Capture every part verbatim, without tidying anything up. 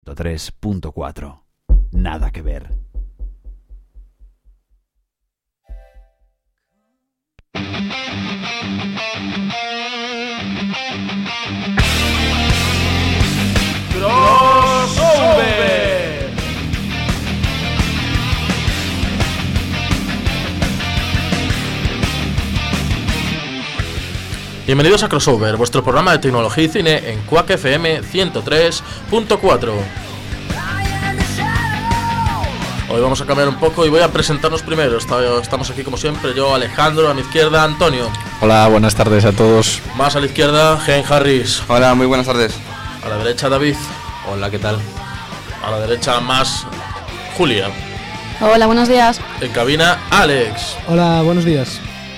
tres punto cuatro. Nada que ver. Crossover. Bienvenidos a Crossover, vuestro programa de tecnología y cine en Quack F M ciento tres punto cuatro. Hoy vamos a cambiar un poco y voy a presentarnos primero. Estamos aquí como siempre, yo, Alejandro, a mi izquierda, Antonio. Hola, buenas tardes a todos. Más a la izquierda, Gen Harris. Hola, muy buenas tardes. A la derecha, David. Hola, ¿qué tal? A la derecha, más Julia. Hola, buenos días. En cabina, Alex. Hola, buenos días.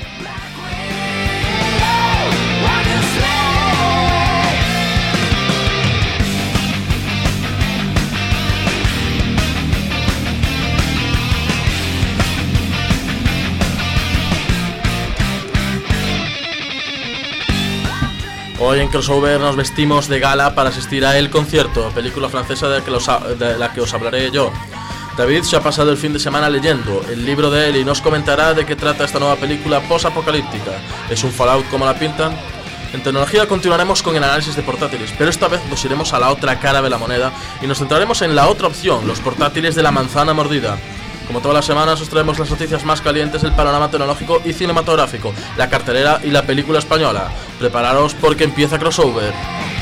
Hoy en Crossover nos vestimos de gala para asistir a El Concierto, película francesa de la que, los, de la que os hablaré yo. David se ha pasado el fin de semana leyendo el libro de él y nos comentará de qué trata esta nueva película post-apocalíptica. ¿Es un Fallout como la pintan? En tecnología continuaremos con el análisis de portátiles, pero esta vez nos iremos a la otra cara de la moneda y nos centraremos en la otra opción, los portátiles de la manzana mordida. Como todas las semanas os traemos las noticias más calientes del panorama tecnológico y cinematográfico, la cartelera y la película española. Prepararos porque empieza Crossover.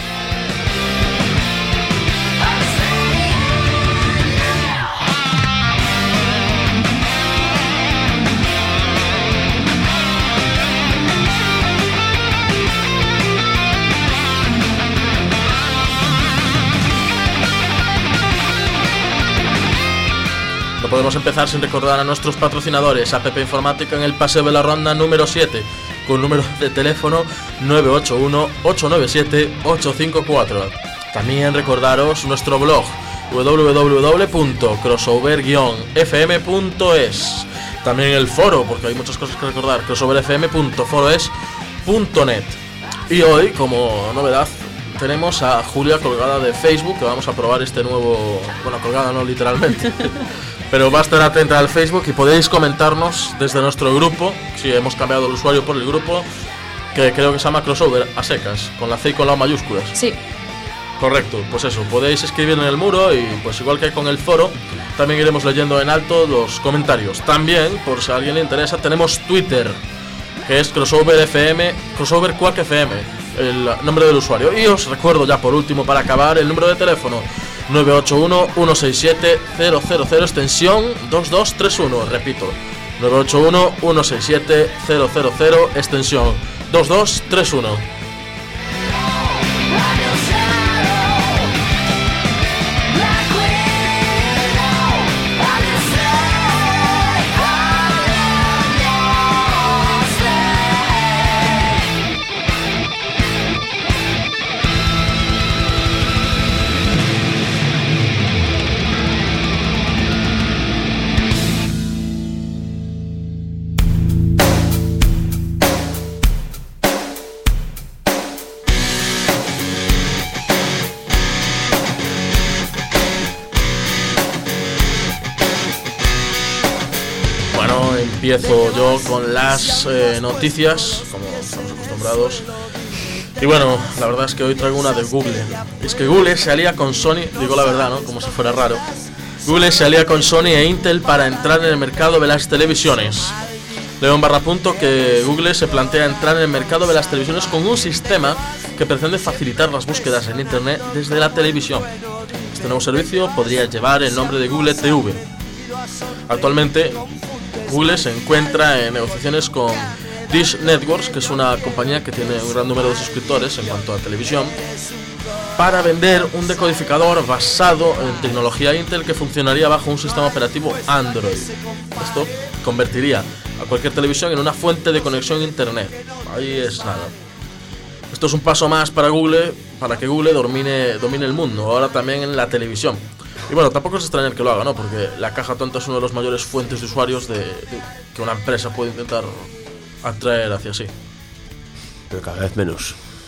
Podemos empezar sin recordar a nuestros patrocinadores. A P P Informática en el Paseo de la Ronda número siete, con número de teléfono nueve ocho uno, ocho nueve siete, ocho cinco cuatro. También recordaros nuestro blog w w w punto crossover guion f m punto es. También el foro, porque hay muchas cosas que recordar, crossover f m punto foroes punto net. Y hoy, como novedad, tenemos a Julia colgada de Facebook, que vamos a probar este nuevo... Bueno, colgada no literalmente, pero va a estar atenta al Facebook y podéis comentarnos desde nuestro grupo, si hemos cambiado el usuario por el grupo, que creo que se llama Crossover a secas, con la C y con la O mayúsculas. Sí. Correcto, pues eso, podéis escribir en el muro y pues igual que con el foro, también iremos leyendo en alto los comentarios. También, por si a alguien le interesa, tenemos Twitter, que es Crossover F M, Crossover Quack F M, el nombre del usuario. Y os recuerdo ya por último, para acabar, el número de teléfono nueve ocho uno, uno seis siete, cero cero cero, extensión dos dos tres uno. Repito, nueve ocho uno, uno seis siete, cero cero cero, extensión dos dos tres uno. Empiezo yo con las eh, noticias, como estamos acostumbrados. Y bueno, la verdad es que hoy traigo una de Google. Es que Google se alía con Sony, digo la verdad, ¿no? Como si fuera raro. Google se alía con Sony e Intel para entrar en el mercado de las televisiones. Leo en barra punto que Google se plantea entrar en el mercado de las televisiones con un sistema que pretende facilitar las búsquedas en Internet desde la televisión. Este nuevo servicio podría llevar el nombre de Google T V. Actualmente, Google se encuentra en negociaciones con Dish Networks, que es una compañía que tiene un gran número de suscriptores en cuanto a televisión, para vender un decodificador basado en tecnología Intel que funcionaría bajo un sistema operativo Android. Esto convertiría a cualquier televisión en una fuente de conexión a Internet. Ahí es nada. Esto es un paso más para Google, para que Google domine, domine el mundo, ahora también en la televisión. Y bueno, tampoco es extrañar que lo haga, ¿no? Porque la caja tonta es una de las mayores fuentes de usuarios de, de que una empresa puede intentar atraer hacia sí. Pero cada vez menos.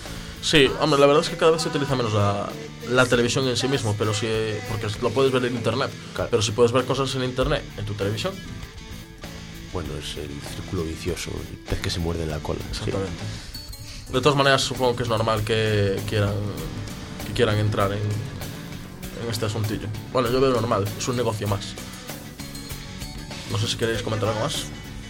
Sí, hombre, la verdad es que cada vez se utiliza menos la, la televisión en sí mismo, pero sí, porque lo puedes ver en internet. Claro. Pero si puedes ver cosas en internet en tu televisión. Bueno, es el círculo vicioso, el pez que se muerde en la cola. Exactamente. Sí. De todas maneras, supongo que es normal que quieran, que quieran entrar en, en este asuntillo. Bueno, yo veo normal, es un negocio más. No sé si queréis comentar algo más.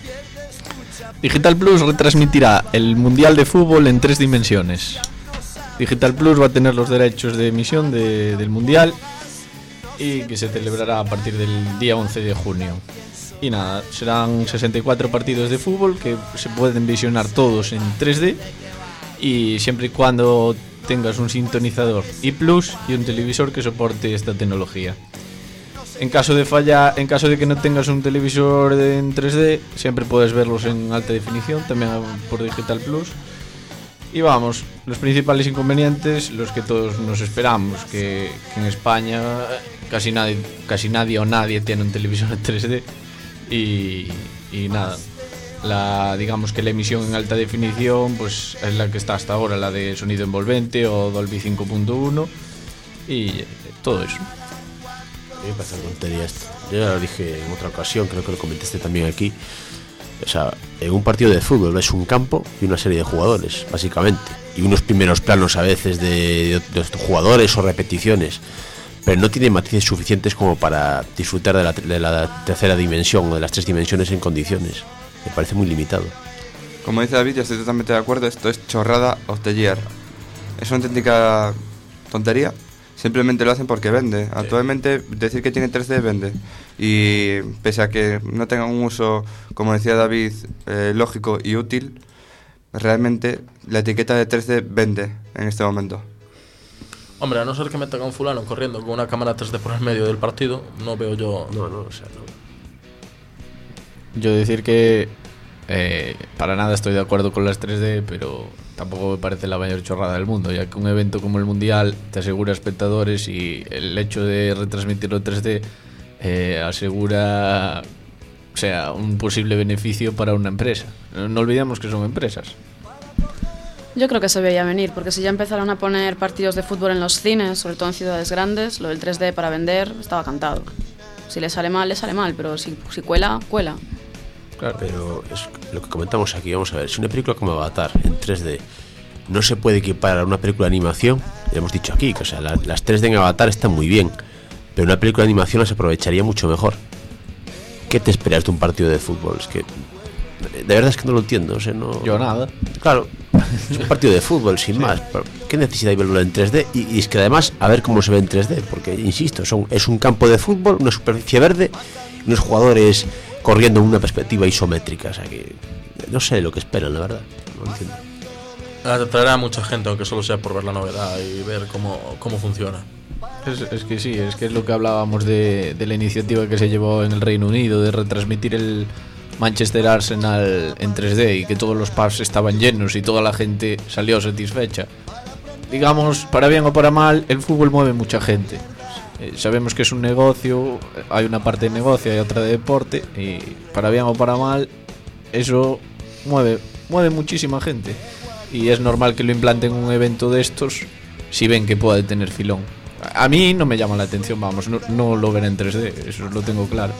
Digital Plus retransmitirá el Mundial de Fútbol en tres dimensiones. Digital Plus va a tener los derechos de emisión de, del Mundial y que se celebrará a partir del día once de junio. Y nada, serán sesenta y cuatro partidos de fútbol que se pueden visionar todos en tres D y siempre y cuando tengas un sintonizador i plus y un televisor que soporte esta tecnología. En caso de falla, en caso de que no tengas un televisor en tres D, siempre puedes verlos en alta definición, también por Digital Plus. Y vamos, los principales inconvenientes, los que todos nos esperamos, que, que en España casi nadie, casi nadie o nadie tiene un televisor en tres D. Y, y nada, la, digamos que la emisión en alta definición pues es la que está hasta ahora, la de sonido envolvente o Dolby cinco punto uno y todo eso. A mí me parece una tontería esto. Yo ya lo dije en otra ocasión, creo que lo comentaste también aquí. O sea, en un partido de fútbol ves un campo y una serie de jugadores, básicamente, y unos primeros planos a veces de, de, de jugadores o repeticiones, pero no tiene matices suficientes como para disfrutar de la, de la tercera dimensión o de las tres dimensiones en condiciones. Me parece muy limitado. Como dice David, yo estoy totalmente de acuerdo, esto es chorrada of the year. Es una auténtica tontería, simplemente lo hacen porque vende. Sí. Actualmente decir que tiene tres D vende. Y pese a que no tenga un uso, como decía David, eh, lógico y útil, realmente la etiqueta de tres D vende en este momento. Hombre, a no ser que metan a un fulano corriendo con una cámara tres D por el medio del partido, no veo yo... No, no, o sea, no. Yo decir que eh, para nada estoy de acuerdo con las tres D, pero tampoco me parece la mayor chorrada del mundo, ya que un evento como el Mundial te asegura espectadores y el hecho de retransmitirlo en tres D eh, asegura, o sea, un posible beneficio para una empresa. No olvidemos que son empresas. Yo creo que se veía venir, porque si ya empezaron a poner partidos de fútbol en los cines, sobre todo en ciudades grandes, lo del tres D para vender estaba cantado. Si le sale mal, le sale mal, pero si, si cuela, cuela. Claro, pero es lo que comentamos aquí. Vamos a ver, si una película como Avatar en tres D no se puede equiparar a una película de animación, ya hemos dicho aquí, que o sea, la, las tres D en Avatar están muy bien, pero una película de animación las aprovecharía mucho mejor. ¿Qué te esperas de un partido de fútbol? Es que de verdad es que no lo entiendo, o sea, no... Yo nada. Claro, es un partido de fútbol sin sí. más. ¿Qué necesidad de verlo en tres D? Y, y es que además, a ver cómo se ve en tres D, porque, insisto, son, es un campo de fútbol, una superficie verde, unos jugadores corriendo en una perspectiva isométrica, o sea que no sé lo que esperan, la verdad, no lo entiendo. Atraerá a mucha gente, aunque solo sea por ver la novedad y ver cómo, cómo funciona. Es, es que sí, es que es lo que hablábamos de, de la iniciativa que se llevó en el Reino Unido de retransmitir el Manchester Arsenal en tres D y que todos los pubs estaban llenos y toda la gente salió satisfecha. Digamos, para bien o para mal, el fútbol mueve mucha gente. Eh, sabemos que es un negocio, hay una parte de negocio, hay otra de deporte, y para bien o para mal, eso mueve, mueve muchísima gente. Y es normal que lo implanten en un evento de estos si ven que puede tener filón. A mí no me llama la atención, vamos, no, no lo veré en tres D, eso lo tengo claro.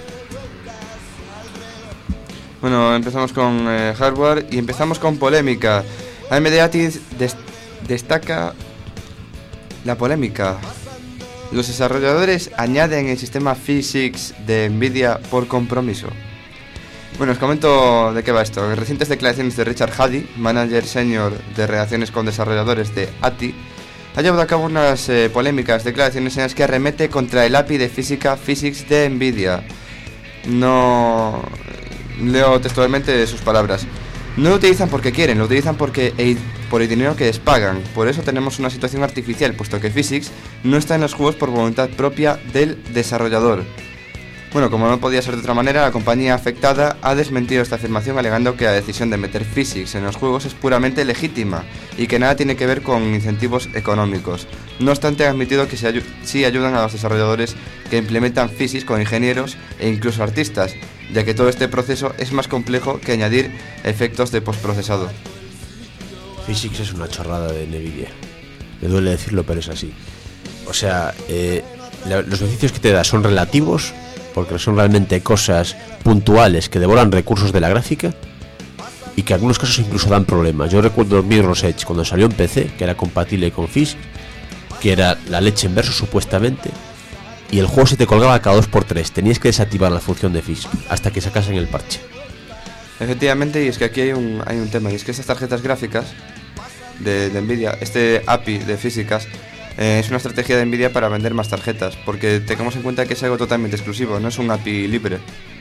Bueno, empezamos con eh, hardware y empezamos con polémica. A M D Atis des- destaca la polémica. Los desarrolladores añaden el sistema Physics de Nvidia por compromiso. Bueno, os comento de qué va esto. En recientes declaraciones de Richard Hadi, manager senior de relaciones con desarrolladores de A T I, ha llevado a cabo unas eh, polémicas declaraciones en las que arremete contra el A P I de física Physics de Nvidia. No... Leo textualmente sus palabras. No lo utilizan porque quieren, lo utilizan porque el, por el dinero que les pagan. Por eso tenemos una situación artificial, puesto que Physics no está en los juegos por voluntad propia del desarrollador. Bueno, como no podía ser de otra manera, la compañía afectada ha desmentido esta afirmación alegando que la decisión de meter Physics en los juegos es puramente legítima y que nada tiene que ver con incentivos económicos. No obstante, ha admitido que sí ayudan a los desarrolladores que implementan Physics con ingenieros e incluso artistas, ya que todo este proceso es más complejo que añadir efectos de postprocesado. Physics es una chorrada de Nvidia. Me duele decirlo, pero es así. O sea, eh, la, los beneficios que te da son relativos, porque son realmente cosas puntuales que devoran recursos de la gráfica y que en algunos casos incluso dan problemas. Yo recuerdo Mirror's Edge cuando salió en P C, que era compatible con Physics, que era la leche en verso supuestamente, y el juego se te colgaba cada dos por tres. Tenías que desactivar la función de Physics hasta que sacasen el parche. Efectivamente, y es que aquí hay un, hay un tema, y es que estas tarjetas gráficas de, de Nvidia, este A P I de físicas, eh, es una estrategia de Nvidia para vender más tarjetas, porque tengamos en cuenta que es algo totalmente exclusivo, no es un A P I libre.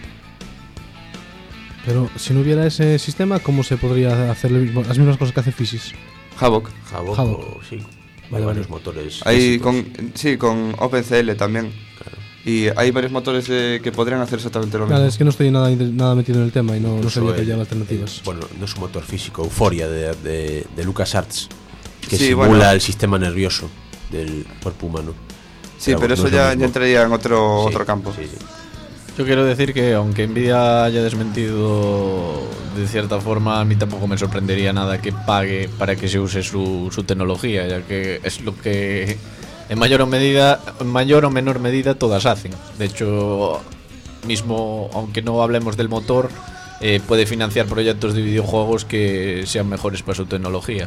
Pero si no hubiera ese sistema, ¿cómo se podría hacer las mismas cosas que hace Physics? Havok. Havok, Havok. o, sí. Vale, Hay varios vale. motores. Hay físicos. con, sí, con OpenCL también. Claro. Y hay varios motores eh, que podrían hacer exactamente lo mismo. Claro, es que no estoy nada, nada metido en el tema y no, no Incluso sabía que el- había alternativas. el- bueno, no es un motor físico, Euphoria de, de, de LucasArts, que Sí, simula bueno. el sistema nervioso del cuerpo humano. Sí, pero no eso es lo ya, mismo. ya entraría en otro, Sí, otro campo. sí, sí. Yo quiero decir que aunque Nvidia haya desmentido de cierta forma, a mí tampoco me sorprendería nada que pague para que se use su, su tecnología, ya que es lo que en mayor o medida, en mayor o menor medida todas hacen. De hecho, mismo aunque no hablemos del motor, eh, puede financiar proyectos de videojuegos que sean mejores para su tecnología.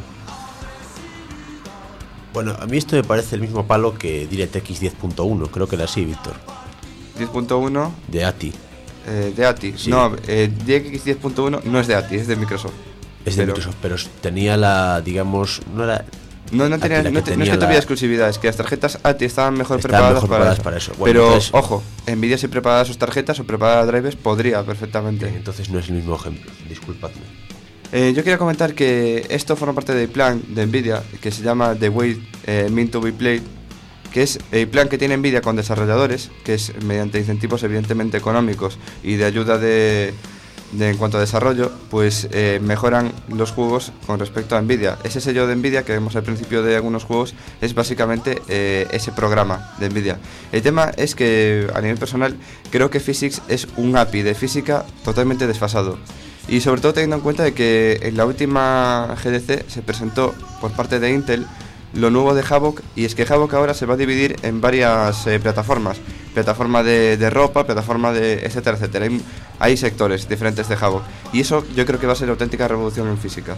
Bueno, a mí esto me parece el mismo palo que DirectX diez punto uno, creo que era así, Víctor, diez punto uno de A T I. eh, de A T I. Sí. No, eh, D X diez punto uno no es de A T I, es de Microsoft. Es de Pero- Microsoft, pero tenía la, digamos, no era... No, no, A T I tenía, la no, que te- no es tenía que tuviera la- exclusividad, es que las tarjetas A T I estaban mejor Estaban preparadas, mejor para, preparadas eso. para eso. Bueno, Pero, entonces- ojo, Nvidia si preparara sus tarjetas o preparara drivers, podría perfectamente. Entonces no es el mismo ejemplo, disculpadme. Eh, yo quería comentar que esto forma parte del plan de Nvidia, que se llama The Way eh, Meant to Be Played, que es el plan que tiene Nvidia con desarrolladores, que es mediante incentivos evidentemente económicos y de ayuda de, de en cuanto a desarrollo, pues eh, mejoran los juegos con respecto a Nvidia. Ese sello de Nvidia que vemos al principio de algunos juegos es básicamente eh, ese programa de Nvidia. El tema es que a nivel personal creo que Physics es un A P I de física totalmente desfasado. Y sobre todo teniendo en cuenta de que en la última G D C se presentó por parte de Intel lo nuevo de Havok, y es que Havok ahora se va a dividir en varias eh, plataformas. Plataforma de, de ropa, plataforma de etcétera, etcétera. Hay, hay sectores diferentes de Havok. Y eso yo creo que va a ser la auténtica revolución en físicas.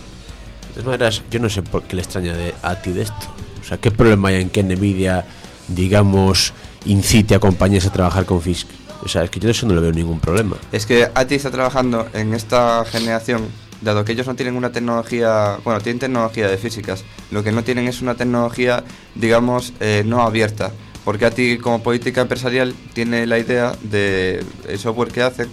De todas maneras, yo no sé por qué le extraña de A T I de esto. O sea, ¿qué problema hay en que Nvidia, digamos, incite a compañías a trabajar con Physics? O sea, es que yo de eso no le veo ningún problema. Es que A T I está trabajando en esta generación, dado que ellos no tienen una tecnología, bueno, tienen tecnología de físicas, lo que no tienen es una tecnología, digamos, eh, no abierta, porque A T I como política empresarial tiene la idea de el software que hacen,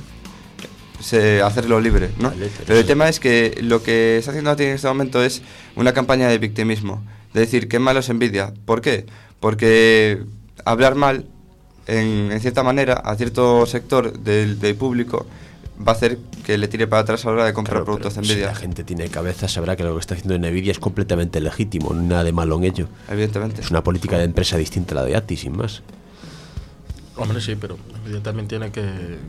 se, hacerlo libre, ¿no? Vale, pero Pero el eso- tema es que lo que está haciendo A T I en este momento es una campaña de victimismo, de decir qué malo es Nvidia. ¿Por qué? Porque hablar mal, en, en cierta manera, a cierto sector del, del público va a hacer que le tire para atrás a la hora de comprar Claro, productos de pero si Nvidia, la gente tiene cabeza, sabrá que lo que está haciendo Nvidia es completamente legítimo, no hay nada de malo en ello. evidentemente. Es una política de empresa distinta a la de A T I, sin más. Hombre, sí, pero Nvidia también tiene que...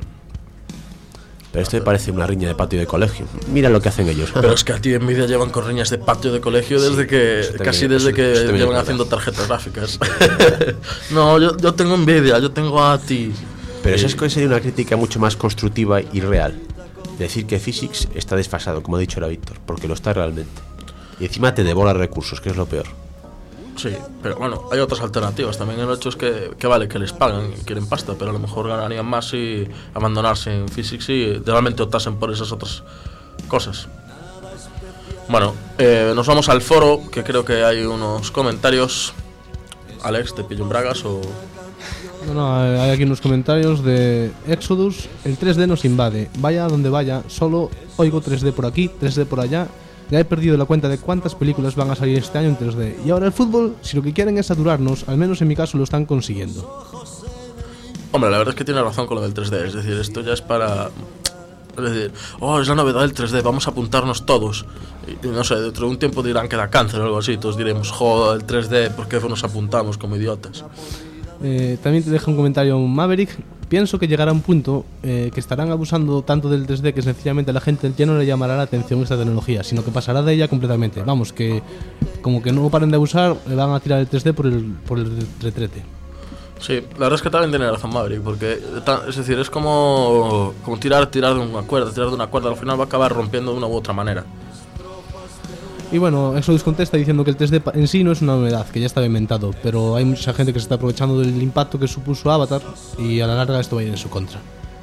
Pero esto me parece una riña de patio de colegio. Mira lo que hacen ellos. Pero es que a ti Nvidia llevan corriñas de patio de colegio desde Sí, que eso también- casi desde eso- que eso también llevan es haciendo verdad. tarjetas gráficas. No, yo, yo tengo Nvidia, yo tengo a ti. Pero esa es que sería una crítica mucho más constructiva y real. Decir que Physics está desfasado, como ha dicho ahora Víctor, porque lo está realmente. Y encima te devora recursos, que es lo peor. Sí, pero bueno, hay otras alternativas. También el hecho es que, que vale, que les pagan y quieren pasta, pero a lo mejor ganarían más si abandonarse en Physics y realmente optasen por esas otras cosas. Bueno, eh, nos vamos al foro, que creo que hay unos comentarios. Alex, ¿te pillo en bragas o...? No, no, hay aquí unos comentarios de Exodus. El tres D nos invade. Vaya a donde vaya, solo oigo tres D por aquí, tres D por allá. Ya he perdido la cuenta de cuántas películas van a salir este año en tres D. Y ahora el fútbol, si lo que quieren es saturarnos, al menos en mi caso lo están consiguiendo. Hombre, la verdad es que tiene razón con lo del tres D. Es decir, esto ya es para... Es decir, oh, es la novedad del tres D, vamos a apuntarnos todos. Y, y no sé, dentro de un tiempo dirán que da cáncer o algo así. Todos diremos, joder, el tres D, ¿por qué nos apuntamos como idiotas? Eh, también te deja un comentario Maverick. Pienso que llegará un punto eh, que estarán abusando tanto del tres D que sencillamente a la gente ya no le llamará la atención esta tecnología, sino que pasará de ella completamente. Vamos, que como que no paren de abusar, le van a tirar el tres D por el, por el retrete. Sí, la verdad es que también tiene razón Maverick, porque es decir, es como, como tirar, tirar de una cuerda, tirar de una cuerda, al final va a acabar rompiendo de una u otra manera. Y bueno, Exodus contesta diciendo que el tres D en sí no es una novedad, que ya estaba inventado, pero hay mucha gente que se está aprovechando del impacto que supuso Avatar y a la larga esto va a ir en su contra.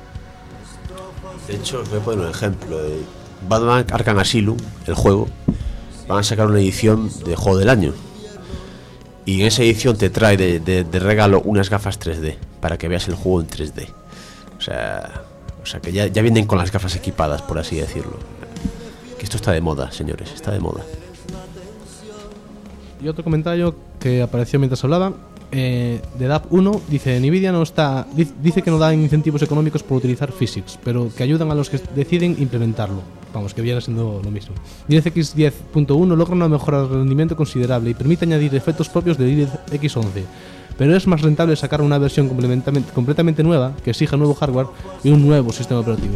De hecho, os voy a poner un ejemplo. De Batman Arkham Asylum, el juego, van a sacar una edición de juego del año. Y en esa edición te trae de, de, de regalo unas gafas tres D para que veas el juego en tres D. O sea, o sea que ya, ya vienen con las gafas equipadas, por así decirlo. Que esto está de moda, señores, está de moda. Y otro comentario que apareció mientras hablaba, eh, de D A P uno, dice: Nvidia no está, dice que no da incentivos económicos por utilizar physics, pero que ayudan a los que deciden implementarlo. Vamos, que viene siendo lo mismo. DirectX diez punto uno logra una mejora de rendimiento considerable y permite añadir efectos propios de DirectX once, pero es más rentable sacar una versión completamente nueva que exija nuevo hardware y un nuevo sistema operativo.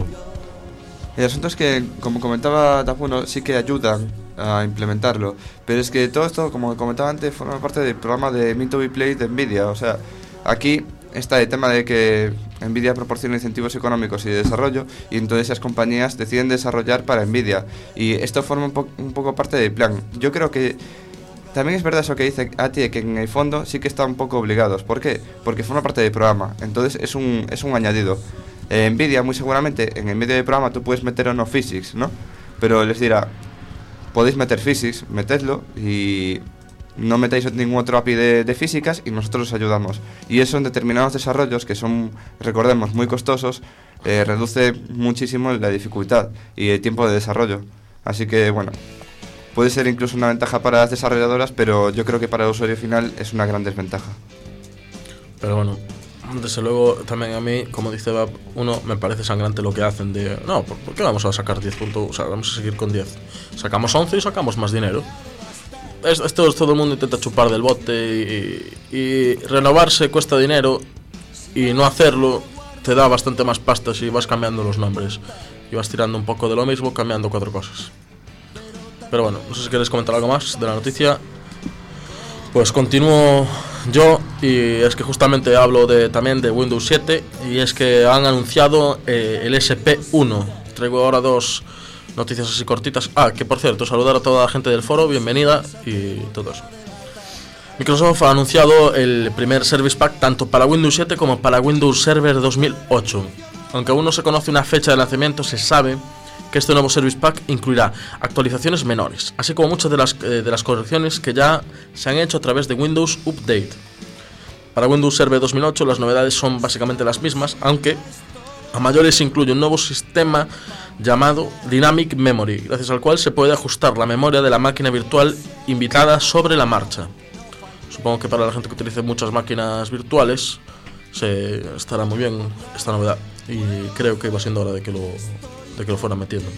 El asunto es que, como comentaba D A P uno, sí que ayudan a implementarlo, pero es que todo esto, como comentaba antes, forma parte del programa de Mint to Be Played de Nvidia. O sea, aquí está el tema de que Nvidia proporciona incentivos económicos y de desarrollo, y entonces esas compañías deciden desarrollar para Nvidia, y esto forma un, po- un poco parte del plan. Yo creo que también es verdad eso que dice Ati, que en el fondo sí que están un poco obligados. ¿Por qué? Porque forma parte del programa, entonces es un, es un añadido. Eh, Nvidia, muy seguramente, en el medio del programa tú puedes meter o no physics, ¿no? Pero les dirá, podéis meter physics, metedlo y no metáis ningún otro A P I de, de físicas y nosotros os ayudamos. Y eso en determinados desarrollos, que son, recordemos, muy costosos, eh, reduce muchísimo la dificultad y el tiempo de desarrollo. Así que, bueno, puede ser incluso una ventaja para las desarrolladoras, pero yo creo que para el usuario final es una gran desventaja. Pero bueno, desde luego también a mí, como dice D A P uno, me parece sangrante lo que hacen de... No, ¿por, ¿por qué vamos a sacar diez puntos? O sea, vamos a seguir con diez. Sacamos once y sacamos más dinero. Esto es todo el mundo intenta chupar del bote y, y renovarse cuesta dinero, y no hacerlo te da bastante más pasta si vas cambiando los nombres y vas tirando un poco de lo mismo, cambiando cuatro cosas. Pero bueno, no sé si queréis comentar algo más de la noticia. Pues continúo yo, y es que justamente hablo de, también de Windows siete, y es que han anunciado eh, el S P uno. Traigo ahora dos noticias así cortitas. Ah, que por cierto, saludar a toda la gente del foro, bienvenida y todo eso. Microsoft ha anunciado el primer Service Pack tanto para Windows siete como para Windows Server dos mil ocho. Aunque aún no se conoce una fecha de lanzamiento, se sabe que este nuevo Service Pack incluirá actualizaciones menores, así como muchas de las, eh, de las correcciones que ya se han hecho a través de Windows Update. Para Windows Server dos mil ocho las novedades son básicamente las mismas, aunque a mayores incluye un nuevo sistema llamado Dynamic Memory, gracias al cual se puede ajustar la memoria de la máquina virtual invitada sobre la marcha. Supongo que para la gente que utilice muchas máquinas virtuales se estará muy bien esta novedad, y creo que va siendo hora de que lo, de que lo fueran metiendo.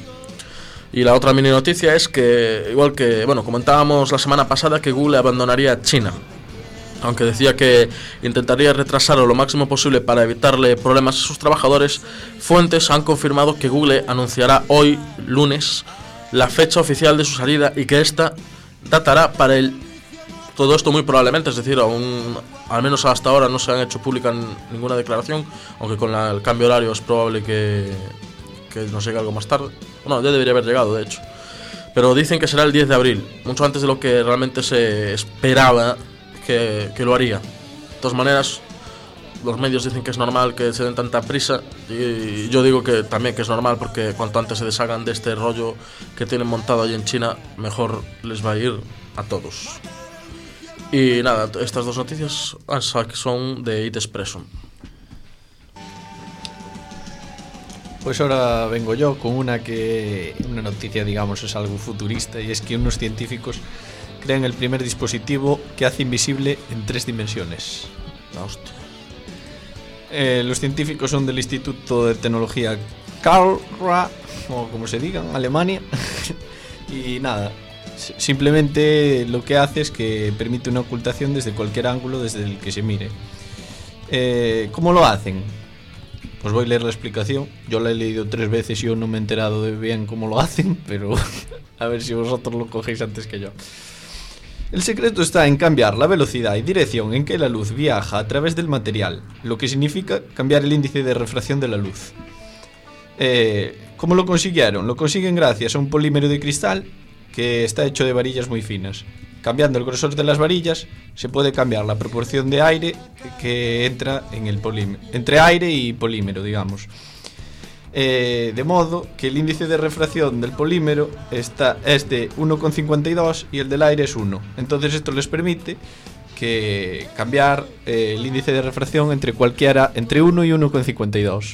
Y la otra mini noticia es que, igual que, bueno, comentábamos la semana pasada que Google abandonaría China. Aunque decía que intentaría retrasarlo lo máximo posible para evitarle problemas a sus trabajadores, fuentes han confirmado que Google anunciará hoy, lunes, la fecha oficial de su salida, y que esta datará para el... Todo esto muy probablemente, es decir, aún, al menos hasta ahora no se han hecho pública ninguna declaración, aunque con la, el cambio horario es probable que, que nos llegue algo más tarde. Bueno, ya debería haber llegado, de hecho. Pero dicen que será el diez de abril, mucho antes de lo que realmente se esperaba que, que lo haría. De todas maneras, los medios dicen que es normal que se den tanta prisa, y yo digo que también que es normal, porque cuanto antes se deshagan de este rollo que tienen montado ahí en China, mejor les va a ir a todos. Y nada, estas dos noticias son de It Expresso. Pues ahora vengo yo con una que una noticia, digamos, es algo futurista, y es que unos científicos crean el primer dispositivo que hace invisible en tres dimensiones. La hostia. Eh, los científicos son del Instituto de Tecnología Karlsruhe, o como se diga, en Alemania. Y nada, simplemente lo que hace es que permite una ocultación desde cualquier ángulo desde el que se mire. Eh, ¿Cómo lo hacen? Os voy a leer la explicación. Yo la he leído tres veces y yo no me he enterado de bien cómo lo hacen, pero a ver si vosotros lo cogéis antes que yo. El secreto está en cambiar la velocidad y dirección en que la luz viaja a través del material, lo que significa cambiar el índice de refracción de la luz. Eh, ¿Cómo lo consiguieron? Lo consiguen gracias a un polímero de cristal que está hecho de varillas muy finas. Cambiando el grosor de las varillas se puede cambiar la proporción de aire que entra en el polímero, entre aire y polímero, digamos. Eh, de modo que el índice de refracción del polímero está, es de uno coma cincuenta y dos y el del aire es uno. Entonces esto les permite que cambiar eh, el índice de refracción entre cualquiera, entre uno y uno coma cincuenta y dos.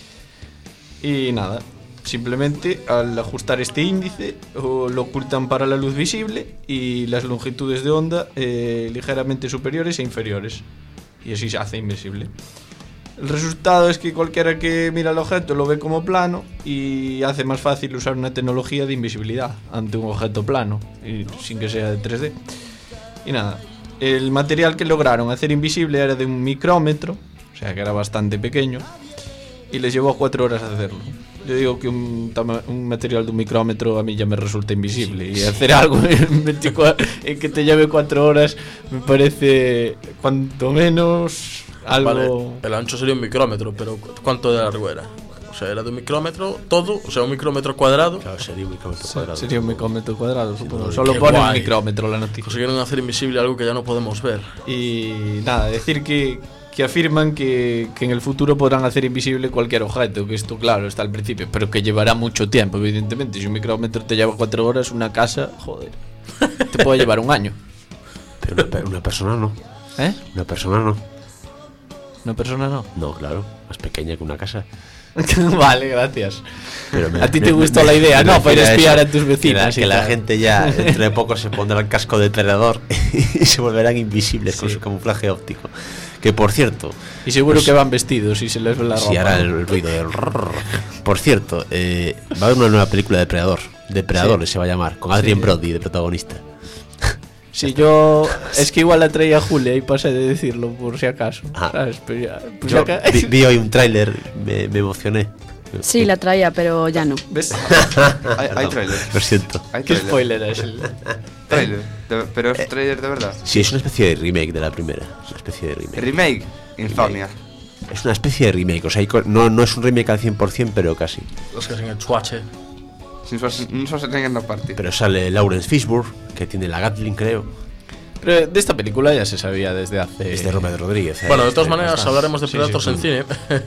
Y nada, simplemente al ajustar este índice o lo ocultan para la luz visible y las longitudes de onda eh, ligeramente superiores e inferiores, y así se hace invisible. El resultado es que cualquiera que mira el objeto lo ve como plano y hace más fácil usar una tecnología de invisibilidad ante un objeto plano y sin que sea de tres D. Y nada, el material que lograron hacer invisible era de un micrómetro, o sea que era bastante pequeño, y les llevó cuatro horas hacerlo. Yo digo que un, tama- un material de un micrómetro a mí ya me resulta invisible, sí, y hacer algo en, veinticuatro, en que te lleve cuatro horas me parece cuanto menos algo... Vale, el ancho sería un micrómetro, pero ¿cuánto de largo era? O sea, era de un micrómetro todo, o sea, un micrómetro cuadrado. Claro, sería un micrómetro cuadrado. Sería un micrómetro cuadrado, supongo. Sí, Solo qué pone un guay. micrómetro la noticia. Consiguieron hacer invisible algo que ya no podemos ver. Y nada, decir que, que afirman que, que en el futuro podrán hacer invisible cualquier objeto, que esto claro está al principio, pero que llevará mucho tiempo, evidentemente. Si un micrómetro te lleva cuatro horas, una casa, joder, te puede llevar un año. Pero una, pe- una persona no. ¿Eh? Una persona no. Una persona no. No, claro, más pequeña que una casa. Vale, gracias. Pero me- A ti me- te gustó me- la idea, me ¿no? Para refiero espiar eso, a tus vecinos. Que la, y que la tal. gente ya dentro de poco se pondrá el casco de depredador y se volverán invisibles con Sí. su camuflaje óptico. Que por cierto, Y seguro pues, que van vestidos y se les ve la ropa. si hará ¿no? el ruido del rrrr. Por cierto, eh, va a haber una nueva película de Depredador. Depredadores Sí. se va a llamar, con Adrien Sí. Brody de protagonista. Sí, yo... Es que igual la traía Julia y pasé de decirlo por si acaso. Ah. ¿Sabes? Pero ya... Pues Yo acá- vi, vi hoy un tráiler, me, me emocioné. Sí, la traía, pero ya no. ¿Ves? Hay, hay Perdón, trailer. Lo siento. Hay ¿Qué trailer. spoiler es el...? Trailer. De- pero es trailer de verdad. Sí, es una especie de remake de la primera. Es una especie de remake. Remake. Insomnia. Es una especie de remake, o sea, hay co- no, no es un remake al cien por ciento, pero casi. Los que hacen el chuache. Sin Schwarzen- un Schwarzenegger no parte. Pero sale Lawrence Fishburne, que tiene la Gatling, creo. Pero de esta película ya se sabía desde hace... Es de Robert Rodríguez. ¿eh? Bueno, de todas Este, maneras bastante. hablaremos de Sí, Predators sí, en sí. cine.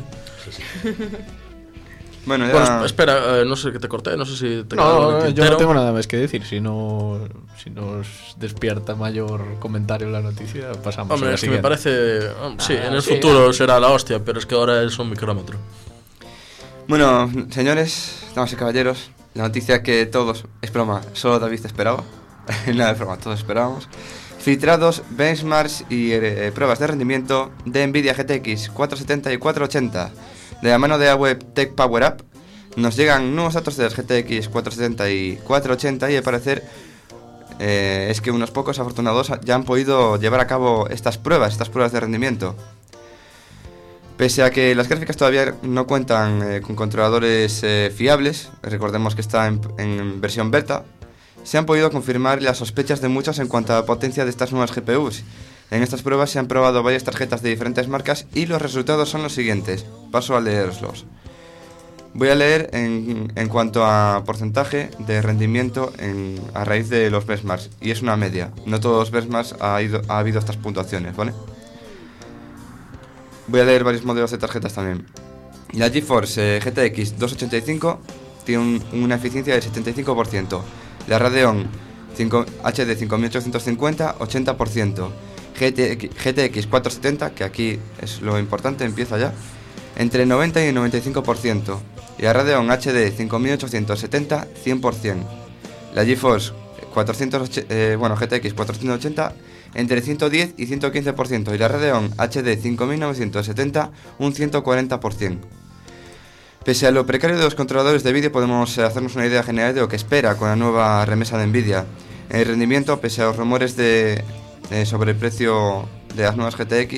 Bueno, ya. Bueno, espera, eh, no sé que te corté, no sé si te queda No, algo en el no, yo tintero. no tengo nada más que decir. Si no, si nos despierta mayor comentario la noticia, pasamos Hombre, a la es que me siguiente. parece... um, sí, Ah, en el sí, futuro ah. será la hostia, pero es que ahora es un micrómetro. Bueno, señores, damas y caballeros, la noticia que todos, es broma, solo David esperaba, nada es broma, todos esperábamos. Filtrados, benchmarks y eh, pruebas de rendimiento de Nvidia G T X cuatrocientos setenta y cuatrocientos ochenta. De la mano de la web Tech Power Up, nos llegan nuevos datos de las G T X cuatrocientos setenta y cuatrocientos ochenta y al parecer eh, es que unos pocos afortunados ya han podido llevar a cabo estas pruebas, estas pruebas de rendimiento. Pese a que las gráficas todavía no cuentan eh, con controladores eh, fiables, recordemos que está en, en versión beta, se han podido confirmar las sospechas de muchos en cuanto a la potencia de estas nuevas G P Us. En estas pruebas se han probado varias tarjetas de diferentes marcas y los resultados son los siguientes. Paso a leerlos. Voy a leer en, en cuanto a porcentaje de rendimiento en, a raíz de los benchmarks, y es una media. No todos los benchmarks ha, ido, ha habido estas puntuaciones, ¿vale? Voy a leer varios modelos de tarjetas también. La GeForce eh, G T X doscientos ochenta y cinco tiene un- una eficiencia del setenta y cinco por ciento. La Radeon cinco, H D cinco mil ochocientos cincuenta, ochenta por ciento. G T X, G T X cuatrocientos setenta, que aquí es lo importante, empieza ya, entre noventa y noventa y cinco por ciento. Y la Radeon H D cinco mil ochocientos setenta, cien por ciento. La GeForce cuatrocientos ochenta, eh, bueno, G T X cuatrocientos ochenta entre ciento diez y ciento quince por ciento, y la Radeon H D cinco mil novecientos setenta un ciento cuarenta por ciento. Pese a lo precario de los controladores de vídeo, podemos hacernos una idea general de lo que espera con la nueva remesa de Nvidia. El rendimiento, pese a los rumores de, eh, sobre el precio de las nuevas G T X,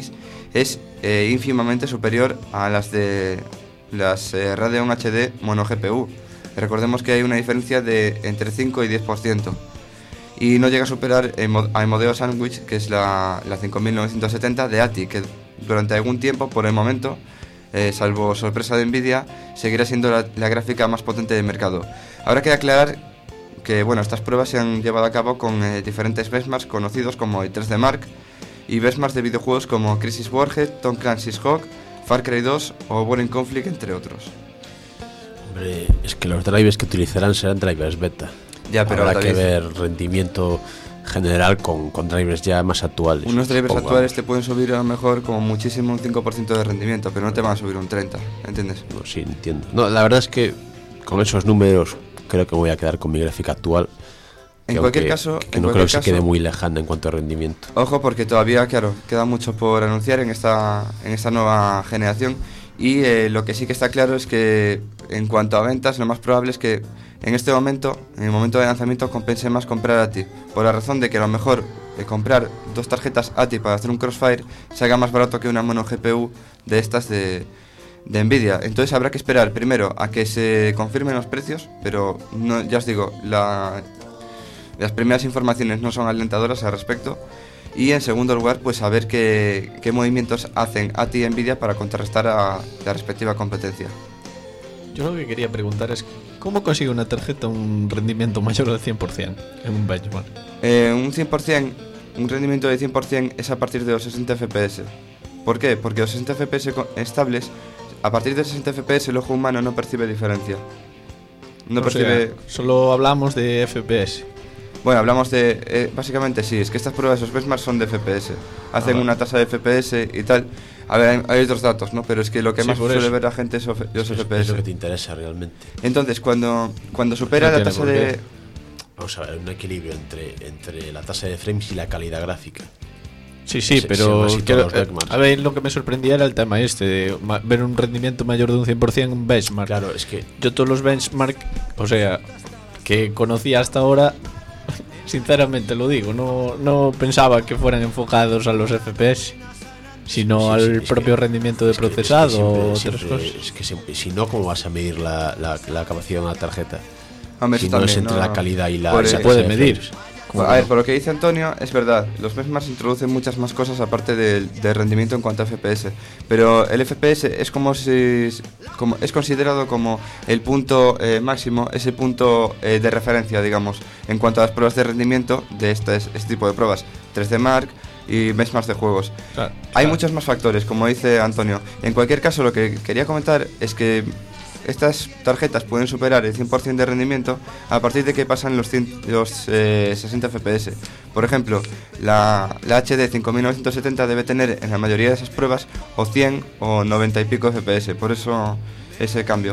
es eh, ínfimamente superior a las de las eh, Radeon H D Mono G P U. Recordemos que hay una diferencia de entre cinco y diez por ciento. Y no llega a superar a Emodeo Sandwich, que es la, la cinco mil novecientos setenta de A T I, que durante algún tiempo, por el momento, eh, salvo sorpresa de Nvidia, seguirá siendo la, la gráfica más potente del mercado. Habrá que aclarar que bueno, estas pruebas se han llevado a cabo con eh, diferentes benchmarks conocidos como el tres D Mark y benchmarks de videojuegos como Crisis Warhead, Tom Clancy's Hawk, Far Cry dos o War in Conflict, entre otros. Hombre, es que los drivers que utilizarán serán drivers beta. Ya, pero habrá David, que ver rendimiento general con, con drivers ya más actuales. Unos drivers Pongamos. actuales te pueden subir a lo mejor como muchísimo un cinco por ciento de rendimiento, pero no te van a subir un treinta por ciento, ¿entiendes? No, sí, entiendo. No, la verdad es que con esos números creo que me voy a quedar con mi gráfica actual. En que cualquier aunque- caso, que en no cualquier creo que se caso- quede muy lejana en cuanto a rendimiento. Ojo, porque todavía, claro, queda mucho por anunciar en esta, en esta nueva generación. Y eh, lo que sí que está claro es que en cuanto a ventas, lo más probable es que en este momento, en el momento de lanzamiento, compense más comprar A T I. Por la razón de que a lo mejor eh, comprar dos tarjetas A T I para hacer un Crossfire se haga más barato que una mono G P U de estas de, de Nvidia. Entonces habrá que esperar primero a que se confirmen los precios, pero no, ya os digo, la, las primeras informaciones no son alentadoras al respecto. Y en segundo lugar, pues a ver qué, qué movimientos hacen A T I y Nvidia para contrarrestar a la respectiva competencia. Yo lo que quería preguntar es ¿cómo consigue una tarjeta un rendimiento mayor del cien por ciento en un benchmark? Eh, un cien por ciento, un rendimiento de cien por ciento es a partir de los sesenta F P S. ¿Por qué? Porque los sesenta F P S co- estables, a partir de sesenta F P S el ojo humano no percibe diferencia. No O percibe... sea, solo hablamos de F P S. Bueno, hablamos de... Eh, básicamente sí, es que estas pruebas, esos benchmarks son de F P S. Hacen Ah. una tasa de F P S y tal. A ver, hay, hay otros datos, ¿no? Pero es que lo que Sí, más por suele eso. ver la gente es of- los Es, F P es S. lo que te interesa realmente. Entonces, cuando, cuando supera No la tiene tasa por de... qué. Vamos a ver, un equilibrio entre, entre la tasa de frames y la calidad gráfica. Sí, sí, Se- pero se va así quiero- todos los benchmarks. a ver, lo que me sorprendía era el tema este de ma- ver un rendimiento mayor de un cien por ciento en un benchmark. Claro, es que Yo todos los benchmark, o sea, que conocía hasta ahora, sinceramente lo digo, no, no pensaba que fueran enfocados a los F P S, sino sí, sí, al es propio que- rendimiento de es que- es que procesado siempre- o siempre- otras cosas. Es que siempre- si no, ¿cómo vas a medir la, la, la capacidad de una tarjeta? Hombre, Si eso no es también, entre ¿no? la calidad y la Por- y la Se tasa puede de medir. frames. ¿Cómo A que ver, no? por lo que dice Antonio, es verdad, los benchmarks introducen muchas más cosas aparte del, del rendimiento en cuanto a F P S. Pero el F P S es como si como, es considerado como el punto eh, máximo, ese punto eh, de referencia, digamos, en cuanto a las pruebas de rendimiento de este, este tipo de pruebas, tres D Mark y benchmarks de juegos. Claro, Hay claro. muchos más factores, como dice Antonio. En cualquier caso, lo que quería comentar es que estas tarjetas pueden superar el cien por ciento de rendimiento a partir de que pasan los, cien, los eh, sesenta F P S. Por ejemplo, la, la H D cinco mil novecientos setenta debe tener en la mayoría de esas pruebas o cien o noventa y pico F P S. Por eso ese cambio.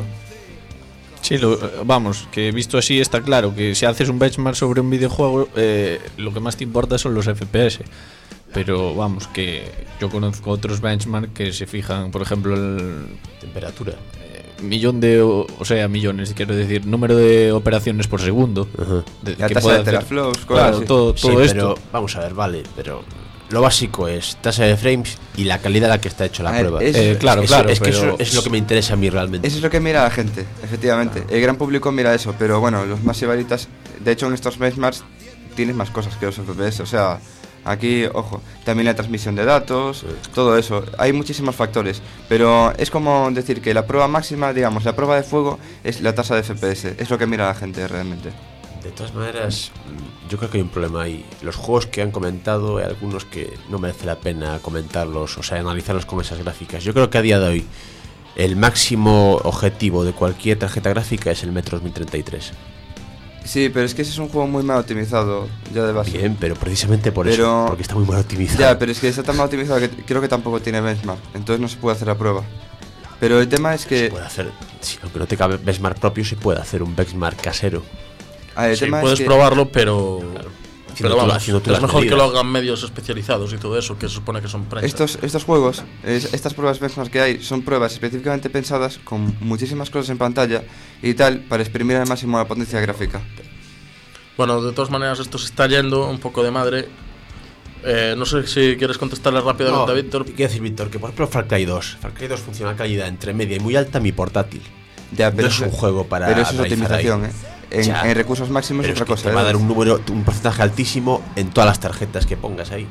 Sí, lo- vamos, que visto así está claro que si haces un benchmark sobre un videojuego, eh, lo que más te importa son los F P S. Pero vamos, que yo conozco otros benchmark que se fijan, por ejemplo, el Temperatura. eh, millón de, o, o sea, millones, quiero decir, número de operaciones por segundo. Ajá. de- La que tasa puede de hacer. teraflops, cosas Claro, así. todo, Sí, todo esto. pero vamos a ver, vale, pero lo básico es tasa de frames y la calidad a la que está hecho la A ver, prueba. es- Eh, claro, Eso- claro, es que pero- eso es lo que me interesa a mí realmente. Eso es lo que mira la gente, efectivamente. El gran público mira eso, pero bueno, los más sibaritas, de hecho en estos benchmarks tienes más cosas que los F P S, o sea, aquí, ojo, también la transmisión de datos, todo eso, hay muchísimos factores, pero es como decir que la prueba máxima, digamos, la prueba de fuego es la tasa de F P S, es lo que mira la gente realmente. De todas maneras, mm, yo creo que hay un problema ahí. Los juegos que han comentado, hay algunos que no merece la pena comentarlos, o sea, analizarlos con esas gráficas. Yo creo que a día de hoy el máximo objetivo de cualquier tarjeta gráfica es el Metro dos mil treinta y tres. Sí, pero es que ese es un juego muy mal optimizado, ya de base. Bien, pero precisamente por Pero- eso, porque está muy mal optimizado. Ya, pero es que está tan mal optimizado que creo que tampoco tiene benchmark, entonces no se puede hacer la prueba. Pero el tema es Se que... puede hacer, si aunque no tenga benchmark propio, se puede hacer un benchmark casero. a ver, el Sí, tema puedes es que... probarlo, pero. Haciendo Pero tú- vamos, haciendo tú es las mejor que medidas. lo hagan medios especializados y todo eso, que se supone que son prensa. Estos, estos juegos, es- estas pruebas benchmark que hay, son pruebas específicamente pensadas con muchísimas cosas en pantalla y tal para exprimir al máximo la potencia gráfica. Bueno, de todas maneras, esto se está yendo un poco de madre. Eh, no sé si quieres contestarle rápidamente No, a Víctor. Quiero decir, Víctor, que por ejemplo Far Cry dos Far Cry dos funciona a calidad entre media y muy alta en mi portátil. Ya, No es un juego para Pero eso es realizar optimización, ahí. ¿eh? En, Ya. en recursos máximos Pero es es otra que cosa. te va a ¿eh? dar un número, un porcentaje altísimo en todas las tarjetas que pongas ahí.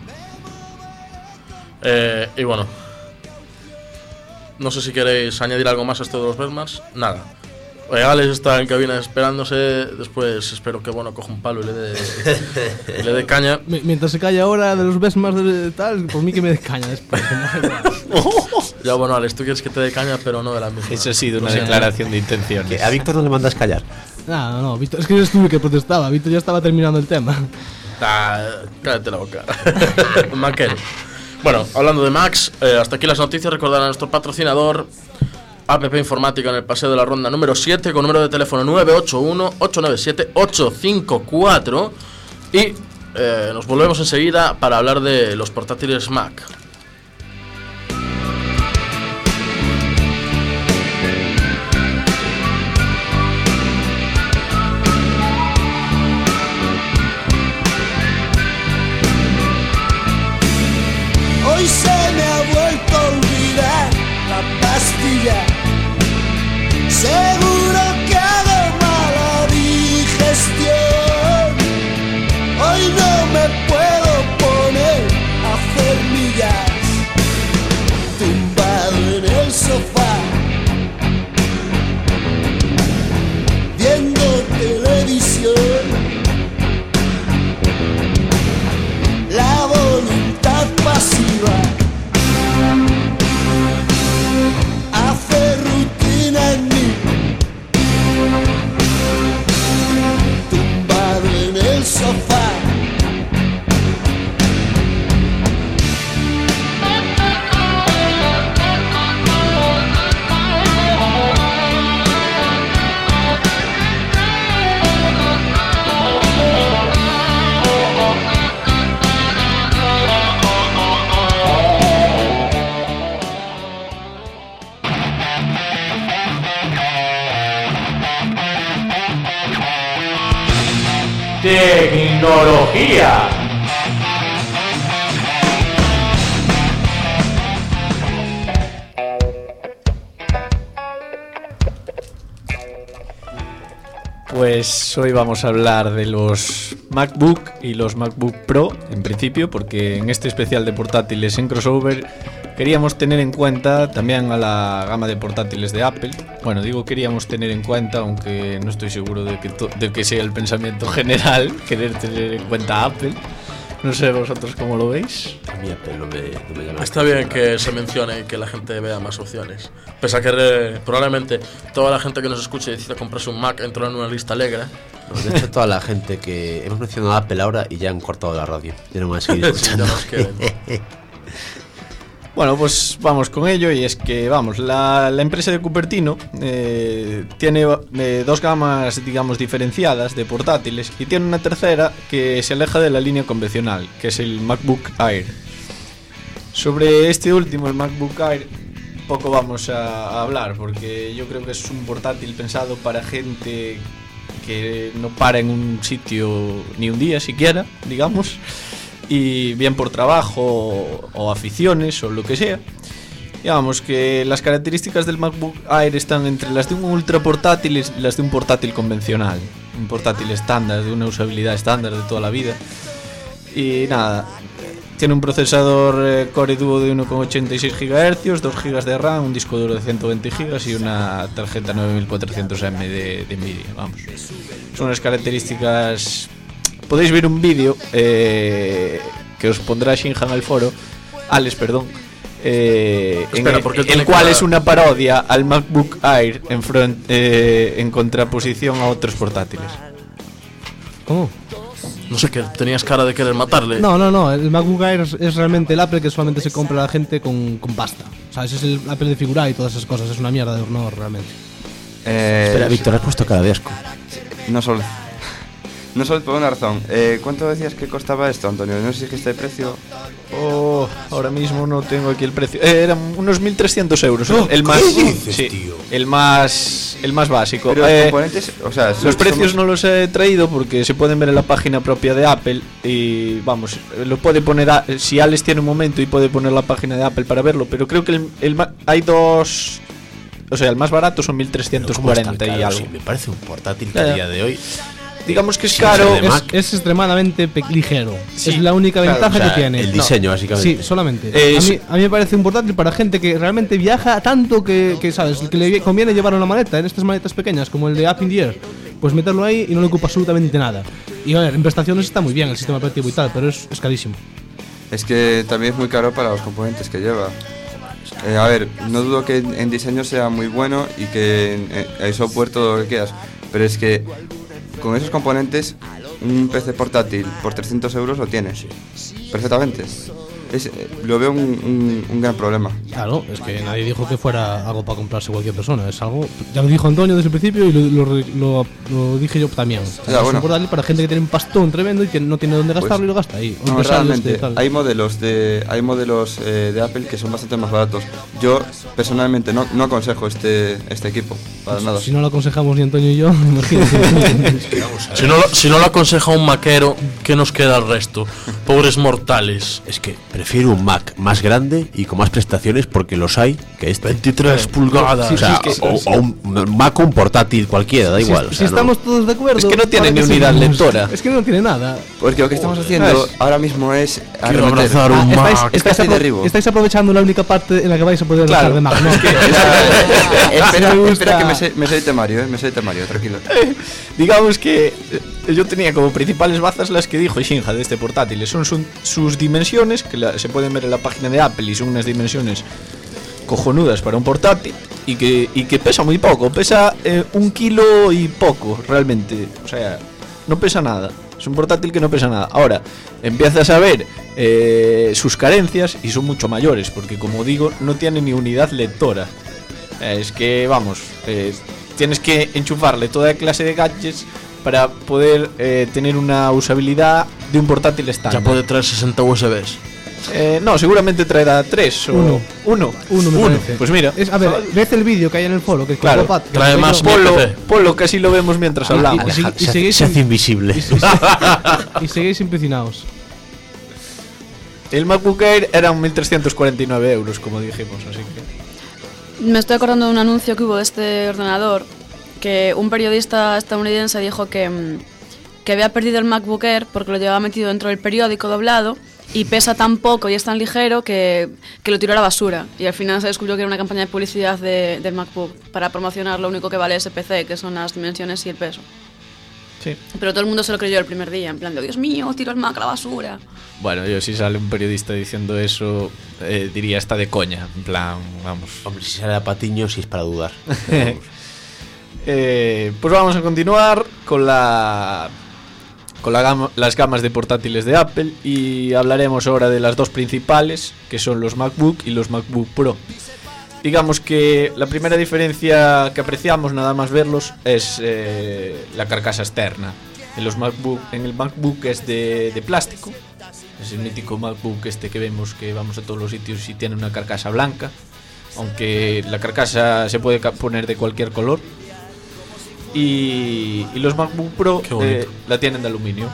Eh, y bueno, no sé si queréis añadir algo más a esto de los Benchmarks. Nada. Eh, Alex está en cabina esperándose. Después espero que bueno coja un palo y le dé, y le dé caña. M- Mientras se calla ahora de los best más de tal, por mí que me dé caña después. Ya bueno, Alex, tú quieres que te dé caña, pero no de la misma. Eso ha sido una O sea, declaración de intenciones. Que a Víctor no le mandas callar. No, no, no, Víctor, es que eres tú el que protestaba. Víctor ya estaba terminando el tema. Ah, cállate la boca. Maquero. Bueno, hablando de Macs, eh, hasta aquí las noticias. Recordar a nuestro patrocinador A P P Informática en el Paseo de la Ronda número siete, con número de teléfono nueve ocho uno, ocho nueve siete, ocho cinco cuatro. Y eh, nos volvemos enseguida para hablar de los portátiles Mac. Hoy se me ha vuelto a olvidar la pastilla. Seguro que hago mala digestión. Hoy no me puedo poner a hacer millas, tumbado en el sofá, viendo televisión. La voluntad pasiva hace rutina en mí, tumbado en el sofá. Tecnología. Pues hoy vamos a hablar de los MacBook y los MacBook Pro, en principio, porque en este especial de portátiles en crossover queríamos tener en cuenta también a la gama de portátiles de Apple. Bueno, digo queríamos tener en cuenta, aunque no estoy seguro de que, to- de que sea el pensamiento general querer tener en cuenta a Apple. No sé vosotros cómo lo veis. A mí Apple no me, no me llama. Está bien que se mencione y que la gente vea más opciones. Pese a que eh, probablemente toda la gente que nos escuche y decida comprarse un Mac entró en una lista negra. No, de hecho, toda la gente que hemos mencionado a Apple ahora y ya han cortado la radio. Ya no me van a seguir Sí, escuchando. ya nos queden. Bueno, pues vamos con ello, y es que, vamos, la, la empresa de Cupertino eh, tiene eh, dos gamas, digamos, diferenciadas de portátiles, y tiene una tercera que se aleja de la línea convencional, que es el MacBook Air. Sobre este último, el MacBook Air, poco vamos a, a hablar, porque yo creo que es un portátil pensado para gente que no para en un sitio ni un día siquiera, digamos, y bien por trabajo o aficiones o lo que sea. Digamos que las características del MacBook Air están entre las de un ultra portátil y las de un portátil convencional, un portátil estándar, de una usabilidad estándar de toda la vida. Y nada, tiene un procesador eh, Core Duo de uno coma ochenta y seis gigahercios, dos gigas de RAM, un disco duro de ciento veinte gigas y una tarjeta nueve mil cuatrocientos eme de, de Nvidia. Vamos, son unas características. Podéis ver un vídeo eh, que os pondrá Shinhan al foro, Alex, perdón, eh, Espera, en el, porque el tiene cual que- es una parodia al MacBook Air en, front, eh, en contraposición a otros portátiles. ¿Cómo? No sé, que tenías cara de querer matarle. No, no, no. El MacBook Air es, es realmente el Apple que solamente se compra la gente con, con pasta. O sea, ese es el Apple de figurar y todas esas cosas. Es una mierda de ordenador realmente. Eh, Espera, Víctor, has puesto cara de asco. No solo. No solo por una razón. Eh, ¿Cuánto decías que costaba esto, Antonio? No sé si dijiste el precio. Oh, ahora mismo no tengo aquí el precio. Eh, eran unos mil trescientos euros. No, el más, ¿qué dices, sí, tío? el más, el más básico. Pero Eh, los componentes, o sea, los somos- precios no los he traído porque se pueden ver en la página propia de Apple y vamos, lo puede poner a- si Alex tiene un momento y puede poner la página de Apple para verlo, pero creo que el, el ma- hay dos, o sea, el más barato son mil trescientos cuarenta y algo. Sí, me parece un portátil que Ya, a ya. día de hoy. Digamos que es Sí, caro. de Es, Mac. es extremadamente pe- ligero. Sí, es la única claro, ventaja o sea, que tiene. el No. diseño, básicamente. Sí, solamente. Eh, a, sí. mí, a mí me parece un portátil para gente que realmente viaja tanto que, que, ¿sabes? Que le conviene llevarlo en la maleta, en estas maletas pequeñas, como el de Up in the Air. Pues meterlo ahí y no le ocupa absolutamente nada. Y a ver, en prestaciones está muy bien el sistema operativo y tal, pero es, es carísimo. Es que también es muy caro para los componentes que lleva. Eh, a ver, no dudo que en, en diseño sea muy bueno y que en, en el software todo lo que quieras, pero es que con esos componentes un P C portátil por trescientos euros lo tienes perfectamente. Es, eh, lo veo un, un- un gran problema. Claro, es que nadie dijo que fuera algo para comprarse cualquier persona. Es algo. Ya lo dijo Antonio desde el principio y lo, lo, lo- lo dije yo también. O sea, Ya, es bueno. un portátil para gente que tiene un pastón tremendo y que no tiene dónde gastarlo Pues, y lo gasta ahí. O No, empresarios realmente de tal. hay modelos de hay modelos eh, de Apple que son bastante más baratos. Yo personalmente no, no aconsejo este este equipo para nada. Si no lo aconsejamos ni Antonio y yo, imagínate. Si no, lo- si no lo aconseja un maquero, ¿qué nos queda al resto? Pobres mortales. Es que prefiero un Mac más grande y con más prestaciones porque los hay que este. veintitrés pulgadas. O sea, sí, es que- o, o un un Mac o un portátil cualquiera, da Si- igual. o si sea, no- estamos todos de acuerdo. Es que no tiene ¿para ni qué unidad seguimos? lectora. Es que no tiene nada. Porque lo que estamos ¿sabes? haciendo ahora mismo es Quiero arremeter. abrazar un Ah, Mac. estáis, estáis, Casi apro- derribo. estáis aprovechando la única parte en la que vais a poder Claro. dejar de Mac, ¿no? espera, Me gusta. espera que me sé, me sé el temario, eh, me sé el temario, tranquilo. Digamos que eh, yo tenía como principales bazas las que dijo Shinja de este portátil. Son su- sus dimensiones, que la- se pueden ver en la página de Apple y son unas dimensiones cojonudas para un portátil y que, y que pesa muy poco. Pesa eh, un kilo y poco, realmente. O sea, no pesa nada. Es un portátil que no pesa nada. Ahora, empiezas a ver eh, sus carencias y son mucho mayores, porque como digo, no tiene ni unidad lectora. Eh, es que, vamos, eh, tienes que enchufarle toda clase de gadgets para poder eh, tener una usabilidad de un portátil estándar. Ya puede traer sesenta U S Bs. Eh, no, seguramente traerá tres o Uno. Uno. Uno, me parece. Pues mira, Es, a ver, ves el vídeo que hay en el foro, que Claro, colgó Pat, que trae lo más tengo- ponlo, P C. ponlo que así lo vemos mientras Y- hablamos. y- Aleja- y se, hace- seguís se hace sin- invisible. Y seguís empecinados. El MacBook Air eran mil trescientos cuarenta y nueve euros, como dijimos, así que... Me estoy acordando de un anuncio que hubo de este ordenador, que un periodista estadounidense dijo que, mm, que había perdido el MacBook Air porque lo llevaba metido dentro del periódico doblado y pesa tan poco y es tan ligero que, que lo tiró a la basura. Y al final se descubrió que era una campaña de publicidad de, del MacBook para promocionar lo único que vale ese P C, que son las dimensiones y el peso. Sí. Pero todo el mundo se lo creyó el primer día, en plan de, Dios mío, tiro el Mac a la basura. Bueno, yo si sale un periodista diciendo eso, eh, diría está de coña, en plan, vamos. Hombre, si sale a patiño, sí es para dudar. Eh, pues vamos a continuar con la con la gama- las gamas de portátiles de Apple y hablaremos ahora de las dos principales, que son los MacBook y los MacBook Pro. Digamos que la primera diferencia que apreciamos nada más verlos es eh, la carcasa externa. En los MacBook, en el MacBook es de, de plástico, es el mítico MacBook este que vemos que vamos a todos los sitios y tiene una carcasa blanca, aunque la carcasa se puede ca- poner de cualquier color. Y, y los MacBook Pro Qué bonito. eh, la tienen de aluminio.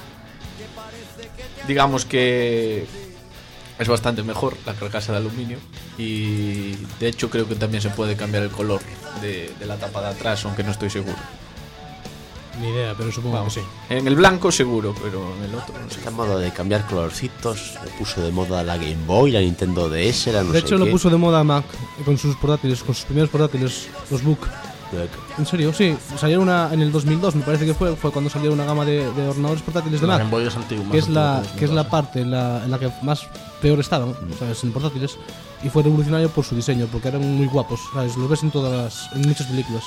Digamos que es bastante mejor la carcasa de aluminio y de hecho creo que también se puede cambiar el color de, de la tapa de atrás, aunque no estoy seguro. Ni idea, pero supongo Vamos, que sí. en el blanco seguro, pero en el otro no sé. Esta moda de cambiar colorcitos, le puso de moda la Game Boy, la Nintendo D S, la no De sé hecho, lo qué. puso de moda Mac con sus portátiles, con sus primeros portátiles, los Book. En serio, sí. Salieron una, en el dos mil dos, me parece que fue, fue cuando salió una gama de, de ordenadores portátiles de La Mac. Game Boy es antiguo, que más es la antiguo que es la dos mil dos. parte en la, en la que más peor estaban, ¿sabes? En portátiles, y fue revolucionario por su diseño, porque eran muy guapos, ¿sabes? Los ves en todas las, en muchas películas.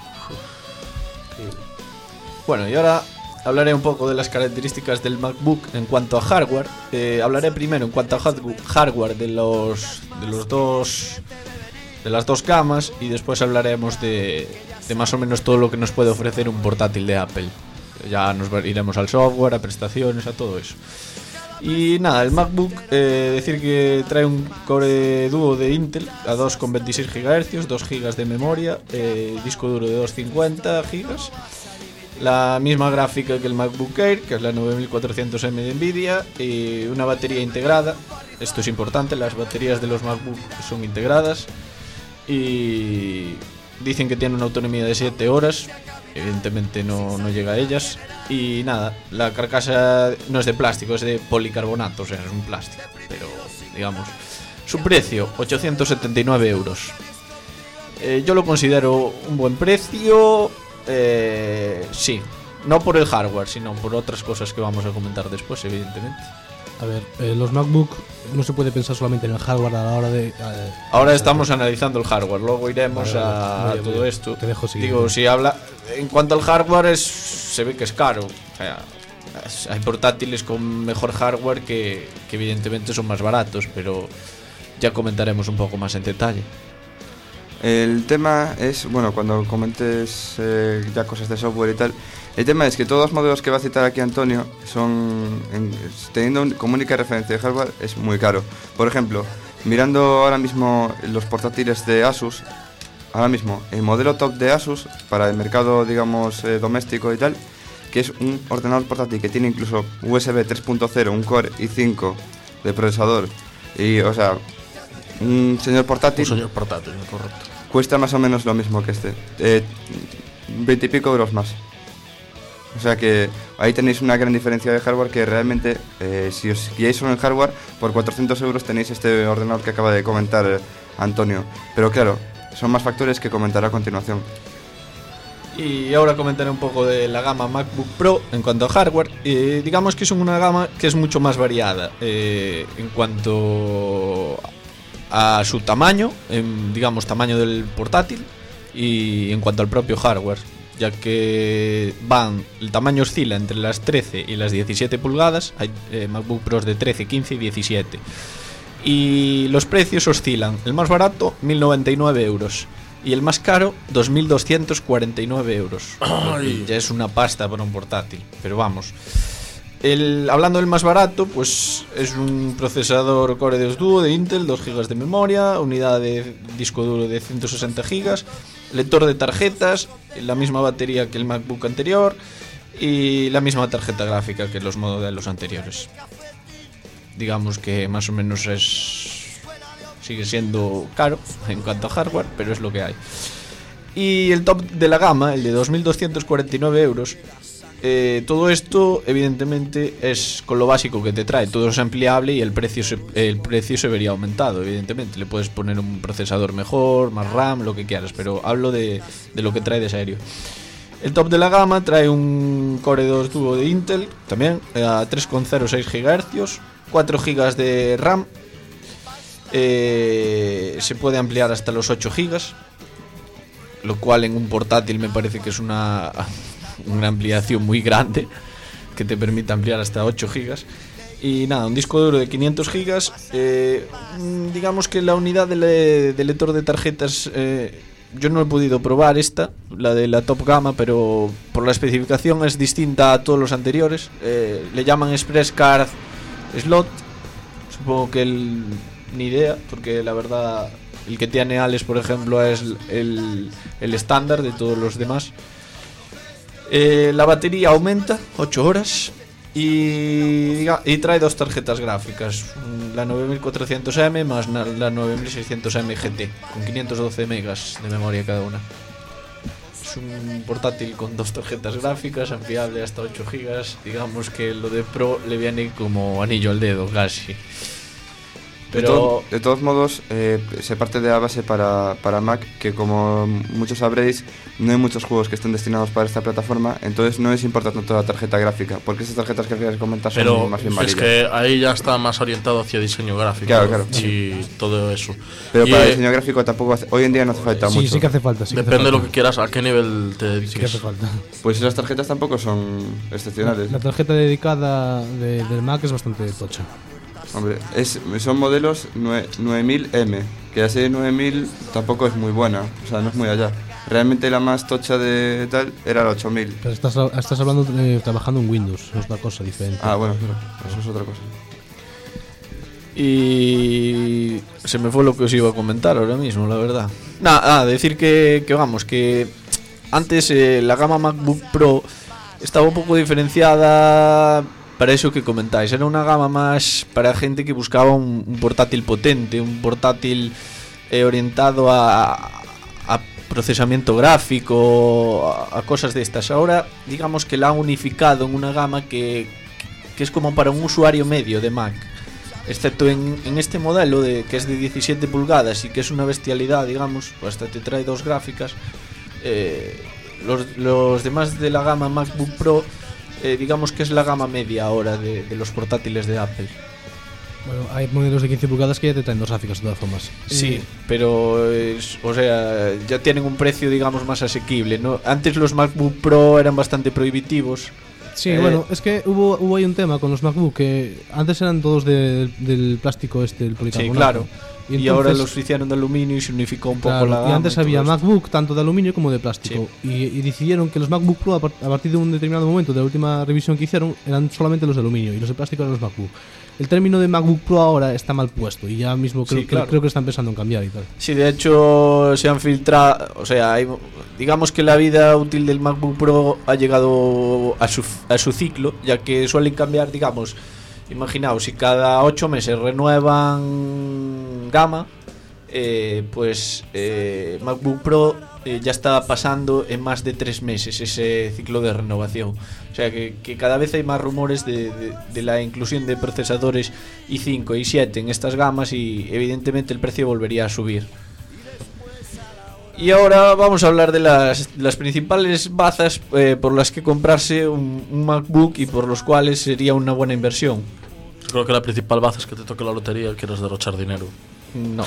Bueno, y ahora hablaré un poco de las características del MacBook en cuanto a hardware. Eh, hablaré primero en cuanto a hardware- hardware de los de los dos de las dos gamas y después hablaremos de, de más o menos todo lo que nos puede ofrecer un portátil de Apple. Ya nos va- iremos al software, a prestaciones, a todo eso. Y nada, el MacBook, eh, decir que trae un Core Duo de Intel a dos coma veintiséis gigahercios, dos gigas de memoria, eh, disco duro de doscientos cincuenta gigas, la misma gráfica que el MacBook Air, que es la nueve mil cuatrocientos eme de Nvidia, y una batería integrada. Esto es importante, las baterías de los MacBook son integradas y dicen que tiene una autonomía de siete horas. Evidentemente no, no llega a ellas. Y nada, la carcasa no es de plástico, es de policarbonato, o sea, es un plástico. Pero, digamos, su precio, ochocientos setenta y nueve euros. Eh, yo lo considero un buen precio, eh, sí. No por el hardware, sino por otras cosas que vamos a comentar después, evidentemente. A ver, eh, los MacBook no se puede pensar solamente en el hardware a la hora de... Eh, Ahora estamos analizando el hardware, luego iremos vale, a, vale, a todo vale. esto. Te dejo seguir. Digo, si habla... En cuanto al hardware, es, se ve que es caro. O sea, es- hay portátiles con mejor hardware que, que evidentemente son más baratos, pero ya comentaremos un poco más en detalle. El tema es, bueno, cuando comentes eh, ya cosas de software y tal, el tema es que todos los modelos que va a citar aquí Antonio son, en- teniendo un- como única referencia de hardware, es muy caro. Por ejemplo, mirando ahora mismo los portátiles de Asus, ahora mismo el modelo top de Asus para el mercado, digamos, eh, doméstico y tal, que es un ordenador portátil que tiene incluso U S B tres punto cero, un Core i cinco de procesador y, o sea, un señor portátil. Un señor portátil, correcto. Cuesta más o menos lo mismo que este, eh, veinte y pico euros más. O sea que ahí tenéis una gran diferencia de hardware que realmente, eh, si os guiáis solo en hardware, por cuatrocientos euros tenéis este ordenador que acaba de comentar eh, Antonio. Pero claro, son más factores que comentará a continuación. Y ahora comentaré un poco de la gama MacBook Pro en cuanto a hardware. Eh, digamos que es una gama que es mucho más variada eh, en cuanto a su tamaño, en, digamos tamaño del portátil, y en cuanto al propio hardware, ya que van, el tamaño oscila entre las trece y las diecisiete pulgadas. Hay eh, MacBook Pros de trece, quince y diecisiete. Y los precios oscilan, el más barato mil noventa y nueve euros y el más caro dos mil doscientos cuarenta y nueve euros. Ay. Ya es una pasta para un portátil, pero vamos. El, hablando del más barato, pues es un procesador Core dos Duo de Intel, dos gigas de memoria, unidad de disco duro de ciento sesenta gigas, lector de tarjetas, la misma batería que el MacBook anterior y la misma tarjeta gráfica que los modelos anteriores. Digamos que más o menos es sigue siendo caro en cuanto a hardware, pero es lo que hay. Y el top de la gama, el de dos mil doscientos cuarenta y nueve euros, eh, todo esto evidentemente es con lo básico que te trae, todo es ampliable y el precio se, el precio se vería aumentado, evidentemente. Le puedes poner un procesador mejor, más RAM, lo que quieras, pero hablo de, de lo que trae de serio. El top de la gama trae un Core dos Duo de Intel, también a tres coma cero seis gigahercios, cuatro gigas de RAM, eh, se puede ampliar hasta los ocho gigas, lo cual en un portátil me parece que es una, una ampliación muy grande, que te permite ampliar hasta ocho gigas. Y nada, un disco duro de quinientos gigas, eh, digamos que la unidad de, le, de lector de tarjetas, eh, yo no he podido probar esta, la de la top gama, pero por la especificación es distinta a todos los anteriores. Eh, le llaman Express Card Slot, supongo que el, ni idea, porque la verdad el que tiene Alex, por ejemplo, es el, el estándar de todos los demás. Eh, la batería aumenta ocho horas y, diga, y trae dos tarjetas gráficas, la nueve mil cuatrocientos eme más la nueve mil seiscientos eme G T, con quinientos doce megas de memoria cada una. Es un portátil con dos tarjetas gráficas, ampliable hasta ocho gigas. Digamos que lo de Pro le viene como anillo al dedo casi. Pero De, to- de todos modos, eh, se parte de la base para, para Mac, que como muchos sabréis, no hay muchos juegos que estén destinados para esta plataforma, entonces no es importante tanto la tarjeta gráfica, porque esas tarjetas gráficas que comentas son Pero más bien es válidas. que ahí ya está más orientado hacia diseño gráfico. Claro, claro. Y todo eso. Pero Y, para eh, diseño gráfico tampoco hace- hoy en día no hace falta Sí, mucho. sí que hace falta. Sí que hace Depende de lo falta. que quieras, a qué nivel te dediques. Sí que hace falta. Pues esas tarjetas tampoco son excepcionales. La tarjeta dedicada de- del Mac es bastante tocha. Hombre, es, son modelos nueve mil eme, que la serie nueve mil tampoco es muy buena, o sea, no es muy allá. Realmente la más tocha de tal era la ocho mil. Pero estás, estás hablando eh, trabajando en Windows, es una cosa diferente. Ah, bueno, claro, eso es otra cosa. Y se me fue lo que os iba a comentar ahora mismo, la verdad. Nada, ah, decir que, que vamos, que antes eh, la gama MacBook Pro estaba un poco diferenciada para eso que comentáis. Era una gama más para gente que buscaba un, un portátil potente, un portátil eh, orientado a, a procesamiento gráfico, a, a cosas de estas. Ahora, digamos que la han unificado en una gama que, que es como para un usuario medio de Mac. Excepto en, en este modelo de, que es de diecisiete pulgadas y que es una bestialidad, digamos, pues hasta te trae dos gráficas. eh, los, los demás de la gama MacBook Pro, eh, digamos que es la gama media ahora de, de los portátiles de Apple. Bueno, hay modelos de quince pulgadas que ya te traen dos gráficas de todas formas. Sí, eh, pero es, o sea, ya tienen un precio, digamos, más asequible, ¿no? Antes los MacBook Pro eran bastante prohibitivos. Sí, Eh, bueno, es que hubo, hubo ahí un tema con los MacBook que antes eran todos de- del plástico este, el Sí, policarbonato. claro. Y, entonces- ahora los hicieron de aluminio y se unificó un poco Claro, la y gama antes y todo había esto. MacBook tanto de aluminio como de plástico. Y, y decidieron que los MacBook Pro, a, par- a partir de un determinado momento de la última revisión que hicieron, eran solamente los de aluminio y los de plástico eran los MacBook. El término de MacBook Pro ahora está mal puesto y ya mismo creo, Sí, que, claro. creo que están pensando en cambiar y tal. Sí, de hecho se han filtrado, o sea, hay, digamos que la vida útil del MacBook Pro ha llegado a su, a su ciclo, ya que suelen cambiar, digamos, imaginaos, si cada ocho meses renuevan gama, eh, pues eh, MacBook Pro eh, ya está pasando en más de tres meses ese ciclo de renovación. O sea que, que cada vez hay más rumores de, de, de la inclusión de procesadores i cinco, i siete en estas gamas y evidentemente el precio volvería a subir. Y ahora vamos a hablar de las, las principales bazas eh, por las que comprarse un, un MacBook y por los cuales sería una buena inversión. Yo creo que la principal baza es que te toque la lotería y quieres derrochar dinero. No.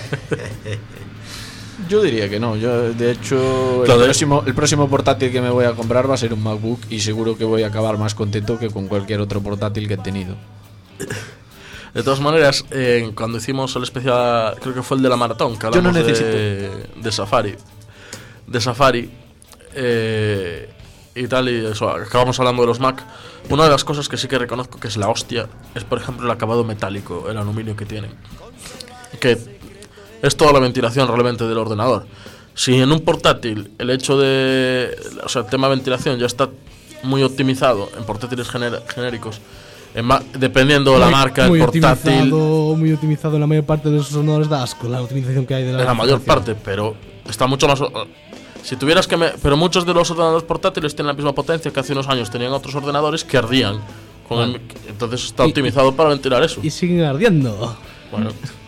Yo diría que no. Yo, de hecho, Claro, el de- próximo, el próximo portátil que me voy a comprar va a ser un MacBook y seguro que voy a acabar más contento que con cualquier otro portátil que he tenido. De todas maneras, eh, cuando hicimos el especial, creo que fue el de la maratón, que Yo no hablamos necesito. de, de Safari, de Safari eh, y tal, y eso, acabamos hablando de los Mac. Una de las cosas que sí que reconozco que es la hostia es, por ejemplo, el acabado metálico, el aluminio que tienen, que es toda la ventilación realmente del ordenador. Si en un portátil el hecho de, o sea, el tema de ventilación ya está muy optimizado en portátiles gener- genéricos, en ma- dependiendo de la Muy- marca muy del portátil, optimizado, muy optimizado en la mayor parte de los ordenadores da asco la optimización que hay de la, en la mayor ventilación. parte, pero está mucho más. Si tuvieras que. Me, pero muchos de los ordenadores portátiles tienen la misma potencia que hace unos años tenían otros ordenadores que ardían. Con el- Vale. entonces está Y- optimizado para ventilar eso. Y siguen ardiendo. Bueno,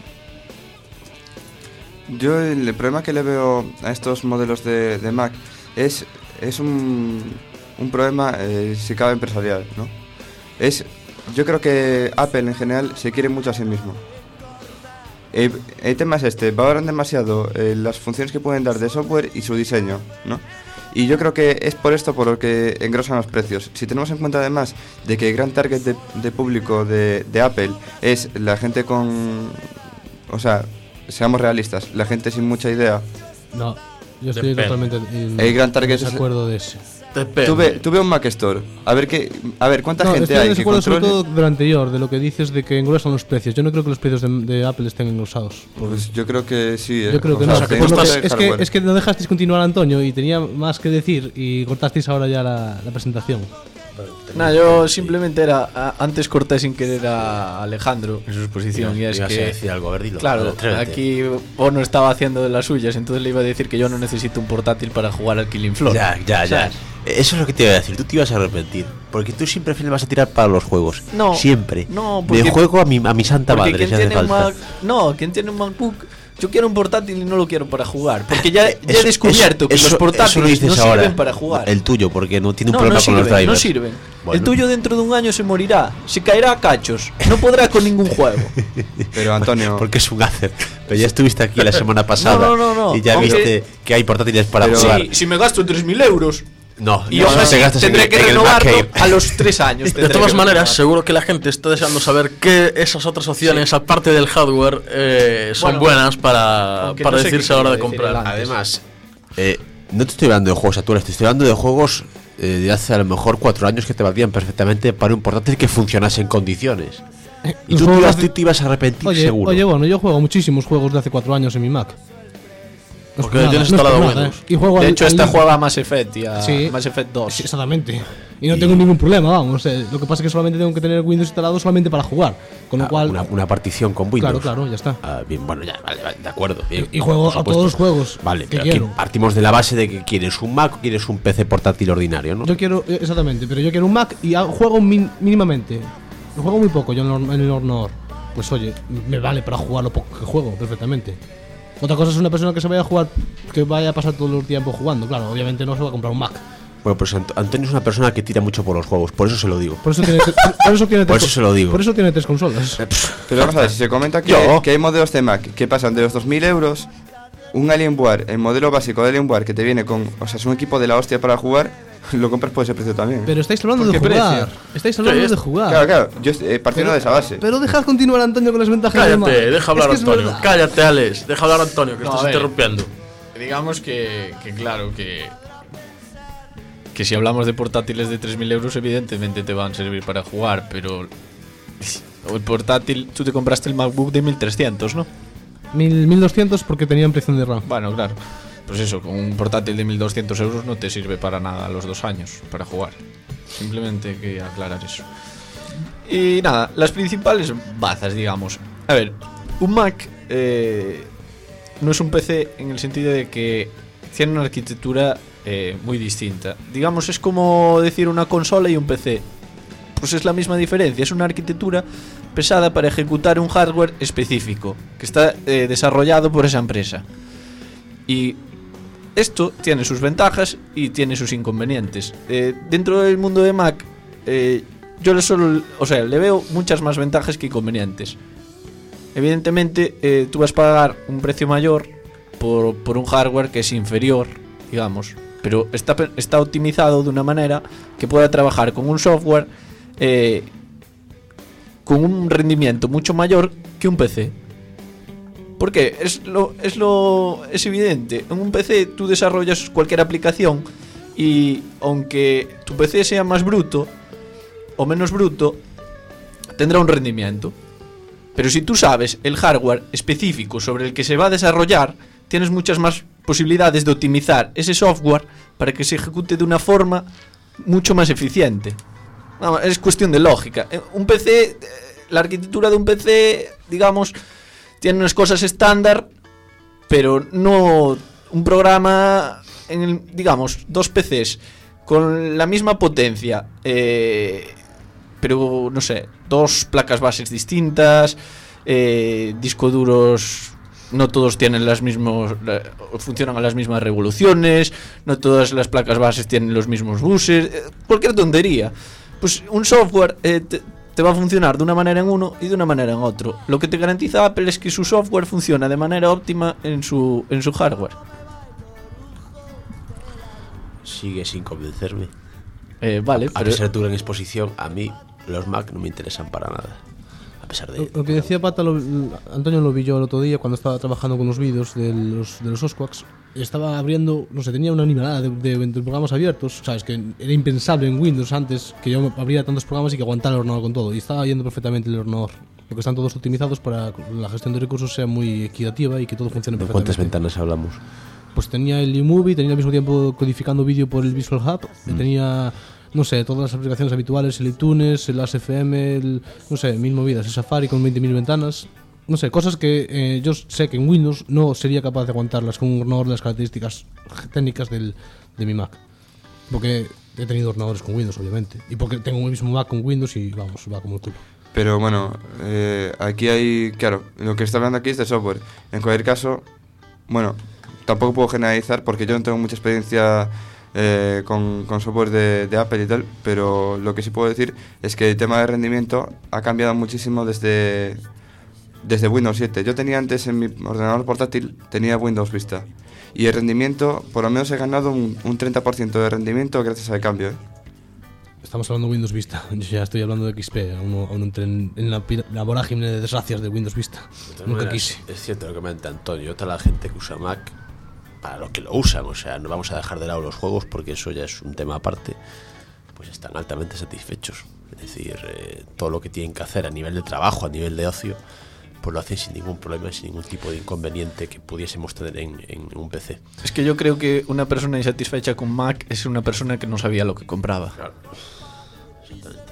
Yo el problema que le veo a estos modelos de, de Mac es, es un, un problema, eh, si cabe, empresarial, ¿no? Es, yo creo que Apple en general se quiere mucho a sí mismo. El, el tema es este, valoran demasiado eh, las funciones que pueden dar de software y su diseño, ¿no? Y yo creo que es por esto por lo que engrosan los precios. Si tenemos en cuenta además de que el gran target de, de público de, de Apple es la gente con... O sea, seamos realistas, la gente sin mucha idea. No, yo estoy Depende. totalmente en El gran target es- desacuerdo de ese. depende. Tuve, tuve un Mac Store. A ver qué, a ver cuánta No, gente estoy en hay que desacuerdo sobre controle. todo de lo anterior, de lo que dices de que engrosan los precios. Yo no creo que los precios de, de Apple estén engrosados. Pues yo creo que sí. eh. Yo creo que O no. sea, Por tenemos lo que- bastante es, que, hardware. es que no dejasteis continuar a Antonio y tenía más que decir y cortasteis ahora ya la, la presentación. Nada, yo simplemente era. a- Antes corté sin querer a Alejandro en su exposición. Y es Ibas a que. decir algo, a ver, dilo. Claro, Atrévete. aquí Ono estaba haciendo de las suyas, entonces le iba a decir que yo no necesito un portátil para jugar al Killing Floor. Ya, ya, ya. ¿Sabes? Eso es lo que te iba a decir. Tú te ibas a arrepentir. Porque tú siempre al final vas a tirar para los juegos. No, Siempre. no, De porque- juego a mi, a mi santa Porque madre, quien si hace tiene un falta. Mac, no, quien tiene un MacBook, yo quiero un portátil y no lo quiero para jugar, porque ya, ya Eso- he descubierto eso- que eso- los portátiles eso lo dices no ahora. sirven para jugar. El tuyo, porque no tiene un no, problema no con los sirven, drivers. no sirven. Bueno. El tuyo dentro de un año se morirá, se caerá a cachos, no podrá con ningún juego. Pero Antonio, Porque es un Acer. Pero ya estuviste aquí la semana pasada. No, no, no, no. Y ya Aunque- viste que hay portátiles para Pero- jugar. Sí, si me gasto tres mil euros No, y no, aún no así te gastas tendré en, que en el renovarlo MacCabe. a los tres años. De tendré todas que maneras, renovar. seguro que la gente está deseando saber qué esas otras opciones, aparte del hardware, eh, son Bueno, buenas para, aunque para no sé qué decirse a la hora de quiere decir comprar. el antes. Además, eh, no te estoy hablando de juegos actuales, te estoy hablando de juegos eh, de hace a lo mejor cuatro años que te valdrían perfectamente para un portátil que funcionase en condiciones. Y tú te ibas, tú te ibas a arrepentir Oye, seguro. oye, bueno, yo juego muchísimos juegos de hace cuatro años en mi Mac. No es Porque por tienes nada, no es instalado por nada, Windows. ¿eh? Y juego De al- hecho, al esta Linux. juega a Mass Effect y a Sí. Mass Effect dos. Sí, exactamente. Y no tengo ningún problema, vamos. eh, lo que pasa es que solamente tengo que tener Windows instalado solamente para jugar. Con lo Ah, cual. una, una partición con Windows. Claro, claro, ya está. Ah, bien, bueno, ya, vale, vale, de acuerdo. Bien, Y juego por a supuesto. todos los juegos Vale, que pero aquí quiero. partimos de la base de que quieres un Mac o quieres un P C portátil ordinario, ¿no? Yo quiero, eh, exactamente, pero yo quiero un Mac y ha- juego min- mínimamente. Juego muy poco yo en el, or- en el ordenador. Pues oye, me vale para jugar lo poco que juego, perfectamente. Otra cosa es una persona que se vaya a jugar, que vaya a pasar todo el tiempo jugando. Claro, obviamente no se va a comprar un Mac. Bueno, pues Ant- Antonio es una persona que tira mucho por los juegos, por eso se lo digo. Por eso tiene, tre- por eso tiene Por tres eso co- se lo digo. Por eso tiene tres consolas. Pero vamos a ver, si se comenta que, Yo. que hay modelos de Mac que pasan de los dos mil euros, un Alienware, el modelo básico de Alienware que te viene con, o sea, es un equipo de la hostia para jugar, lo compras por ese precio también. Pero estáis hablando ¿Por de qué jugar. precio? Estáis hablando Sí, de es- jugar. Claro, claro, yo eh, partiendo de esa base. Pero dejad continuar a Antonio con las ventajas de Mac. Cállate, deja hablar Es que es Antonio. verdad. Cállate, Alex. Deja hablar Antonio, que No, estás a ver. interrumpiendo. Digamos que, que claro, que que si hablamos de portátiles de tres mil euros, evidentemente te van a servir para jugar, pero el portátil, tú te compraste el MacBook de mil trescientos, ¿no? Mil- mil doscientos porque tenía ampliación de RAM. Bueno, claro. Pues eso, con un portátil de mil doscientos euros no te sirve para nada a los dos años para jugar. Simplemente hay que aclarar eso. Y nada, las principales bazas, digamos. A ver, un Mac eh, no es un P C en el sentido de que tiene una arquitectura eh, muy distinta. Digamos, es como decir una consola y un P C. Pues es la misma diferencia, es una arquitectura pesada para ejecutar un hardware específico que está eh, desarrollado por esa empresa. Y esto tiene sus ventajas y tiene sus inconvenientes. Eh, dentro del mundo de Mac, eh, yo le solo, o sea, le veo muchas más ventajas que inconvenientes. Evidentemente, eh, tú vas a pagar un precio mayor por, por un hardware que es inferior, digamos, pero está, pe- está optimizado de una manera que pueda trabajar con un software eh, con un rendimiento mucho mayor que un P C. Porque es lo, es lo es evidente. En un P C tú desarrollas cualquier aplicación y aunque tu P C sea más bruto o menos bruto, tendrá un rendimiento. Pero si tú sabes el hardware específico sobre el que se va a desarrollar, tienes muchas más posibilidades de optimizar ese software para que se ejecute de una forma mucho más eficiente. Vamos, es cuestión de lógica. Eh, Un P C, eh, la arquitectura de un P C, digamos, tiene unas cosas estándar, pero no un programa, en el, digamos, dos P Cs con la misma potencia, eh, pero no sé, dos placas bases distintas, eh, discos duros, no todos tienen las mismos, la, funcionan a las mismas revoluciones, no todas las placas bases tienen los mismos buses, eh, cualquier tontería. Pues un software eh, te, te va a funcionar de una manera en uno y de una manera en otro. Lo que te garantiza Apple es que su software funciona de manera óptima en su, en su hardware. Sigue sin convencerme. Eh, vale, A pero pesar de tu gran exposición, a mí los Mac no me interesan para nada. A pesar de... Lo, lo que decía Pata, lo- Antonio lo vi yo el otro día cuando estaba trabajando con los vídeos de los, de los Osquaks. Estaba abriendo, no sé, tenía una animalada de, de, de programas abiertos. Sabes que era impensable en Windows antes que yo abriera tantos programas y que aguantara el ordenador con todo. Y estaba yendo perfectamente el ordenador. Porque están todos optimizados para que la gestión de recursos sea muy equitativa y que todo funcione ¿De perfectamente. cuántas ventanas hablamos? Pues tenía el iMovie, tenía al mismo tiempo codificando vídeo por el Visual Hub, Mm. tenía, no sé, todas las aplicaciones habituales, el iTunes, el A S F M, el, no sé, mil movidas, el Safari con veinte mil ventanas, no sé, cosas que eh, yo sé que en Windows no sería capaz de aguantarlas con un ordenador de las características técnicas del, de mi Mac. Porque he tenido ordenadores con Windows, obviamente, y porque tengo el mismo Mac con Windows y vamos, va como el culo. Pero bueno, eh, aquí hay, claro, lo que está hablando aquí es de software. En cualquier caso, bueno, tampoco puedo generalizar porque yo no tengo mucha experiencia eh, con, con software de, de Apple y tal, pero lo que sí puedo decir es que el tema de rendimiento ha cambiado muchísimo desde, desde Windows siete. Yo tenía antes en mi ordenador portátil, tenía Windows Vista, y el rendimiento, por lo menos he ganado un, un treinta por ciento de rendimiento gracias al cambio, ¿eh? Estamos hablando de Windows Vista, yo ya estoy hablando de X P, aún, no- aún no entré en, en la, pira- la vorágine de desgracias de Windows Vista. De todas Nunca maneras, quise. Es cierto lo que comenta Antonio. Toda la gente que usa Mac, para lo que lo usan, o sea, no vamos a dejar de lado los juegos porque eso ya es un tema aparte, pues están altamente satisfechos. Es decir, eh, todo lo que tienen que hacer a nivel de trabajo, a nivel de ocio, pues lo hacen sin ningún problema, sin ningún tipo de inconveniente que pudiésemos tener en, en un P C. Es que yo creo que una persona insatisfecha con Mac es una persona que no sabía lo que compraba. Claro. Exactamente.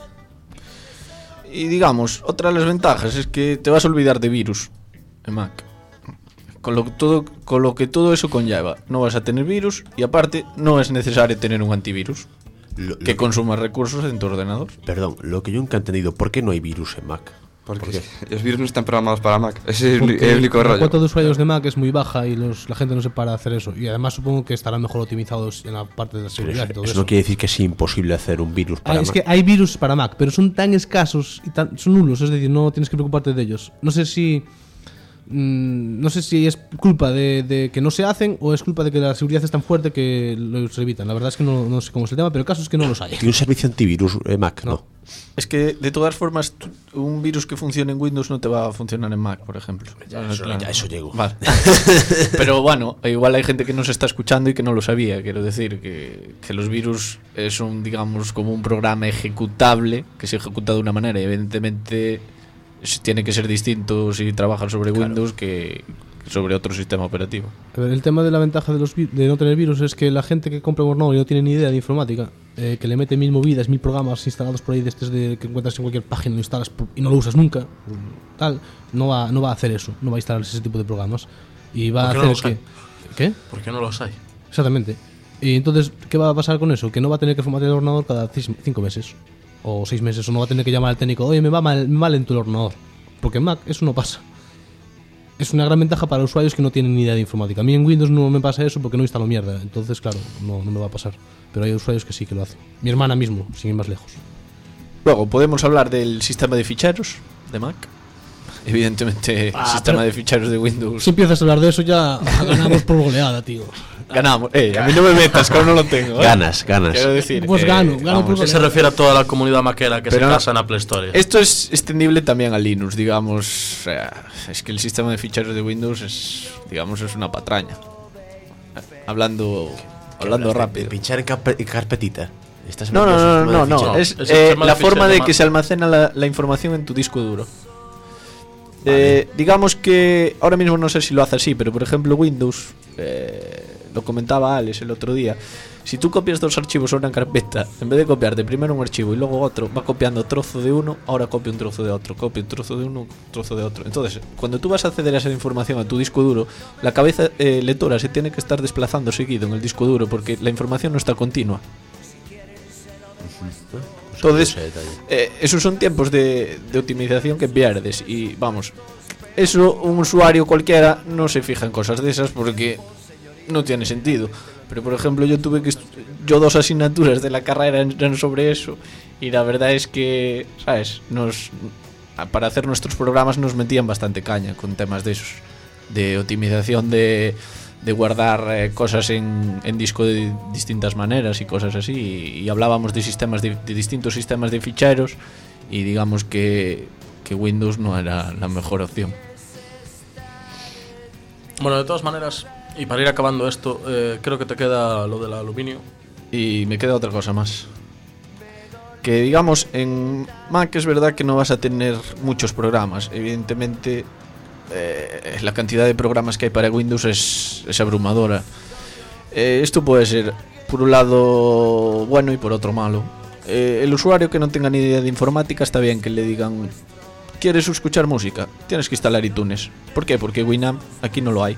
Y digamos, otra de las ventajas es que te vas a olvidar de virus en Mac. Con lo, que todo, con lo que todo eso conlleva. No vas a tener virus y aparte no es necesario tener un antivirus Lo, que lo, consuma recursos en tu ordenador. Perdón, lo que yo nunca he entendido, ¿por qué no hay virus en Mac? Porque ¿Por qué? los virus no están programados para Mac. Ese es el, Porque el único la rollo. cuota de usuarios de Mac es muy baja y los, la gente no se para a hacer eso. Y además supongo que estarán mejor optimizados en la parte de la Pero seguridad eso, y todo eso eso. no quiere decir que es imposible hacer un virus para Ah, es Mac. que hay virus para Mac, pero son tan escasos y tan, son nulos, es decir, no tienes que preocuparte de ellos. No sé si mmm, no sé si es culpa de, de que no se hacen o es culpa de que la seguridad es tan fuerte que los evitan. La verdad es que no, no sé cómo es el tema, pero el caso es que no los hay. ¿Tiene un servicio antivirus eh, Mac? No. no. Es que de todas formas tú, un virus que funcione en Windows no te va a funcionar en Mac, por ejemplo. Ya, eso, ya eso llego. Vale. Pero bueno, igual hay gente que nos está escuchando y que no lo sabía. Quiero decir que, que los virus son, digamos, como un programa ejecutable que se ejecuta de una manera y evidentemente tiene que ser distinto si trabajas sobre claro. Windows que sobre otro sistema operativo. El tema de la ventaja de, los de no tener virus es que la gente que compra un ordenador y no tiene ni idea de informática, eh, que le mete mil movidas, mil programas instalados por ahí desde que encuentras en cualquier página, lo instalas por, y no lo usas nunca, tal, no va, no va a hacer eso, no va a instalar ese tipo de programas y va a hacer no que... ¿Qué? ¿Por qué no los hay? Exactamente. Y entonces, ¿qué va a pasar con eso? Que no va a tener que formatear el ordenador cada cinco meses o seis meses, o no va a tener que llamar al técnico, oye, me va mal, mal en tu ordenador, porque en Mac eso no pasa. Es una gran ventaja para usuarios que no tienen ni idea de informática. A mí en Windows no me pasa eso porque no instalo mierda. Entonces, claro, no, no me va a pasar. Pero hay usuarios que sí que lo hacen. Mi hermana mismo, sin ir más lejos. Luego, podemos hablar del sistema de ficheros de Mac. Evidentemente, ah, el sistema de ficheros de Windows. Si empiezas a hablar de eso ya ganamos por goleada, tío. Ganamos. Eh, a mí no me metas, que aún no lo tengo. ¿eh? Ganas, ganas. Quiero decir pues que, gano, gano vamos, por goleada. Se refiere a toda la comunidad maquera que Pero se no, casa en Apple Store. Esto es extendible también a Linux, digamos. O sea, es que el sistema de ficheros de Windows es, digamos, es una patraña. Hablando, hablando rápido. De pinchar en, carpe en carpetita. ¿Estás no, no, no, no, no, no. Es, es eh, la de forma de llama... que se almacena la, la información en tu disco duro. Vale. Eh, digamos que ahora mismo no sé si lo hace así, pero por ejemplo Windows, eh, lo comentaba Alex el otro día. Si tú copias dos archivos a una carpeta, en vez de copiarte primero un archivo y luego otro, va copiando trozo de uno, ahora copia un trozo de otro, copia un trozo de uno, un trozo de otro. Entonces, cuando tú vas a acceder a esa información a tu disco duro, la cabeza eh, lectora se tiene que estar desplazando seguido en el disco duro porque la información no está continua. Entonces, eh, esos son tiempos de, de optimización que pierdes y vamos, eso un usuario cualquiera no se fija en cosas de esas porque no tiene sentido. Pero por ejemplo yo tuve que yo dos asignaturas de la carrera eran sobre eso y la verdad es que, ¿sabes? Nos para hacer nuestros programas nos metían bastante caña con temas de esos, de optimización de de guardar eh, cosas en, en disco de distintas maneras y cosas así y, y hablábamos de sistemas de, de distintos sistemas de ficheros y digamos que, que Windows no era la mejor opción. Bueno, de todas maneras, y para ir acabando esto, eh, creo que te queda lo del aluminio. Y me queda otra cosa más. Que digamos, en Mac es verdad que no vas a tener muchos programas. Evidentemente, eh, la cantidad de programas que hay para Windows es, es abrumadora. Eh, esto puede ser, por un lado, bueno y por otro malo. Eh, el usuario que no tenga ni idea de informática está bien que le digan: ¿quieres escuchar música? Tienes que instalar iTunes. ¿Por qué? Porque Winamp aquí no lo hay.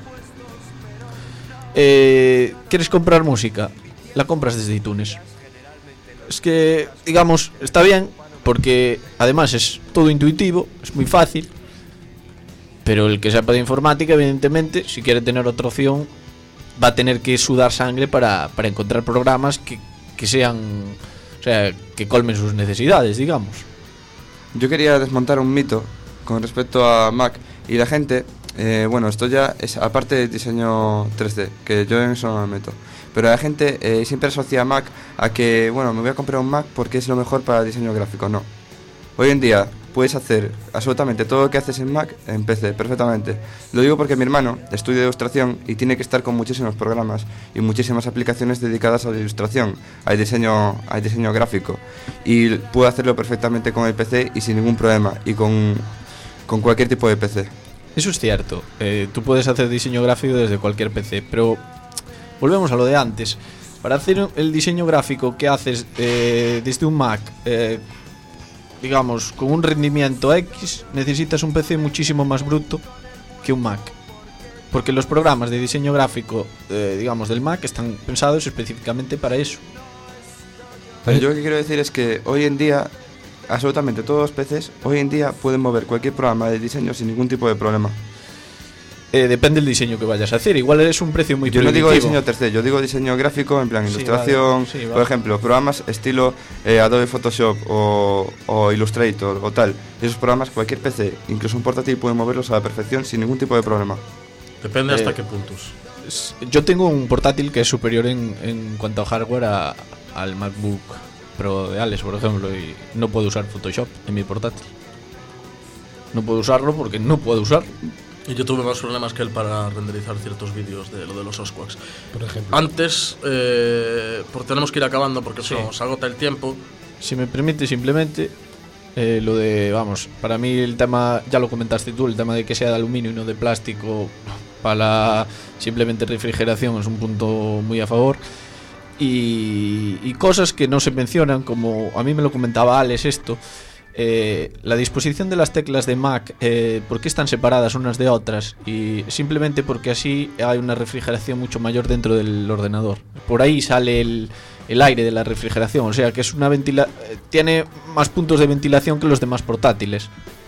Eh, ¿Quieres comprar música? La compras desde iTunes. Es que, digamos, está bien, porque además es todo intuitivo, es muy fácil. Pero el que sepa de informática, evidentemente, si quiere tener otra opción, va a tener que sudar sangre para, para encontrar programas que, que sean, o sea, que colmen sus necesidades, digamos. Yo quería desmontar un mito con respecto a Mac y la gente, eh, bueno, esto ya es aparte del diseño tres D, que yo en eso no me meto, pero la gente eh, siempre asocia Mac a que, bueno, me voy a comprar un Mac porque es lo mejor para el diseño gráfico. No. Hoy en día, puedes hacer absolutamente todo lo que haces en Mac en P C, perfectamente. Lo digo porque mi hermano estudia ilustración y tiene que estar con muchísimos programas y muchísimas aplicaciones dedicadas a la ilustración, al diseño, al diseño gráfico. Y puede hacerlo perfectamente con el P C y sin ningún problema, y con, con cualquier tipo de P C. Eso es cierto, eh, tú puedes hacer diseño gráfico desde cualquier P C, pero volvemos a lo de antes. Para hacer el diseño gráfico que haces eh, desde un Mac, eh, digamos, con un rendimiento X, necesitas un P C muchísimo más bruto que un Mac. Porque los programas de diseño gráfico, eh, digamos, del Mac están pensados específicamente para eso. Yo lo que quiero decir es que hoy en día, absolutamente todos los P Cs, hoy en día pueden mover cualquier programa de diseño sin ningún tipo de problema. Eh, depende del diseño que vayas a hacer. Igual es un precio muy Yo no prohibitivo. digo diseño tercero, yo digo diseño gráfico, en plan Sí, ilustración, vale, sí, vale. por ejemplo, programas estilo eh, Adobe Photoshop o, o Illustrator o tal. Esos programas cualquier P C, incluso un portátil, puede moverlos a la perfección sin ningún tipo de problema. Depende hasta Eh, qué puntos. Es- Yo tengo un portátil que es superior en, en cuanto a hardware a- al MacBook Pro de Alex, por ejemplo, y no puedo usar Photoshop en mi portátil. No puedo usarlo porque no puedo usarlo. Y yo tuve más problemas que él para renderizar ciertos vídeos de lo de los Osquaks. Por ejemplo. Antes, eh, porque tenemos que ir acabando porque Sí. se nos agota el tiempo. Si me permite, simplemente eh, lo de, vamos, para mí el tema, ya lo comentaste tú, el tema de que sea de aluminio y no de plástico para la simplemente refrigeración es un punto muy a favor. Y, y cosas que no se mencionan, como a mí me lo comentaba Alex esto, eh, la disposición de las teclas de Mac, eh, ¿por qué están separadas unas de otras? Y simplemente porque así hay una refrigeración mucho mayor dentro del ordenador. Por ahí sale el, el aire de la refrigeración, o sea que es una ventila eh, tiene más puntos de ventilación que los demás portátiles.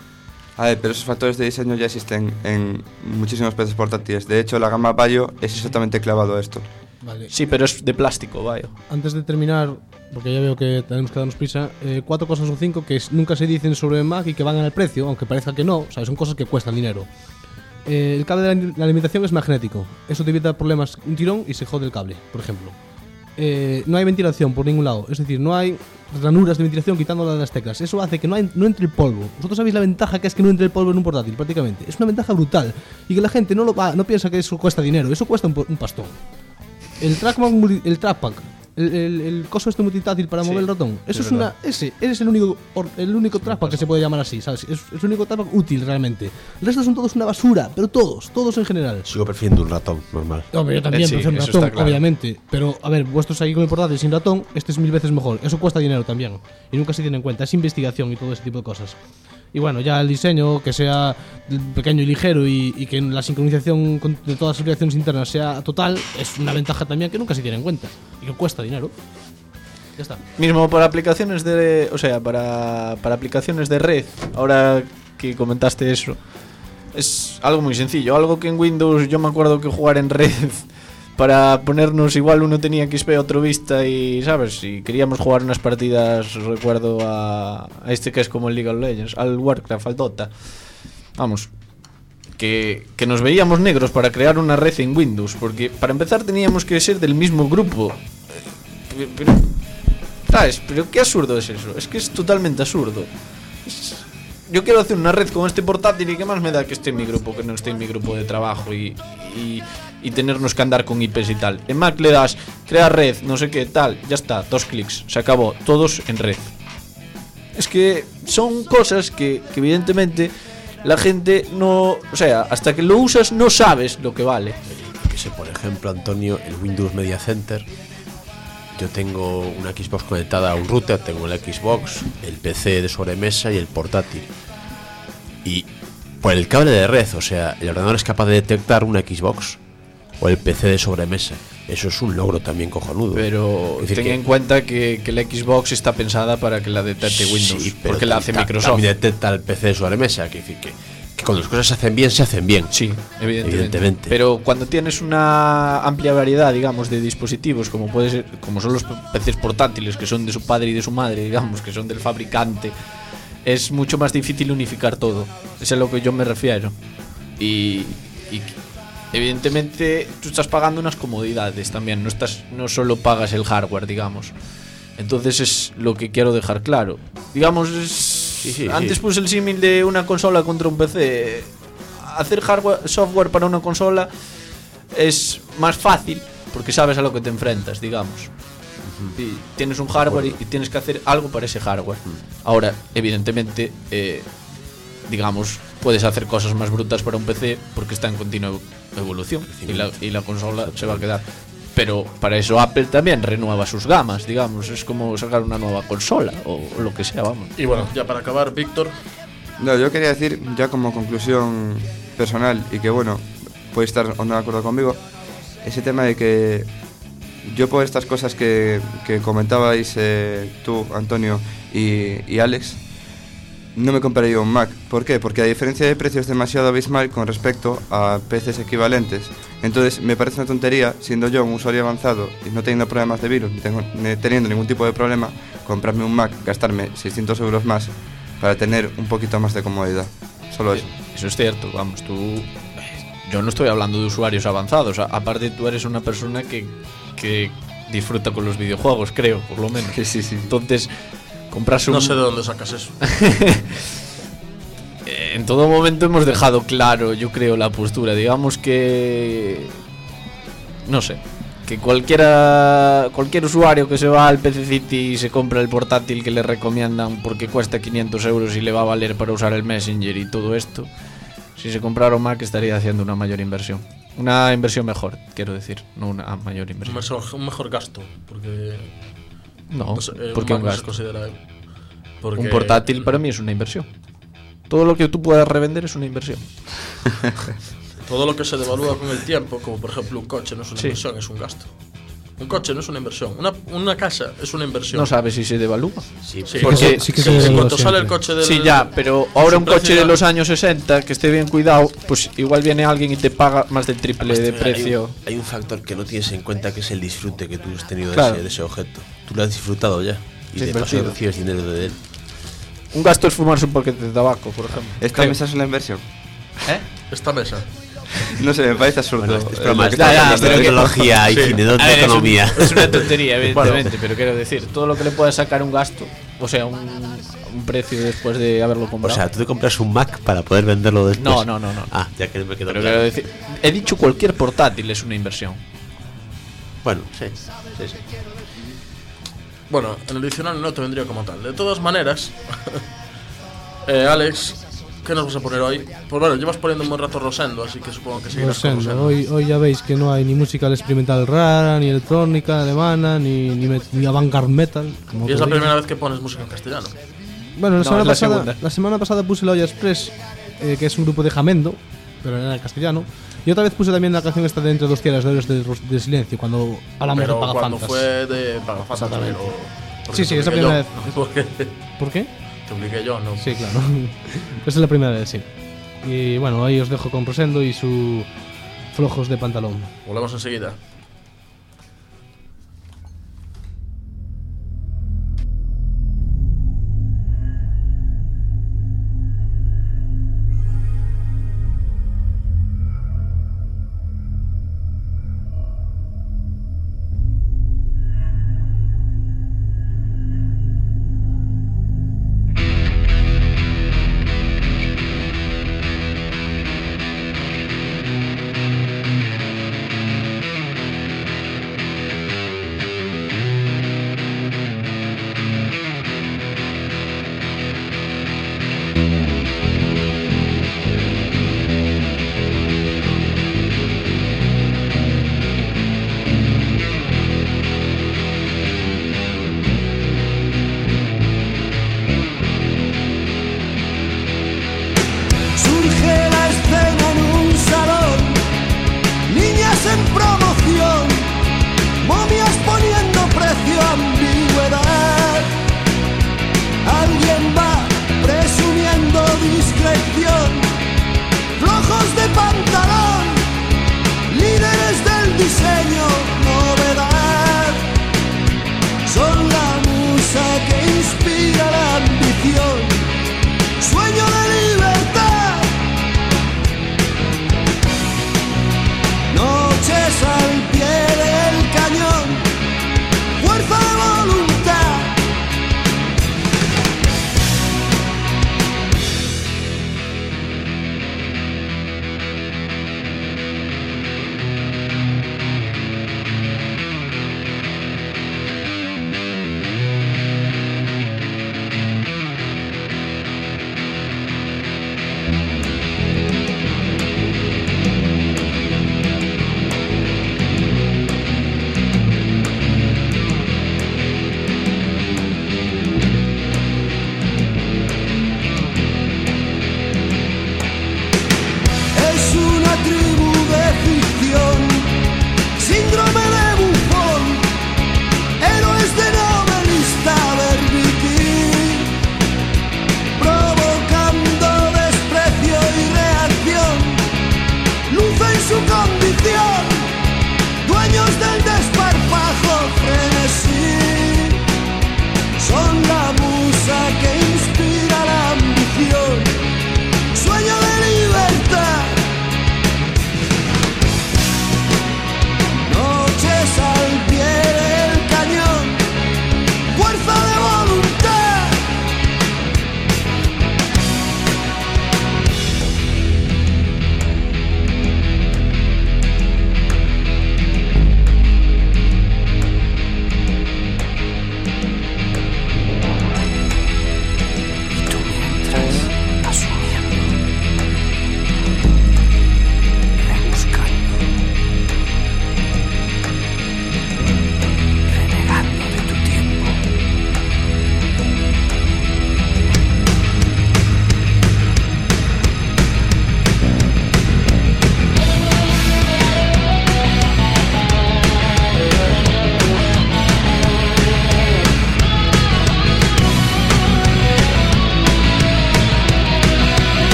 A ver, pero esos factores de diseño ya existen en muchísimos P Cs portátiles. De hecho, la gama Vaio es exactamente clavado a esto. Vale. Sí, pero es de plástico, vaya. Antes de terminar, porque ya veo que tenemos que darnos prisa, eh, cuatro cosas o cinco que s- nunca se dicen sobre Mac y que van en el precio, aunque parezca que no, o sea, son cosas que cuestan dinero. Eh, el cable de la, la alimentación es magnético. Eso te evita problemas, un tirón y se jode el cable, por ejemplo. Eh, no hay ventilación por ningún lado, es decir, no hay ranuras de ventilación quitándola de las teclas. Eso hace que no, hay- no entre el polvo. Vosotros sabéis la ventaja que es que no entre el polvo en un portátil, prácticamente. Es una ventaja brutal. Y que la gente no, lo va, no piensa que eso cuesta dinero, eso cuesta un, po- un pastón. El trackpad, multi- el trackpad, el, el, el coso este multitáctil para Sí, mover el ratón. Eso es es una, verdad. ese, ese es el único, or- el único trackpad que se puede llamar así, ¿sabes? Es, es el único trackpad útil realmente. El resto son todos una basura, pero todos, todos en general. Sigo prefiriendo un ratón normal. Hombre, yo también Eh, sí, prefiero un eso ratón, está claro. obviamente. Pero, a ver, vuestros ahí con el portátil sin ratón, este es mil veces mejor. Eso cuesta dinero también. Y nunca se tiene en cuenta. Es investigación y todo ese tipo de cosas. Y bueno, ya el diseño, que sea pequeño y ligero y, y que la sincronización con- de todas las aplicaciones internas sea total, es una ventaja también que nunca se tiene en cuenta. Y que cuesta dinero. Ya está. Mismo para aplicaciones de, o sea, para, para aplicaciones de red, ahora que comentaste eso, es algo muy sencillo, algo que en Windows yo me acuerdo que jugar en red para ponernos igual uno tenía X P, otro Vista y, ¿sabes? Si queríamos jugar unas partidas, recuerdo a, a este que es como el League of Legends, al Warcraft, al Dota, vamos, que, que nos veíamos negros para crear una red en Windows, porque para empezar teníamos que ser del mismo grupo. Eh, Pero, ¿sabes? Pero qué absurdo es eso. Es que es totalmente absurdo. Es- Yo quiero hacer una red con este portátil y qué más me da que esté en mi grupo, que no esté en mi grupo de trabajo y, y, y tenernos que andar con I Pes y tal. En Mac le das crear red, no sé qué, tal, ya está, dos clics, se acabó, todos en red. Es que son cosas que, que evidentemente la gente no... O sea, hasta que lo usas no sabes lo que vale. Que sé, por ejemplo, Antonio, el Windows Media Center. Yo tengo una Xbox conectada a un router, tengo el Xbox, el P C de sobremesa y el portátil. Y por el cable de red, o sea, el ordenador es capaz de detectar una Xbox o el P C de sobremesa. Eso es un logro también cojonudo. Pero Es decir ten que- en cuenta que, que la Xbox está pensada para que la detecte Windows, Sí, pero porque la hace ta- Microsoft. También detecta el P C de sobremesa, que decir que, que cuando las cosas se hacen bien, se hacen bien. Sí, evidentemente. Evidentemente. Pero cuando tienes una amplia variedad, digamos, de dispositivos, como puede ser, como son los P Cs portátiles, que son de su padre y de su madre, digamos, que son del fabricante, es mucho más difícil unificar todo. Es a lo que yo me refiero. Y, y evidentemente tú estás pagando unas comodidades también, no estás, no solo pagas el hardware, digamos. Entonces es lo que quiero dejar claro. Digamos, es Sí, sí, antes sí. puse el símil de una consola contra un P C. Hacer hardware, software para una consola es más fácil porque sabes a lo que te enfrentas, digamos. Y tienes un hardware y, y tienes que hacer algo para ese hardware. Ahora, evidentemente, eh, digamos, puedes hacer cosas más brutas para un P C porque está en continua evolución y la, y la consola se va a quedar. Pero para eso Apple también renueva sus gamas, digamos. Es como sacar una nueva consola o, o lo que sea, vamos. Y bueno, ya para acabar, Víctor. No, yo quería decir, ya como conclusión personal, y que bueno, podéis estar o no de acuerdo conmigo, ese tema de que yo por estas cosas que, que comentabais eh, tú, Antonio y, y Alex, no me compraría un Mac. ¿Por qué? Porque la diferencia de precio es demasiado abismal con respecto a P Cs equivalentes. Entonces me parece una tontería, siendo yo un usuario avanzado y no teniendo problemas de virus, ni, tengo, ni teniendo ningún tipo de problema, comprarme un Mac, gastarme seiscientos euros más para tener un poquito más de comodidad. Solo eso. Eso es cierto, vamos, tú... Yo no estoy hablando de usuarios avanzados. A- aparte tú eres una persona que, que disfruta con los videojuegos, creo, por lo menos. Sí, sí, sí. Entonces, comprarse un... No sé de dónde sacas eso. En todo momento hemos dejado claro, yo creo, la postura. Digamos que... No sé. Que cualquiera cualquier usuario que se va al P C City y se compra el portátil que le recomiendan porque cuesta quinientos euros y le va a valer para usar el Messenger y todo esto, si se comprara un Mac estaría haciendo una mayor inversión. Una inversión mejor, quiero decir, no una mayor Un inversión. mejor, un mejor gasto. Porque. No, no sé, eh, porque un un Mac no se gasto. considera. Porque, Un portátil para mí es una inversión. Todo lo que tú puedas revender es una inversión. Todo lo que se devalúa con el tiempo, como por ejemplo un coche, no es una Sí. inversión, es un gasto. Un coche no es una inversión. Una, una casa es una inversión. No sabes si se devalúa. Sí, Sí, Porque- sí que sí, se sí, devalúa cuando sale el siempre. coche del. Sí, ya, pero ahora su un coche precio de ya- los años sesenta que esté bien cuidado, pues igual viene alguien y te paga más del triple de Hay precio. un, hay un factor que no tienes en cuenta, que es el disfrute que tú has tenido de, Claro. ese, de ese objeto. Tú lo has disfrutado ya y Sí, de paso invertido. recibes dinero de él. Un gasto es fumarse un paquete de tabaco, por ejemplo. ¿Esta Creo. mesa es una inversión? Esta mesa. No sé, me parece absurdo. Bueno, este eh, programa lo que está ya, ya, hablando de pero que- tecnología y Sí. cine, no A de ver, es un- economía. Es, una tontería, evidentemente, pero quiero decir, todo lo que le puedas sacar un gasto, o sea, un, un precio después de haberlo O comprado. sea, tú te compras un Mac para poder venderlo después. no, no, no, no. Ah, ya que no me quedo Pero claro. quiero decir, he dicho cualquier portátil es una inversión. Bueno, sí, sí, sí. Bueno, en el diccionario no te vendría como tal. De todas maneras, eh, Alex, ¿qué nos vas a poner hoy? Pues bueno, llevas poniendo un buen rato Rosendo, así que supongo que seguirás con Rosendo, Rosendo. hoy, hoy ya veis que no hay ni música experimental rara, ni electrónica alemana, ni, ni, met- ni avant-garde metal. como Y es la podéis. primera vez que pones música en castellano. Bueno, la, No, semana es la pasada, segunda. la semana pasada puse la Olla Express, eh, que es un grupo de Jamendo, pero era en castellano. Y otra vez puse también la canción esta de Entre dos tierras de Héroes de, Ros- de Silencio, cuando hablamos Pero de cuando Pagafantas. fue de Pagafantas. Exactamente. pero- porque Sí, sí, te es la obligué primera yo, vez. Porque ¿Por qué? te obligué yo, ¿no? Sí, claro. Esa es la primera vez, sí. Y bueno, ahí os dejo con Rosendo y su flojos de pantalón. Volvemos enseguida.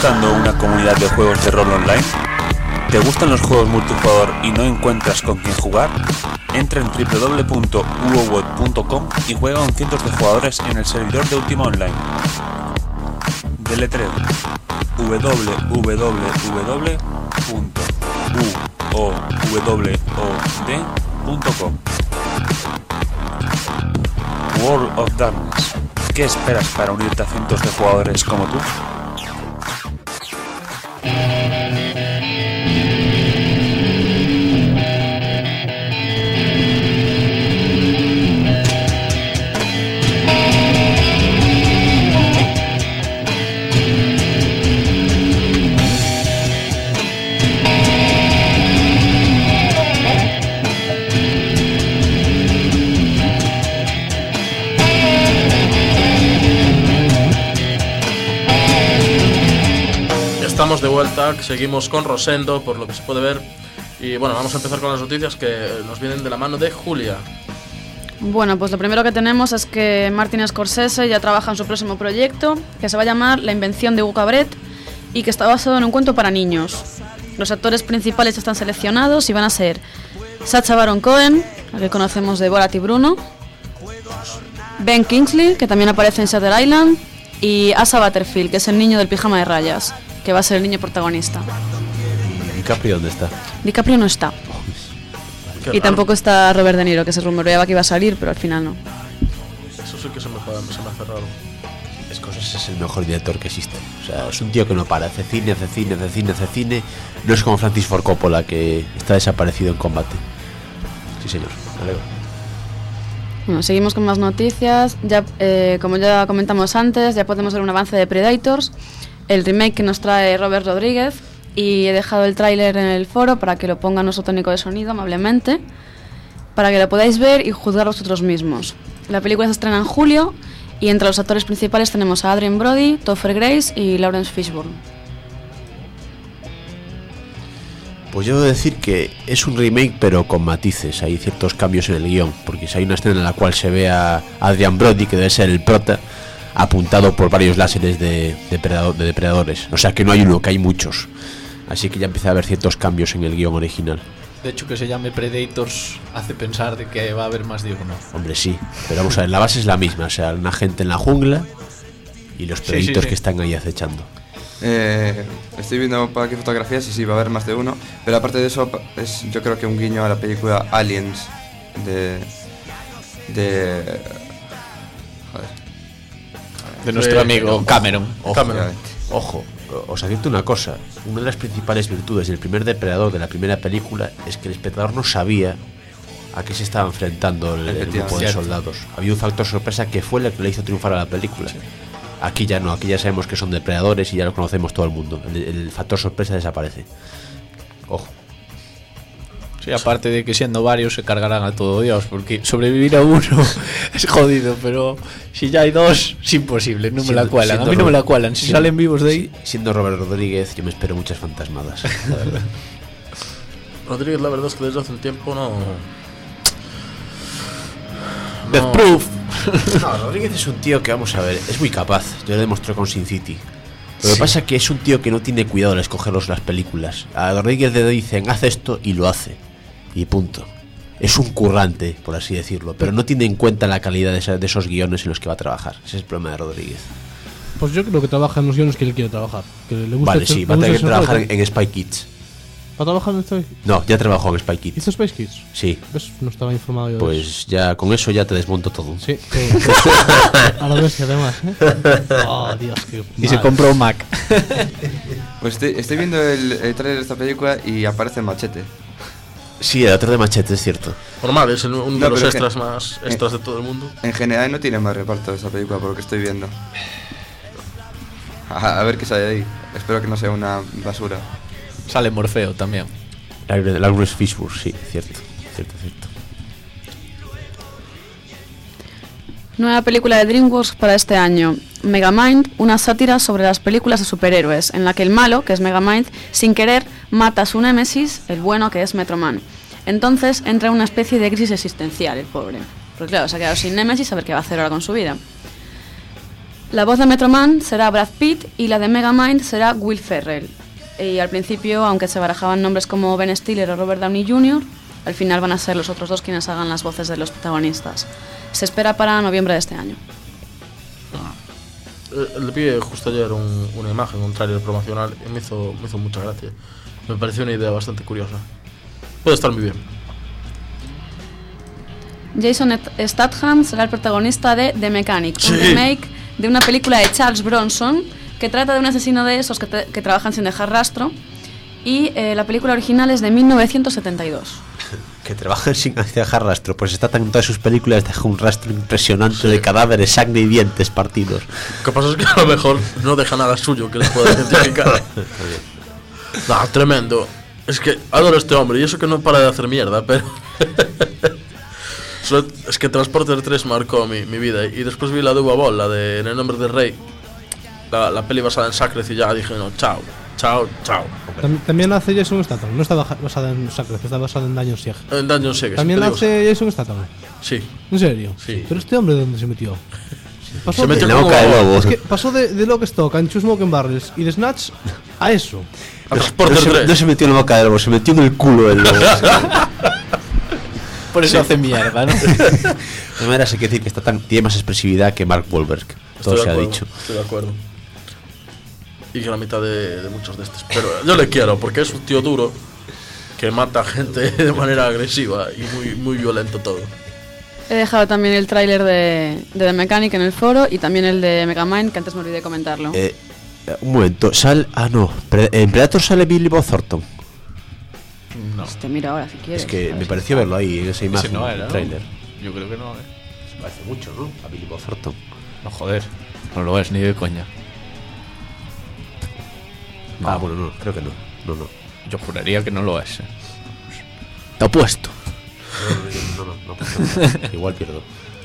buscando una comunidad de juegos de rol online? ¿Te gustan los juegos multijugador y no encuentras con quién jugar? Entra en doble u doble u doble u punto uowod punto com y juega con cientos de jugadores en el servidor de Ultima Online. Deletreo doble u doble u doble u doble u punto uowod punto com. World of Darkness. ¿Qué esperas para unirte a cientos de jugadores como tú? Estamos de vuelta, seguimos con Rosendo, por lo que se puede ver. Y bueno, vamos a empezar con las noticias que nos vienen de la mano de Julia. Bueno, pues lo primero que tenemos es que Martin Scorsese ya trabaja en su próximo proyecto, que se va a llamar La invención de Hugo Cabret, y que está basado en un cuento para niños. Los actores principales están seleccionados y van a ser Sacha Baron Cohen, al que conocemos de Borat y Bruno, Ben Kingsley, que también aparece en Shutter Island, y Asa Butterfield, que es el niño del pijama de rayas, que va a ser el niño protagonista. ¿Y DiCaprio dónde está? DiCaprio no está. Qué Y raro. tampoco está Robert De Niro, que se rumoreaba que iba a salir, pero al final no. Eso sí que se me, se me hace raro. Scorsese es el mejor director que existe. O sea, es un tío que no para, hace cine, hace cine, hace cine, hace cine. No es como Francis Ford Coppola, que está desaparecido en combate. Sí, señor. Me alegro. Bueno, seguimos con más noticias. Ya, eh, como ya comentamos antes, ya podemos ver un avance de Predators, el remake que nos trae Robert Rodríguez, y he dejado el tráiler en el foro para que lo ponga nuestro técnico de sonido amablemente, para que lo podáis ver y juzgar vosotros mismos. La película se estrena en julio y entre los actores principales tenemos a Adrien Brody, Topher Grace y Lawrence Fishburne. Pues yo debo decir que es un remake pero con matices. Hay ciertos cambios en el guión, porque si hay una escena en la cual se ve a Adrien Brody, que debe ser el prota, apuntado por varios láseres de, depredador, de depredadores. O sea que no hay uno, que hay muchos. Así que ya empieza a haber ciertos cambios en el guión original. De hecho, que se llame Predators hace pensar de que va a haber más de uno. Hombre, sí, pero vamos a ver, la base es la misma. O sea, una gente en la jungla y los Sí, Predators sí, sí. que están ahí acechando. Eh, estoy viendo por aquí fotografías y sí, va a haber más de uno. Pero aparte de eso, es yo creo que un guiño a la película Aliens de... de... joder. De nuestro Eh, amigo Cameron. Ojo, Cameron. ojo, os advierto una cosa. Una de las principales virtudes del primer depredador de la primera película es que el espectador no sabía a qué se estaba enfrentando el, el grupo de Cierto. soldados. Había un factor sorpresa que fue el que le hizo triunfar a la película. Aquí ya no, aquí ya sabemos que son depredadores y ya lo conocemos todo el mundo. El, el factor sorpresa desaparece. Ojo. Sí, aparte de que siendo varios se cargarán a todo Dios, porque sobrevivir a uno es jodido, pero si ya hay dos, es imposible, no me Siendo- la cuelan. A siendo mí no me Ro- la cuelan, si siendo- salen vivos de ahí. Siendo Robert Rodríguez, yo me espero muchas fantasmadas. La verdad. Rodríguez, la verdad es que desde hace un tiempo no. Death Proof. No, Rodríguez es un tío que, vamos a ver, es muy capaz. Yo lo demostré con Sin City. Lo que pasa es que es un tío que no tiene cuidado al escogerlos las películas. A Rodríguez le dicen, haz esto y lo hace. Y punto. Es un currante, por así decirlo, pero no tiene en cuenta la calidad de, esa- de esos guiones en los que va a trabajar. Ese es el problema de Rodríguez. Pues yo creo que trabaja en los guiones que él quiere trabajar. Que le gusta Vale, ese- sí, le va a gusta tener que ese trabajar rollo. en, en Spy Kids. ¿Va a trabajar en Space Kids? No, ya trabajó en Spy Kids. ¿Hizo Space Kids? Sí, ¿Ves? No estaba informado yo de eso. pues ya con eso ya te desmonto todo. Sí, todo. A la bestia además, ¿eh? Oh, Dios, qué Y se mal. compró un Mac. Pues estoy, estoy viendo el, el trailer de esta película y aparece el Machete. Sí, el otro de Machete, es cierto. Normal, es el- uno No, de los pero es que- extras más extras de todo el mundo. En general no tiene más reparto esta película por lo que estoy viendo. A, a ver qué sale de ahí. Espero que no sea una basura. Sale Morfeo también. Lawrence Fishburne, sí, cierto, cierto, cierto. Nueva película de DreamWorks para este año, Megamind, una sátira sobre las películas de superhéroes, en la que el malo, que es Megamind, sin querer mata a su némesis, el bueno, que es Metroman. Entonces entra en una especie de crisis existencial, el pobre. Porque claro, se ha quedado sin némesis, a ver qué va a hacer ahora con su vida. La voz de Metroman será Brad Pitt y la de Megamind será Will Ferrell. Y al principio, aunque se barajaban nombres como Ben Stiller o Robert Downey junior, al final van a ser los otros dos quienes hagan las voces de los protagonistas. Se espera para noviembre de este año. Le vi justo ayer un, una imagen, un tráiler promocional y me hizo, me hizo mucha gracia. Me pareció una idea bastante curiosa. Puede estar muy bien. Jason Statham será el protagonista de The Mechanic, Sí. un remake de una película de Charles Bronson que trata de un asesino de esos que, te, que trabajan sin dejar rastro. Y eh, la película original es de mil novecientos setenta y dos. Que trabajan sin dejar rastro. Pues está en todas sus películas, deja un rastro impresionante sí. de cadáveres, sangre y dientes partidos. Lo que pasa es que a lo mejor no deja nada suyo que les pueda identificar. No, tremendo. Es que adoro a este hombre y eso que no para de hacer mierda, pero... Es que Transporter tres marcó mi, mi vida. Y después vi la de Uva Ball, la de En el nombre del rey. La, la peli basada en Sacred y ya dije, no, chao, chao, chao. También, también hace Jason Statham, no está basada en Sacred, está basada en Dungeon Siege. En Dungeon Siege. También hace Jason Statham. Sí. ¿En serio? Sí. Pero este hombre, ¿de dónde se metió? Pasó se metió de, en la boca del lobo. Es que pasó de, de Lockstock a Two Smoking Barrels y de Snatch a eso. A Transporter no, tres. Se, no se metió en la boca del lobo, se metió en el culo del lobo. Por eso sí. hace mierda, ¿no? De manera, hay que decir que está tan, tiene más expresividad que Mark Wahlberg. Todo se ha dicho. Estoy de acuerdo. Y que la mitad de, de muchos de estos. Pero yo le quiero porque es un tío duro que mata gente de manera agresiva y muy, muy violento todo. He dejado también el tráiler de, de The Mechanic en el foro y también el de Megamind, que antes me olvidé de comentarlo. Eh, un momento, sal. Ah, no. Pre, en Predator sale Billy Bob Thornton. No. Te miro ahora si quieres. Es que me pareció verlo ahí en esa imagen. No era, el tráiler. ¿no? Yo creo que no, eh. Se parece mucho, ¿no? A Billy Bob Thornton. No, joder. No lo es ni de coña. No. Ah, bueno, no, creo que no. No, no. Yo juraría que no lo es. Eh. Te apuesto. No, no, no, no, no. Igual pierdo.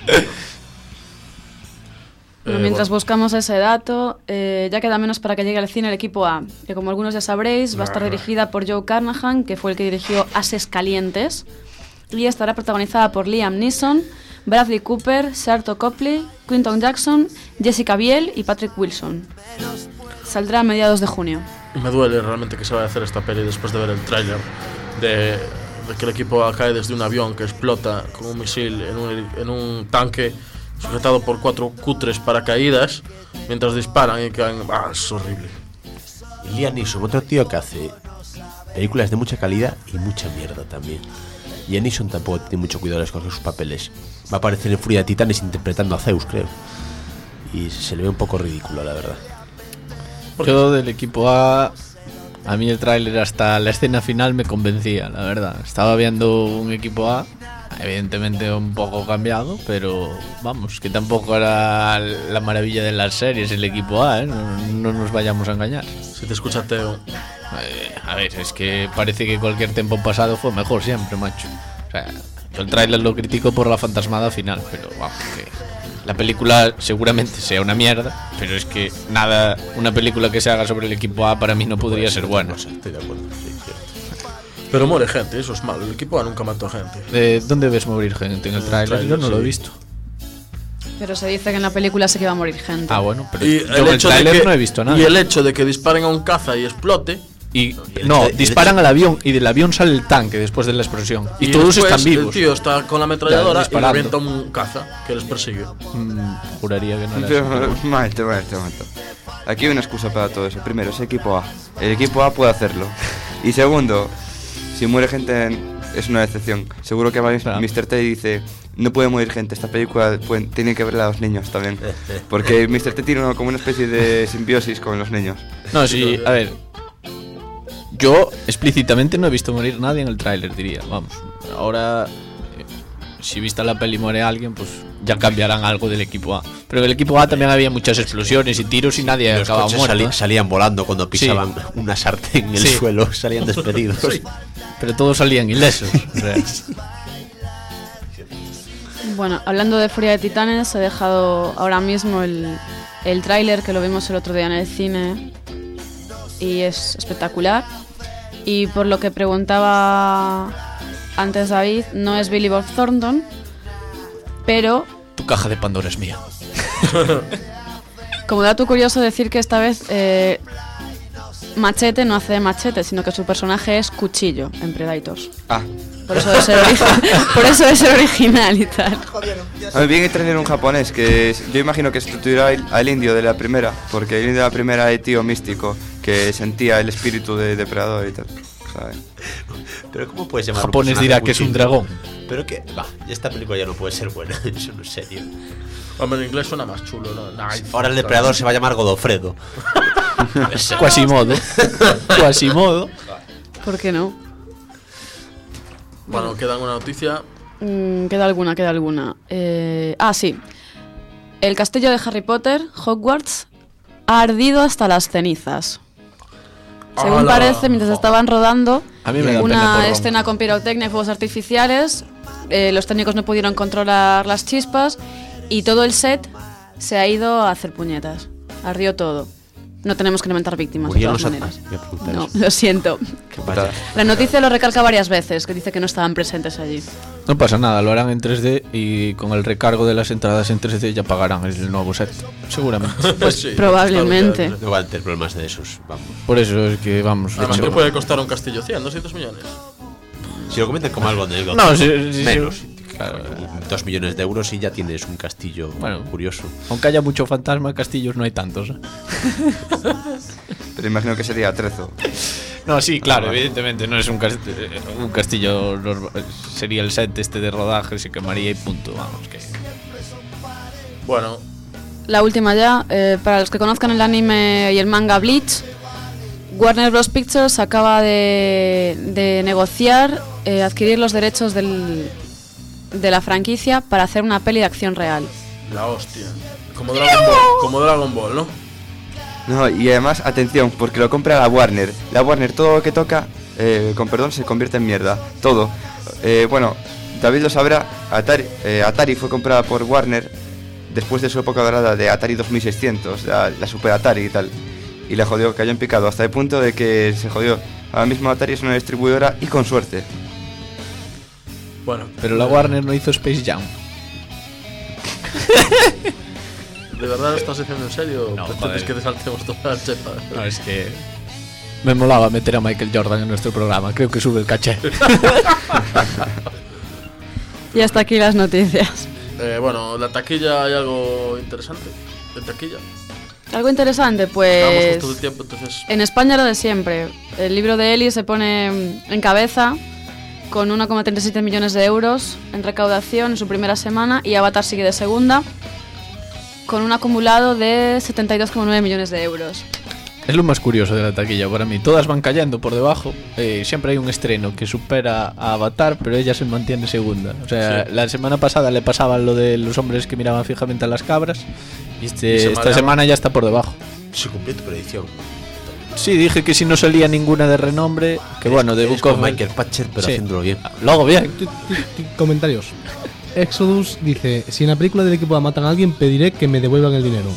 Bueno, mientras buscamos ese dato, eh, ya queda menos para que llegue al cine el equipo A, que como algunos ya sabréis va a estar dirigida por Joe Carnahan, que fue el que dirigió Ases Calientes, y estará protagonizada por Liam Neeson, Bradley Cooper, Sharto Copley, Quinton Jackson, Jessica Biel y Patrick Wilson. Saldrá a mediados de junio. Me duele realmente que se vaya a hacer esta peli después de ver el tráiler de, de que el equipo A cae desde un avión que explota con un misil en un, en un tanque sujetado por cuatro cutres paracaídas mientras disparan y caen. Ah, es horrible. Y Liam Neeson, otro tío que hace películas de mucha calidad y mucha mierda también. Y Neeson tampoco tiene mucho cuidado al escoger sus papeles. Va a aparecer en Furia de Titanes interpretando a Zeus, creo. Y se le ve un poco ridículo, la verdad. Yo del equipo A, a mí el tráiler hasta la escena final me convencía, la verdad. Estaba viendo un equipo A, evidentemente un poco cambiado, pero vamos, que tampoco era la maravilla de las series el equipo A, ¿eh? No, no nos vayamos a engañar. Si te escucha Teo. Eh, a ver, es que parece que cualquier tiempo pasado fue mejor siempre, macho. O sea, yo el tráiler lo critico por la fantasmada final, pero vamos, que la película seguramente sea una mierda, pero es que nada, una película que se haga sobre el equipo A para mí no podría ser buena. No sé, estoy de acuerdo, sí, cierto. Pero muere gente, eso es malo. El equipo A nunca mató gente. ¿De dónde ves morir gente en el tráiler? Yo no sí. lo he visto. Pero se dice que en la película sí que va a morir gente. Ah, bueno, pero y yo el en el hecho tráiler de que, no he visto nada. Y el hecho de que disparen a un caza y explote. Y no, disparan al avión y del avión sale el tanque después de la explosión. Y, y todos después están vivos. El tío está con la ametralladora ya, y revienta un caza que les persigue. Mm, juraría que no era Pero, eso. Malte, malte, malte. Aquí hay una excusa para todo eso. Primero, es equipo A. El equipo A puede hacerlo. Y segundo, si muere gente en- es una decepción. Seguro que Claro. mister T dice: no puede morir gente, esta película puede- tiene que verla a los niños también. Porque mister T tiene una- como una especie de simbiosis con los niños. No, sí, a ver. Yo explícitamente no he visto morir nadie en el tráiler, diría. Vamos, ahora eh, si vista la peli muere alguien, pues ya cambiarán algo del equipo A. Pero en el equipo A también había muchas explosiones y tiros y nadie Los acababa coches muerto. sali- ¿eh? salían volando cuando pisaban Sí. una sartén en el Sí. suelo, salían despedidos. Sí. Pero todos salían ilesos. O sea, Bueno, hablando de Furia de Titanes, he dejado ahora mismo el, el tráiler que lo vimos el otro día en el cine y es espectacular. Y por lo que preguntaba antes David, no es Billy Bob Thornton, pero tu caja de Pandora es mía. Como dato curioso decir que esta vez eh, Machete no hace de Machete, sino que su personaje es Cuchillo en Predators. Ah. Por eso es el, ori- por eso es el original y tal. A mí viene a traer un japonés que es- yo imagino que sustituirá al- al indio de la primera, porque el indio de la primera es tío místico que sentía el espíritu de depredador y tal, ¿sabes? Pero ¿cómo puedes llamar Japones dirá que es un dragón. Pero que, va, esta película ya no puede ser buena, eso no es serio. Hombre, en inglés suena más chulo, ¿no? Nice. Ahora el depredador se va a llamar Godofredo. Quasimodo. Quasimodo. ¿Por qué no? Bueno, queda una noticia. Mm, queda alguna, queda alguna. Eh, ah, sí. El castillo de Harry Potter, Hogwarts, ha ardido hasta las cenizas. Según ¡Hala! parece, mientras estaban rodando A mí me da pena por una Ron. escena con pirotecnia y fuegos artificiales, eh, los técnicos no pudieron controlar las chispas y todo el set se ha ido a hacer puñetas. Ardió todo. No tenemos que lamentar víctimas, de Murieron todas los maneras. at- voy a preguntar No, eso. lo siento. Qué putada. La noticia lo recalca varias veces, que dice que no estaban presentes allí. No pasa nada, lo harán en tres D y con el recargo de las entradas en tres D ya pagarán el nuevo set. Seguramente. Pues sí, Probablemente. No van a tener problemas de esos, vamos. Por eso es que vamos. Además, de ¿qué hecho- puede costar un castillo? cien, doscientos millones. Si lo comentan como algo anécdota. No, sí, sí, sí. menos. Claro. Dos millones de euros y ya tienes un castillo Bueno. curioso. Aunque haya mucho fantasma, castillos no hay tantos. ¿eh? Pero imagino que sería Trezo. No, sí, claro, evidentemente no es un, cast- eh, un castillo. normal. Sería el set este de rodaje, se quemaría y punto. Vamos, que. Bueno, La última ya, eh, para los que conozcan el anime y el manga Bleach, Warner Bros. Pictures acaba de, de negociar eh, adquirir los derechos del, de la franquicia para hacer una peli de acción real. la hostia. Como Dragon Ball, como Dragon Ball, ¿no? No, y además, atención, porque lo compra la Warner. La Warner, todo lo que toca, eh, con perdón, se convierte en mierda. Todo. Eh, bueno, David lo sabrá, Atari, eh, Atari fue comprada por Warner después de su época dorada de Atari dos mil seiscientos, la, la Super Atari y tal. Y le jodió, cayó en picado, hasta el punto de que se jodió. Ahora mismo Atari es una distribuidora y con suerte. Bueno, Pero la Warner no hizo Space Jam. ¿de verdad lo estás diciendo en serio? No, ¿Pretendes joder. que te saltemos toda la chepa? No, es que. Me molaba meter a Michael Jordan en nuestro programa. Creo que sube el caché. Y hasta aquí las noticias. Eh, bueno, la taquilla, ¿hay algo interesante? ¿En taquilla? Algo interesante, Estamos pues justo de tiempo, entonces... en España lo de siempre. El libro de Eli se pone en cabeza con uno coma treinta y siete millones de euros en recaudación en su primera semana y Avatar sigue de segunda con un acumulado de setenta y dos coma nueve millones de euros. Es lo más curioso de la taquilla para mí. Todas van cayendo por debajo. Eh, siempre hay un estreno que supera a Avatar, pero ella se mantiene segunda. O sea, Sí. la semana pasada le pasaban lo de los hombres que miraban fijamente a las cabras. Y, este, Y se esta mareaban. semana ya está por debajo. Se cumplió tu predicción. Sí, dije que si no salía ninguna de renombre, que bueno, de Eres Book of como Michael Patcher, pero Sí. haciéndolo bien. Lo hago bien. Ti- ti- ti- Comentarios. Exodus dice: si en la película del equipo matan a alguien, pediré que me devuelvan el dinero.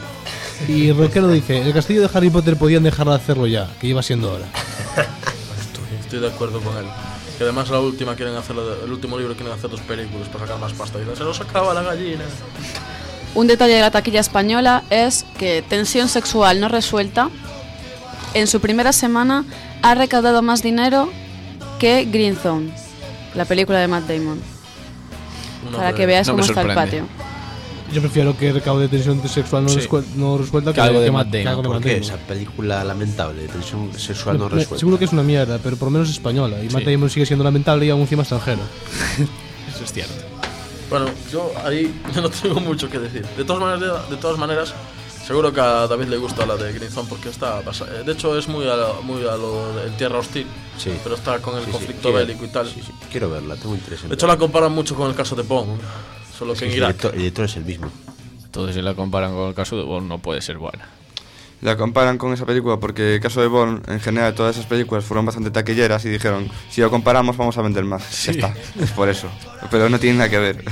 Y Roquero dice: el castillo de Harry Potter podían dejar de hacerlo ya, que iba siendo hora. Estoy, estoy de acuerdo con él. Que además la última quieren hacerlo, de- el último libro quieren hacer dos películas para sacar más pasta. Y dicen, se nos acaba la gallina. Un detalle de la taquilla española es que Tensión sexual no resuelta en su primera semana ha recaudado más dinero que Green Zone, la película de Matt Damon. Una Para breve- que veas no cómo me está el sorprende. patio. Yo prefiero que recaude tensión sexual no, Sí. rescue- no resuelta Que algo de que Matt ma- que Damon. algo de ¿Por Matt qué? Damon. Esa película lamentable de tensión sexual no Me- resuelta. Seguro que es una mierda, pero por lo menos es española. Y Matt Sí. Damon sigue siendo lamentable y aún encima extranjero. Eso es cierto. Bueno, yo ahí no tengo mucho que decir. De todas maneras, de, de todas maneras seguro que a David le gusta la de Green Zone porque está basa- eh, de hecho es muy a, lo- muy a lo de en Tierra Hostil, Sí. pero está con el Sí, sí, conflicto quiero- bélico y tal. Sí, sí, quiero verla, tengo interés en De hecho la comparan mucho con el caso de Bond, solo que en el, Irak. director, el director es el mismo. Entonces, si la comparan con el caso de Bond, no puede ser buena. La comparan con esa película porque el caso de Bond, en general, todas esas películas fueron bastante taquilleras y dijeron, si lo comparamos vamos a vender más. Ya está, es por eso. Pero no tiene nada que ver.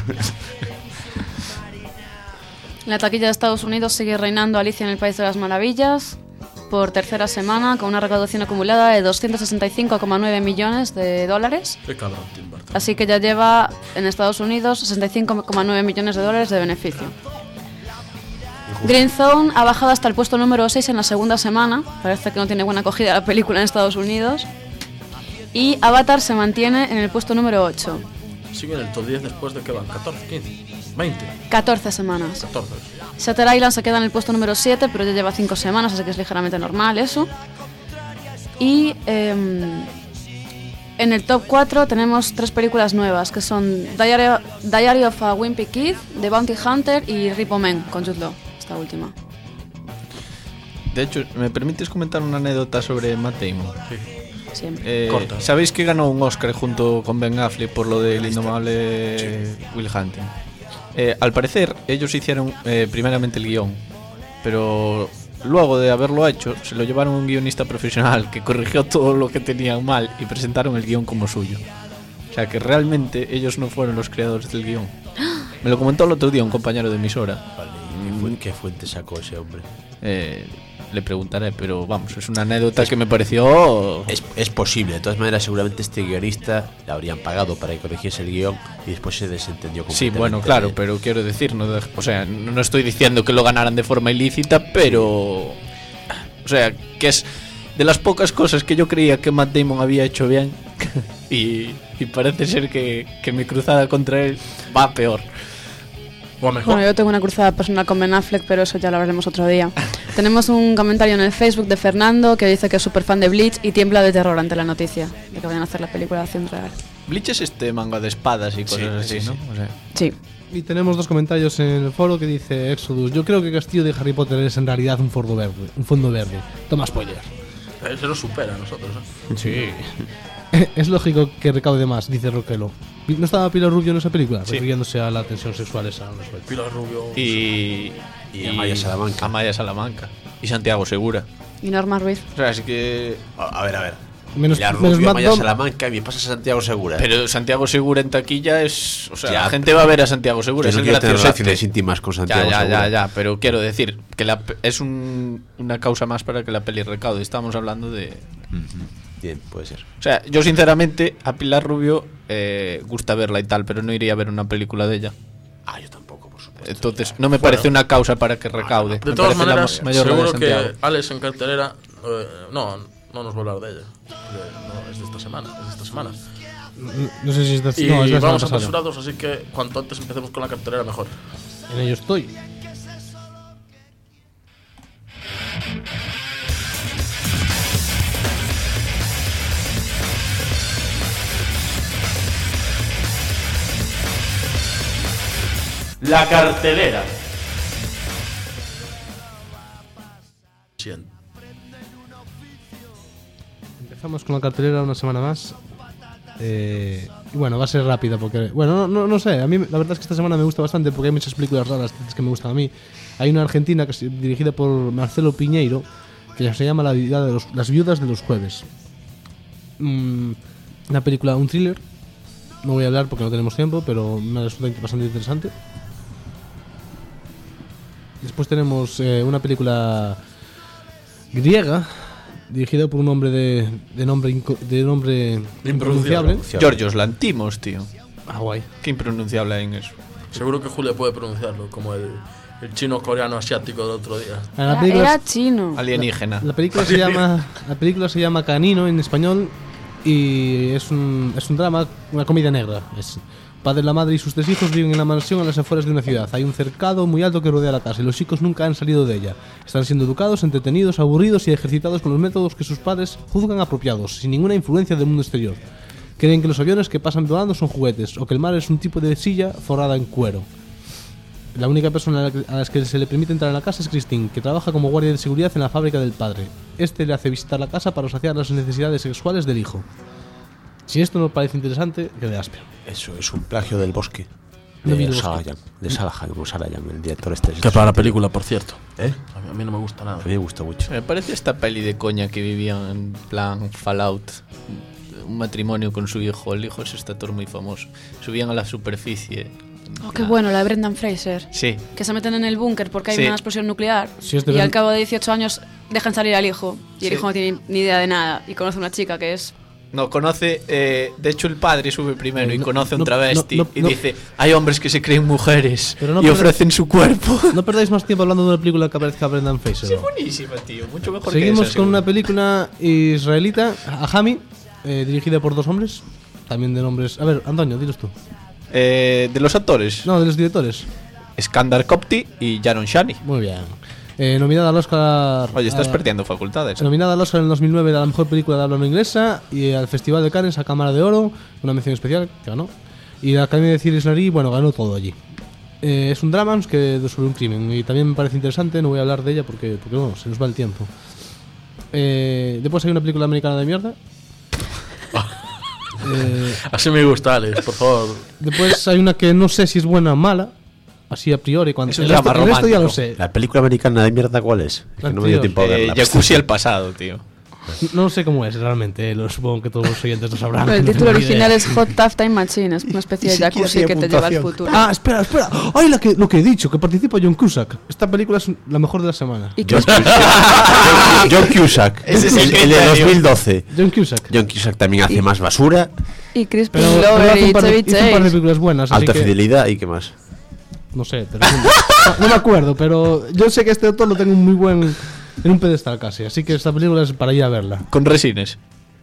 En la taquilla de Estados Unidos sigue reinando Alicia en el País de las Maravillas por tercera semana con una recaudación acumulada de doscientos sesenta y cinco coma nueve millones de dólares. Qué cabrón, Tim Burton. Así que ya lleva en Estados Unidos sesenta y cinco coma nueve millones de dólares de beneficio. En Green Zone ha bajado hasta el puesto número seis en la segunda semana. Parece que no tiene buena acogida la película en Estados Unidos. Y Avatar se mantiene en el puesto número ocho. Sigue en el top diez después de que van catorce, quince, veinte. catorce semanas. catorce. Shutter Island se queda en el puesto número siete, pero ya lleva cinco semanas, así que es ligeramente normal eso. Y eh, en el top cuatro tenemos tres películas nuevas, que son Diary, Diary of a Wimpy Kid, The Bounty Hunter y Repo Man, con Jude Law, esta última. De hecho, ¿me permites comentar una anécdota sobre Matt Damon? Sí. Siempre. Eh, Corta. ¿Sabéis que ganó un Oscar junto con Ben Affleck por lo del indomable Will Hunting? Eh, al parecer, ellos hicieron eh, primeramente el guión, pero luego de haberlo hecho, se lo llevaron a un guionista profesional que corrigió todo lo que tenían mal y presentaron el guión como suyo. O sea que realmente ellos no fueron los creadores del guión. Me lo comentó el otro día un compañero de emisora. Vale, ¿y qué, fu- qué fuente sacó ese hombre? Eh, le preguntaré, pero vamos, es una anécdota que me pareció... Es, es posible, de todas maneras seguramente este guionista le habrían pagado para que corrigiese el guión y después se desentendió Sí, completamente. bueno, claro, pero quiero decir, no, de- o sea, no no estoy diciendo que lo ganaran de forma ilícita, pero, o sea, que es de las pocas cosas que yo creía que Matt Damon había hecho bien y, y parece ser que, que mi cruzada contra él va peor. O mejor. Bueno, yo tengo una cruzada personal con Ben Affleck, pero eso ya lo hablaremos otro día. Tenemos un comentario en el Facebook de Fernando que dice que es súper fan de Bleach y tiembla de terror ante la noticia de que vayan a hacer la película de acción real. Bleach es este manga de espadas y cosas Sí, así, sí, ¿no? sí. O sea, Sí. Y tenemos dos comentarios en el foro que dice Exodus: yo creo que el castillo de Harry Potter es en realidad un fondo verde. Un fondo verde. Toma spoiler. Él se lo supera a nosotros, ¿eh? Sí. Es lógico que recaude más, dice Roquelo. ¿No estaba Pilar Rubio en esa película? Sí. Refiriéndose a la tensión sexual esa. No sé. Pilar Rubio. y, Y Amaya Salamanca. Amaya Salamanca. Y Santiago Segura. Y Norma Ruiz. O sea, así que... A, a ver, a ver. Menos, La menos Rubio, Matt Maya Dom- Salamanca y me pasa Santiago Segura. Pero Santiago Segura en taquilla es... O sea, Ya, la gente va a ver a Santiago Segura. yo Es no el quiero tener graciosote. relaciones íntimas con Santiago Ya, ya, Segura. ya, ya, pero quiero decir que la, pe- es un, una causa más para que la peli recaude. Estamos hablando de... Ujú. Bien, puede ser. O sea, yo sinceramente a Pilar Rubio eh, gusta verla y tal, pero no iría a ver una película de ella. Ah, yo tampoco, por supuesto. Entonces, no me parece una causa para que recaude. De Me todas parece la maneras, ma- mayor la de seguro que Santiago. Alex en cartelera. eh, no, no nos va a hablar de ella. De- no, es de esta semana. Es de esta semana. No sé si es de, Y no, es de la vamos semana pasada. apresurados, así que cuanto antes empecemos con la cartelera, mejor. En ello estoy. La cartelera. Siento. Empezamos con la cartelera una semana más. Eh, y bueno, va a ser rápida porque... Bueno, no, no, no sé, a mí la verdad es que esta semana me gusta bastante porque hay muchas películas raras que me gustan a mí. Hay una argentina que es dirigida por Marcelo Piñeiro que se llama La vida de los, Las viudas de los jueves. Mm, una película, un thriller. No voy a hablar porque no tenemos tiempo, pero me resulta bastante interesante. Después tenemos eh, una película griega dirigida por un hombre de, de nombre inco- de nombre impronunciable. Georgios Lantimos, tío. Ah, guay. Qué impronunciable hay en eso. Seguro que Julia puede pronunciarlo, como el, el chino coreano asiático del otro día. La Era, película, era chino. Alienígena. la película se llama la película se llama Canino en español y es un es un drama, una comedia negra. Es padre, la madre y sus tres hijos viven en la mansión a las afueras de una ciudad. Hay un cercado muy alto que rodea la casa y los chicos nunca han salido de ella. Están siendo educados, entretenidos, aburridos y ejercitados con los métodos que sus padres juzgan apropiados, sin ninguna influencia del mundo exterior. Creen que los aviones que pasan volando son juguetes o que el mar es un tipo de silla forrada en cuero. La única persona a la que- a la que se le permite entrar en la casa es Christine, que trabaja como guardia de seguridad en la fábrica del padre. Este le hace visitar la casa para saciar las necesidades sexuales del hijo. Si esto no parece interesante, que de áspero. Eso es un plagio del bosque. No vi De el bosque. Salayan, de Salayan, o Salayan, el director este. Que para la película, por cierto. ¿Eh? A mí, a mí no me gusta nada. A mí me gusta mucho. Me parece esta peli de coña que vivían en plan Fallout. Un matrimonio con su hijo. El hijo es este actor muy famoso. Subían a la superficie. Oh, qué bueno, la de Brendan Fraser. Sí. Que se meten en el búnker porque hay Sí. una explosión nuclear. Sí, es de y Bren- al cabo de dieciocho años dejan salir al hijo. Y el Sí. hijo no tiene ni idea de nada. Y conoce a una chica que es No, conoce. Eh, de hecho, el padre sube primero Eh, y no, conoce a un no, travesti no, no, y no. dice: hay hombres que se creen mujeres Pero no y perder- ofrecen su cuerpo. No perdáis más tiempo hablando de una película que aparezca Brendan Fraser. Sí, buenísima, tío. Mucho mejor que Seguimos esa, con seguro. una película israelita, Ahami, eh, dirigida por dos hombres. También de nombres. A ver, Antonio, dilos tú. Eh, de los actores: No, de los directores. Skandar Kopti y Jaron Shani. Muy bien. Eh, nominada al Oscar. Oye, estás a- perdiendo facultades. ¿eh? Nominada al Oscar en el dos mil nueve a la mejor película de habla no inglesa y al Festival de Cannes a Cámara de Oro, una mención especial que ganó. Y la Academia de Cine Israelí, bueno, ganó todo allí. Eh, es un drama que sobre un crimen y también me parece interesante, no voy a hablar de ella porque, porque bueno, se nos va el tiempo. Eh, después hay una película americana de mierda. Eh, Así me gusta, Alex, por favor. después hay una que no sé si es buena o mala, así a priori. Cuando Es un el resto, drama el resto ya lo romántico. sé. La película americana de mierda, ¿cuál es? Es que no me dio Tío, tiempo a Eh, verla. Jacuzzi el pasado, tío. No sé cómo es realmente, eh, lo supongo que todos los oyentes lo sabrán. El no título tengo ni original idea. es Hot Tub Time Machine, es una especie de Ni siquiera jacuzzi tiene que te lleva al puntuación. futuro. Ah, espera, espera. Ay, la que, lo que he dicho, que participa John Cusack. Esta película es la mejor de la semana. Y Chris, John Cusack. Ese es el el, que el de te dos digo. mil doce. John Cusack. John Cusack también hace más basura, y Chris Pero, pero Glover hace y un par de, Chevy hizo un par de Chase. películas buenas, así alta que fidelidad y qué más. no sé, pero no, no me acuerdo, pero yo sé que este autor lo tengo muy buen en un pedestal casi, así que esta película es para ir a verla. Con resines.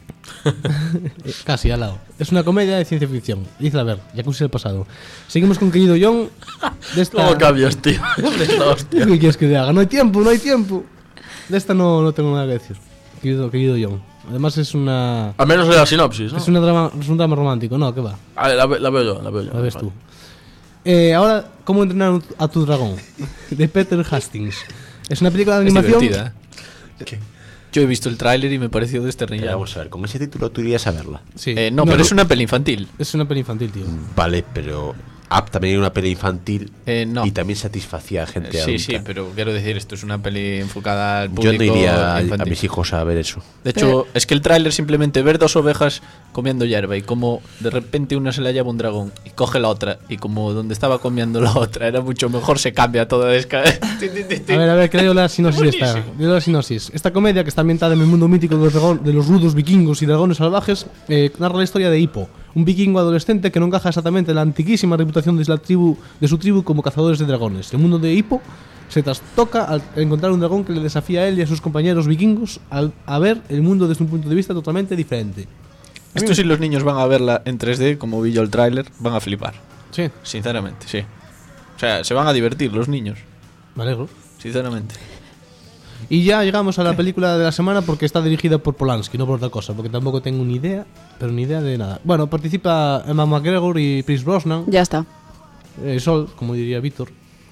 Eh, Casi al lado. Es una comedia de ciencia ficción. Hice a ver, Jacuzzi el pasado. Seguimos con querido John. De esta... ¿Cómo cambias, tío? Esta hostia. ¿Qué quieres que te haga? No hay tiempo, no hay tiempo. De esta no, no tengo nada que decir. Querido, querido John. Además es una. Al menos de la sinopsis, ¿no? Es, una drama, es un drama romántico, no, ¿qué va? Ah, la, ve- la veo yo, la veo yo. La ves Vale. tú. Eh, ahora, ¿cómo entrenar a tu dragón? De Peter Hastings. Es una película de Es animación. divertida. ¿eh? Yo he visto el tráiler y me pareció Pero desternillado. vamos a ver, con ese título tú irías a verla. Sí. Eh, no, pero es una peli infantil. Es una peli infantil, tío. Vale, pero Up también era una peli infantil Eh, no. y también satisfacía a gente Eh, adulta. sí, sí, pero quiero decir, esto es una peli enfocada al Yo público no iría a, a infantil. mis hijos a ver eso. De hecho, es que el tráiler simplemente ver dos ovejas comiendo hierba y como de repente una se la lleva un dragón y coge la otra y como donde estaba comiendo la otra era mucho mejor, se cambia toda desca. A ver, a ver, que leo la sinopsis de esta. Leo la sinopsis. Esta comedia, que está ambientada en el mundo mítico de los, dragón- de los rudos vikingos y dragones salvajes, eh, narra la historia de Hippo, un vikingo adolescente que no encaja exactamente en la antiquísima reputación de, la tribu, de su tribu como cazadores de dragones. El mundo de Hippo se trastoca al encontrar un dragón que le desafía a él y a sus compañeros vikingos al, a ver el mundo desde un punto de vista totalmente diferente. Esto si los niños van a verla en tres D, como vi yo el tráiler, van a flipar. Sí, Sinceramente, sí. O sea, se van a divertir los niños, me alegro. sinceramente. Y ya llegamos a la película de la semana porque está dirigida por Polanski, no por otra cosa, porque tampoco tengo ni idea, pero ni idea de nada. Bueno, participa Emma McGregor y Pierce Brosnan, Ya está. eh, Sol, como diría Víctor.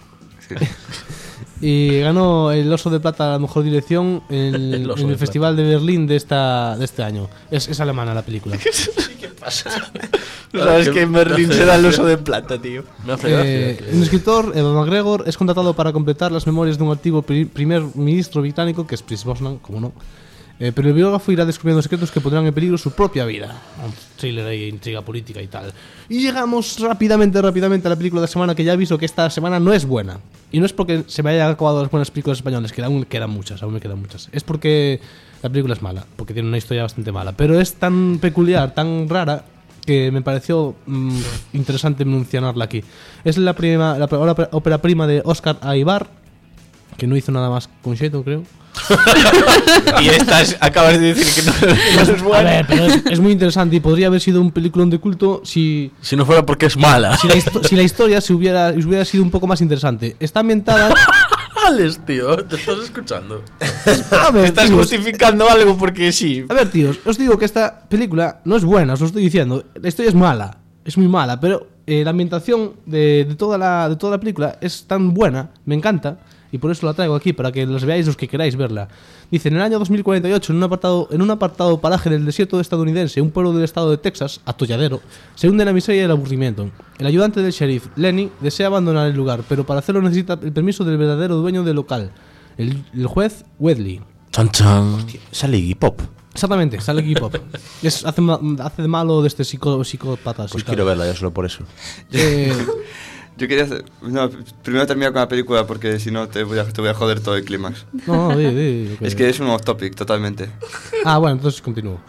Y ganó el Oso de Plata a la mejor dirección en, El en Oso el de Festival de Berlín de esta de este año. Es, es alemana la película. ¿No sabes que que en me Berlín hace se da el gracia. oso de plata, tío? Me hace gracia. Eh, que- un escritor, Emma McGregor, es contratado para completar las memorias de un antiguo pri- primer ministro británico, que es Pierce Brosnan, como no. Eh, pero el biógrafo irá descubriendo secretos que pondrán en peligro su propia vida. Un thriller e intriga política y tal. Y llegamos rápidamente, rápidamente a la película de la semana, que ya aviso que esta semana no es buena. Y no es porque se me hayan acabado las buenas películas españolas, que aún quedan muchas, aún me quedan muchas. Es porque la película es mala, porque tiene una historia bastante mala. Pero es tan peculiar, tan rara, que me pareció mm, interesante mencionarla aquí. Es la, prima, la ópera, ópera prima de Oscar Aybar, que no hizo nada más con Sheto, creo. Y estás, acabas de decir que no, no es A buena. ver, pero es, es muy interesante y podría haber sido un peliculón de culto si, Si no fuera porque es mala. si, la, histo- si la historia se hubiera, hubiera sido un poco más interesante. Está ambientada... Alex, tío, te estás escuchando. A ver, Estás tíos, justificando algo porque sí. a ver, tíos, os digo que esta película no es buena, os lo estoy diciendo. La historia es mala, es muy mala, pero eh, la ambientación de, de, toda la, de toda la película es tan buena, me encanta, y por eso la traigo aquí, para que los veáis los que queráis verla. Dice, en el año dos mil cuarenta y ocho, en un apartado, en un apartado paraje del desierto estadounidense, un pueblo del estado de Texas, Atolladero, se hunde la miseria y el aburrimiento. El ayudante del sheriff, Lenny, desea abandonar el lugar, pero para hacerlo necesita el permiso del verdadero dueño del local, el, el juez Wedley. Chan, chan. Sale Iggy Pop. Exactamente, sale Iggy Pop. Es, hace, ma- hace de malo de este psicó, psicópata. Pues y quiero tal. verla ya solo por eso. Eh, Yo quería hacer. No, primero terminar con la película porque si no te voy a, te voy a joder todo el clímax. no, no, di, di, lo Es que es un off topic totalmente. Ah, bueno, entonces continúo.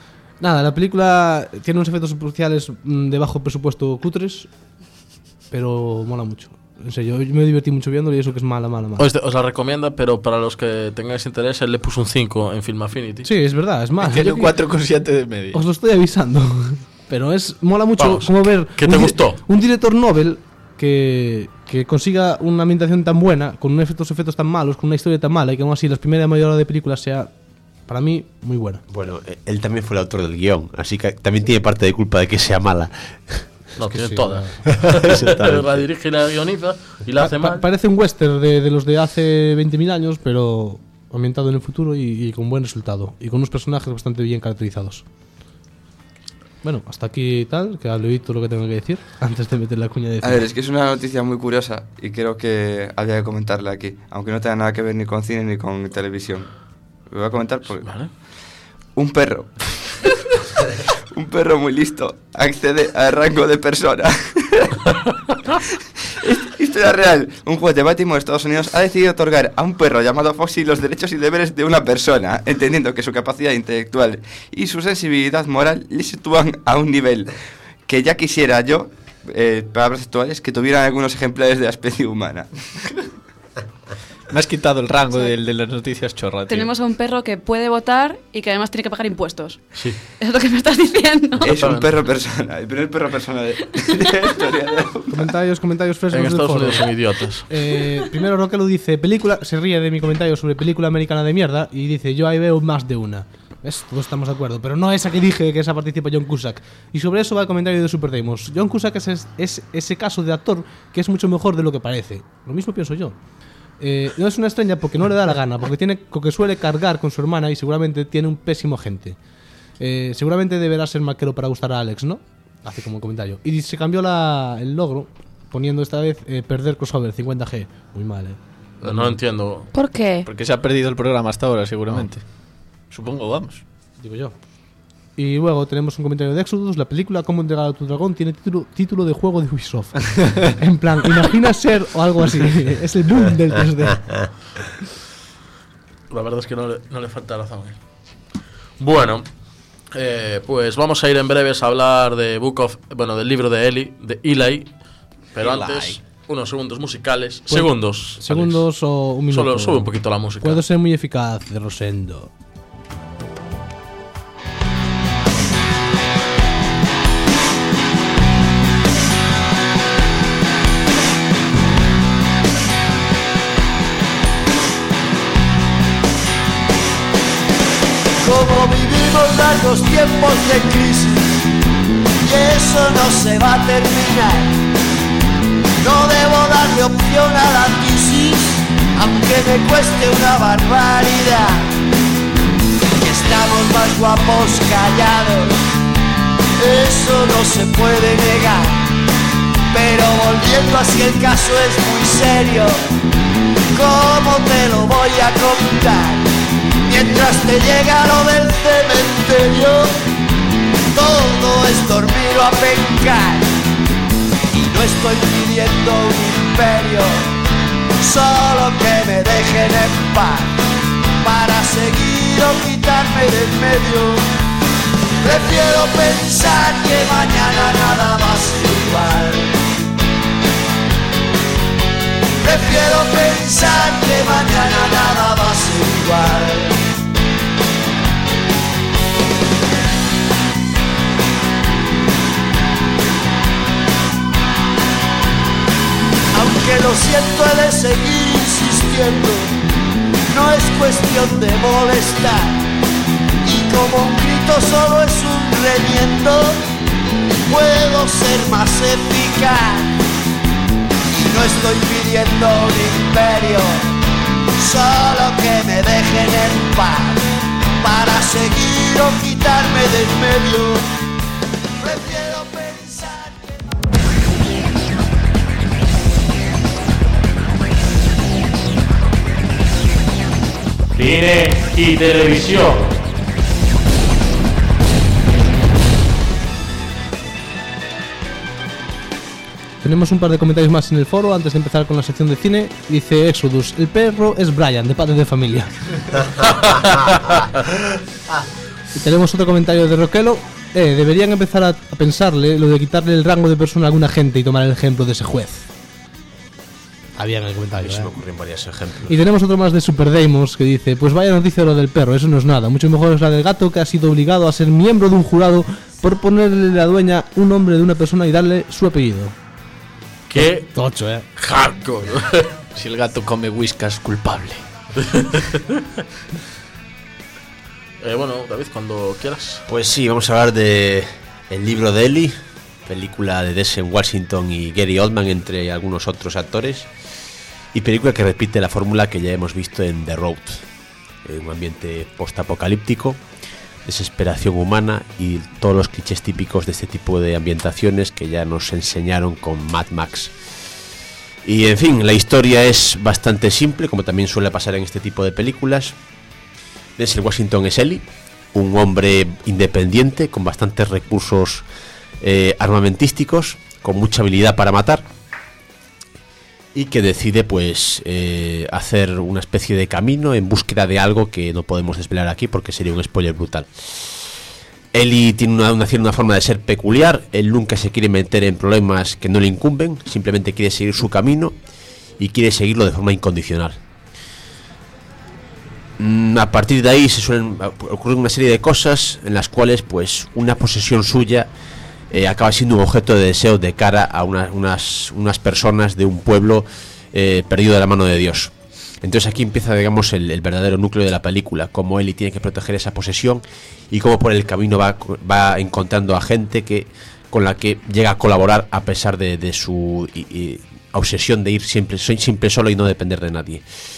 Nada, la película tiene unos efectos especiales mm, de bajo presupuesto cutres, pero mola mucho. En serio, yo me divertí mucho viéndolo y eso que es mala, mala, mala. Os, os la recomienda, pero para los que tengáis interés, él le puso un cinco en Film Affinity. Sí, es verdad, es mala. Tiene Yo un que- cuatro coma siete de media. Os lo estoy avisando. Pero es mola mucho Vamos, como ver ¿qué un te di- gustó? un director novel que, que consiga una ambientación tan buena, con unos efectos, efectos tan malos, con una historia tan mala y que aún así la primera media hora de película sea, para mí, muy buena. Bueno, eh, él también fue el autor del guión, así que también tiene parte de culpa de que sea mala. No, tiene sí, toda. Exactamente. La dirige y la guioniza y la hace Pa- pa- mal. parece un western de, de los de hace veinte mil años, pero ambientado en el futuro y, y con buen resultado. Y con unos personajes bastante bien caracterizados. Bueno, hasta aquí y tal, que hable todo lo que tengo que decir antes de meter la cuña de A ver, es que es una noticia muy curiosa y creo que había que comentarla aquí, aunque no tenga nada que ver ni con cine ni con televisión. Lo voy a comentar porque... Vale. Un perro. Un perro muy listo accede al rango de persona. Historia real. Un juez de Baltimore, Estados Unidos, ha decidido otorgar a un perro llamado Foxy los derechos y deberes de una persona, entendiendo que su capacidad intelectual y su sensibilidad moral le sitúan a un nivel que ya quisiera yo, eh, palabras actuales, que tuvieran algunos ejemplares de la especie humana. Me has quitado el rango del de las noticias chorra, tío. Tenemos a un perro que puede votar y que además tiene que pagar impuestos. Sí. Es lo que me estás diciendo. Es un perro persona, el primer perro persona de, de la historia. de- Comentarios, comentarios frescos En del Estados foro. Unidos son idiotas. Eh, primero Roquelo dice, película, se ríe de mi comentario sobre película americana de mierda y dice, yo ahí veo más de una. ¿Ves? Todos estamos de acuerdo, pero no esa que dije que esa participa John Cusack. Y sobre eso va el comentario de Super Deimos. John Cusack es, es, es ese caso de actor que es mucho mejor de lo que parece. Lo mismo pienso yo. Eh, no es una extraña porque no le da la gana, porque tiene que suele cargar con su hermana y seguramente tiene un pésimo agente. Eh, seguramente deberá ser maquero para gustar a Alex, ¿no? Hace como comentario. Y se cambió la, el logro poniendo esta vez eh, perder crossover cincuenta G. Muy mal, eh. No, no entiendo. ¿Por qué? Porque se ha perdido el programa hasta ahora, seguramente. Supongo, vamos. Digo yo. Y luego tenemos un comentario de Exodus. La película Cómo entregar a tu dragón tiene título, título de juego de Ubisoft. En plan, imagina ser o algo así. Es el boom del tres D. La verdad es que no le, no le falta razón. eh. Bueno, eh, pues vamos a ir en breves a hablar de Book of, bueno, del libro de Eli, de Eli. Pero Eli. antes, unos segundos musicales. Pues, segundos. Segundos o un Alex. minuto. Solo sube un poquito la música. Puedo ser muy eficaz, de Rosendo. Como vivimos largos tiempos de crisis y eso no se va a terminar. No debo darle opción a la crisis, aunque me cueste una barbaridad. Que estamos más guapos callados, eso no se puede negar. Pero volviendo así el caso es muy serio, ¿cómo te lo voy a contar? Mientras te llega lo del cementerio, todo es dormir o a pecar. Y no estoy pidiendo un imperio, solo que me dejen en paz, para seguir o quitarme del medio. Prefiero pensar que mañana nada va a ser igual. Prefiero pensar que mañana nada va a ser igual. Aunque lo siento, he de seguir insistiendo, no es cuestión de molestar. Y como un grito solo es un remiendo, puedo ser más eficaz. Y no estoy pidiendo un imperio, solo que me dejen en paz, para seguir o quitarme del medio. Prefiero pensar Cine y televisión. Tenemos un par de comentarios más en el foro antes de empezar con la sección de cine. Dice Exodus, el perro es Brian, de Padre de Familia. Y tenemos otro comentario de Roquelo. Eh, deberían empezar a, a pensarle lo de quitarle el rango de persona a alguna gente y tomar el ejemplo de ese juez. Había en el comentario. Se ¿eh? me ocurren varios ejemplos. Y tenemos otro más de Super Deimos que dice: pues vaya noticia lo del perro, eso no es nada. Mucho mejor es la del gato, que ha sido obligado a ser miembro de un jurado por ponerle a la dueña un nombre de una persona y darle su apellido. Qué tocho, eh. hardcore. Si el gato come whiskas, culpable. eh, bueno, David, cuando quieras. Pues sí, vamos a hablar de El libro de Eli, película de Denzel Washington y Gary Oldman, entre algunos otros actores, y película que repite la fórmula que ya hemos visto en The Road, en un ambiente postapocalíptico, desesperación humana y todos los clichés típicos de este tipo de ambientaciones que ya nos enseñaron con Mad Max. Y en fin, la historia es bastante simple, como también suele pasar en este tipo de películas. Denzel Washington es Eli, un hombre independiente con bastantes recursos eh, armamentísticos, con mucha habilidad para matar, y que decide pues eh, hacer una especie de camino en búsqueda de algo que no podemos desvelar aquí porque sería un spoiler brutal. Eli tiene una, una, una forma de ser peculiar. Él nunca se quiere meter en problemas que no le incumben, simplemente quiere seguir su camino y quiere seguirlo de forma incondicional. Mm, a partir de ahí se suelen ocurrir una serie de cosas en las cuales pues una posesión suya Eh, acaba siendo un objeto de deseo de cara a una, unas, unas personas de un pueblo eh, perdido de la mano de Dios. Entonces aquí empieza, digamos, el, el verdadero núcleo de la película, cómo Eli tiene que proteger esa posesión y cómo por el camino va, va encontrando a gente que, con la que llega a colaborar a pesar de, de su y, y, obsesión de ir siempre, soy siempre solo y no depender de nadie.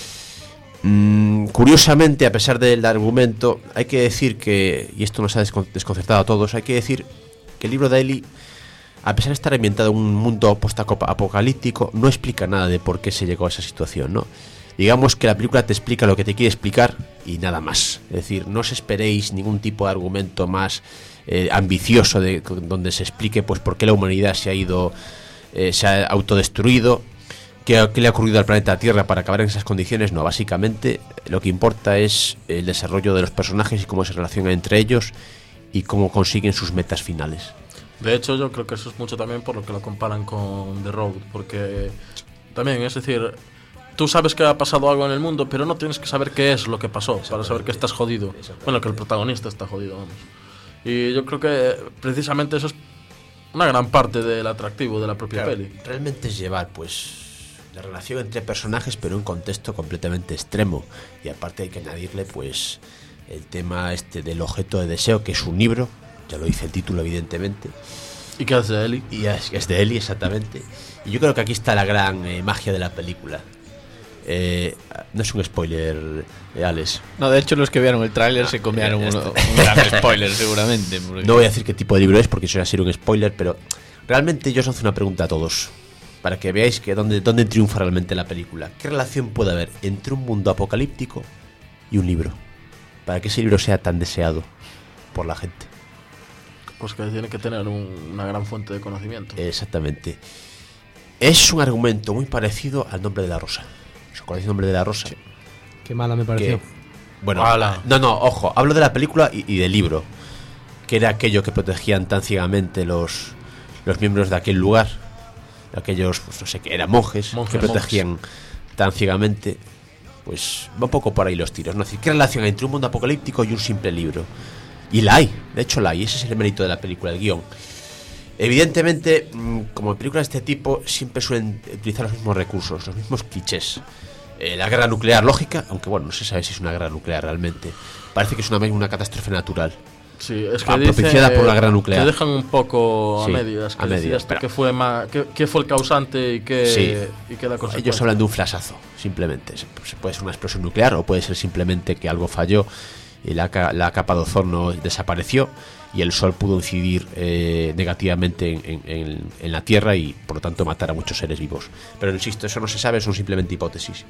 Mm, curiosamente, a pesar del argumento, hay que decir que, y esto nos ha desconcertado a todos, hay que decir que el libro de Eli, a pesar de estar ambientado en un mundo post-apocalíptico, no explica nada de por qué se llegó a esa situación, ¿no? Digamos que la película te explica lo que te quiere explicar y nada más. Es decir, no os esperéis ningún tipo de argumento más eh, ambicioso de, donde se explique pues por qué la humanidad se ha ido, eh, se ha autodestruido, qué, qué le ha ocurrido al planeta Tierra para acabar en esas condiciones. No, básicamente lo que importa es el desarrollo de los personajes y cómo se relacionan entre ellos y cómo consiguen sus metas finales. De hecho, yo creo que eso es mucho también por lo que lo comparan con The Road, porque también, es decir, tú sabes que ha pasado algo en el mundo, pero no tienes que saber qué es lo que pasó para saber que estás jodido. Bueno, que el protagonista está jodido, vamos. Y yo creo que precisamente eso es una gran parte del atractivo de la propia claro, peli. Realmente es llevar, pues, la relación entre personajes, pero en un contexto completamente extremo. Y aparte hay que añadirle, pues, el tema este del objeto de deseo, que es un libro, ya lo dice el título evidentemente. ¿Y qué es de Eli? Y es, es de Eli, exactamente. Y yo creo que aquí está la gran eh, magia de la película. Eh, no es un spoiler, eh, Alex. No, de hecho los que vieron el tráiler ah, se comieron uno, un gran spoiler seguramente. Porque... No voy a decir qué tipo de libro es porque eso va a ser un spoiler, pero realmente yo os hago una pregunta a todos, para que veáis que dónde, dónde triunfa realmente la película. ¿Qué relación puede haber entre un mundo apocalíptico y un libro? Para que ese libro sea tan deseado por la gente. Pues que tiene que tener un, una gran fuente de conocimiento. Exactamente. Es un argumento muy parecido al Nombre de la Rosa. ¿Os acordáis del Nombre de la Rosa? Sí. Qué mala me pareció. Que, bueno, Ala. no, no, ojo, hablo de la película y, y del libro, que era aquello que protegían tan ciegamente los, los miembros de aquel lugar, aquellos, pues no sé qué, eran monjes, monjes que protegían monjes. tan ciegamente. Pues va un poco por ahí los tiros, ¿no? Es decir, ¿qué relación hay entre un mundo apocalíptico y un simple libro? Y la hay, de hecho la hay, ese es el mérito de la película, el guión. Evidentemente, como en películas de este tipo, siempre suelen utilizar los mismos recursos, los mismos clichés. Eh, la guerra nuclear lógica, aunque bueno, no se sabe si es una guerra nuclear realmente. Parece que es una, una catástrofe natural. Sí, es que ah, propiciada por la guerra nuclear. Te dejan un poco a sí, medias. Que a medias. Pero, qué fue, ma, qué, qué fue el causante y qué, sí. y qué la consecuencia. Ellos hablan de un flashazo, simplemente. Se puede ser una explosión nuclear o puede ser simplemente que algo falló y la, la capa de ozono desapareció y el sol pudo incidir eh, negativamente en, en, en, en la Tierra y por lo tanto matar a muchos seres vivos. Pero insisto, eso no se sabe, son simplemente hipótesis.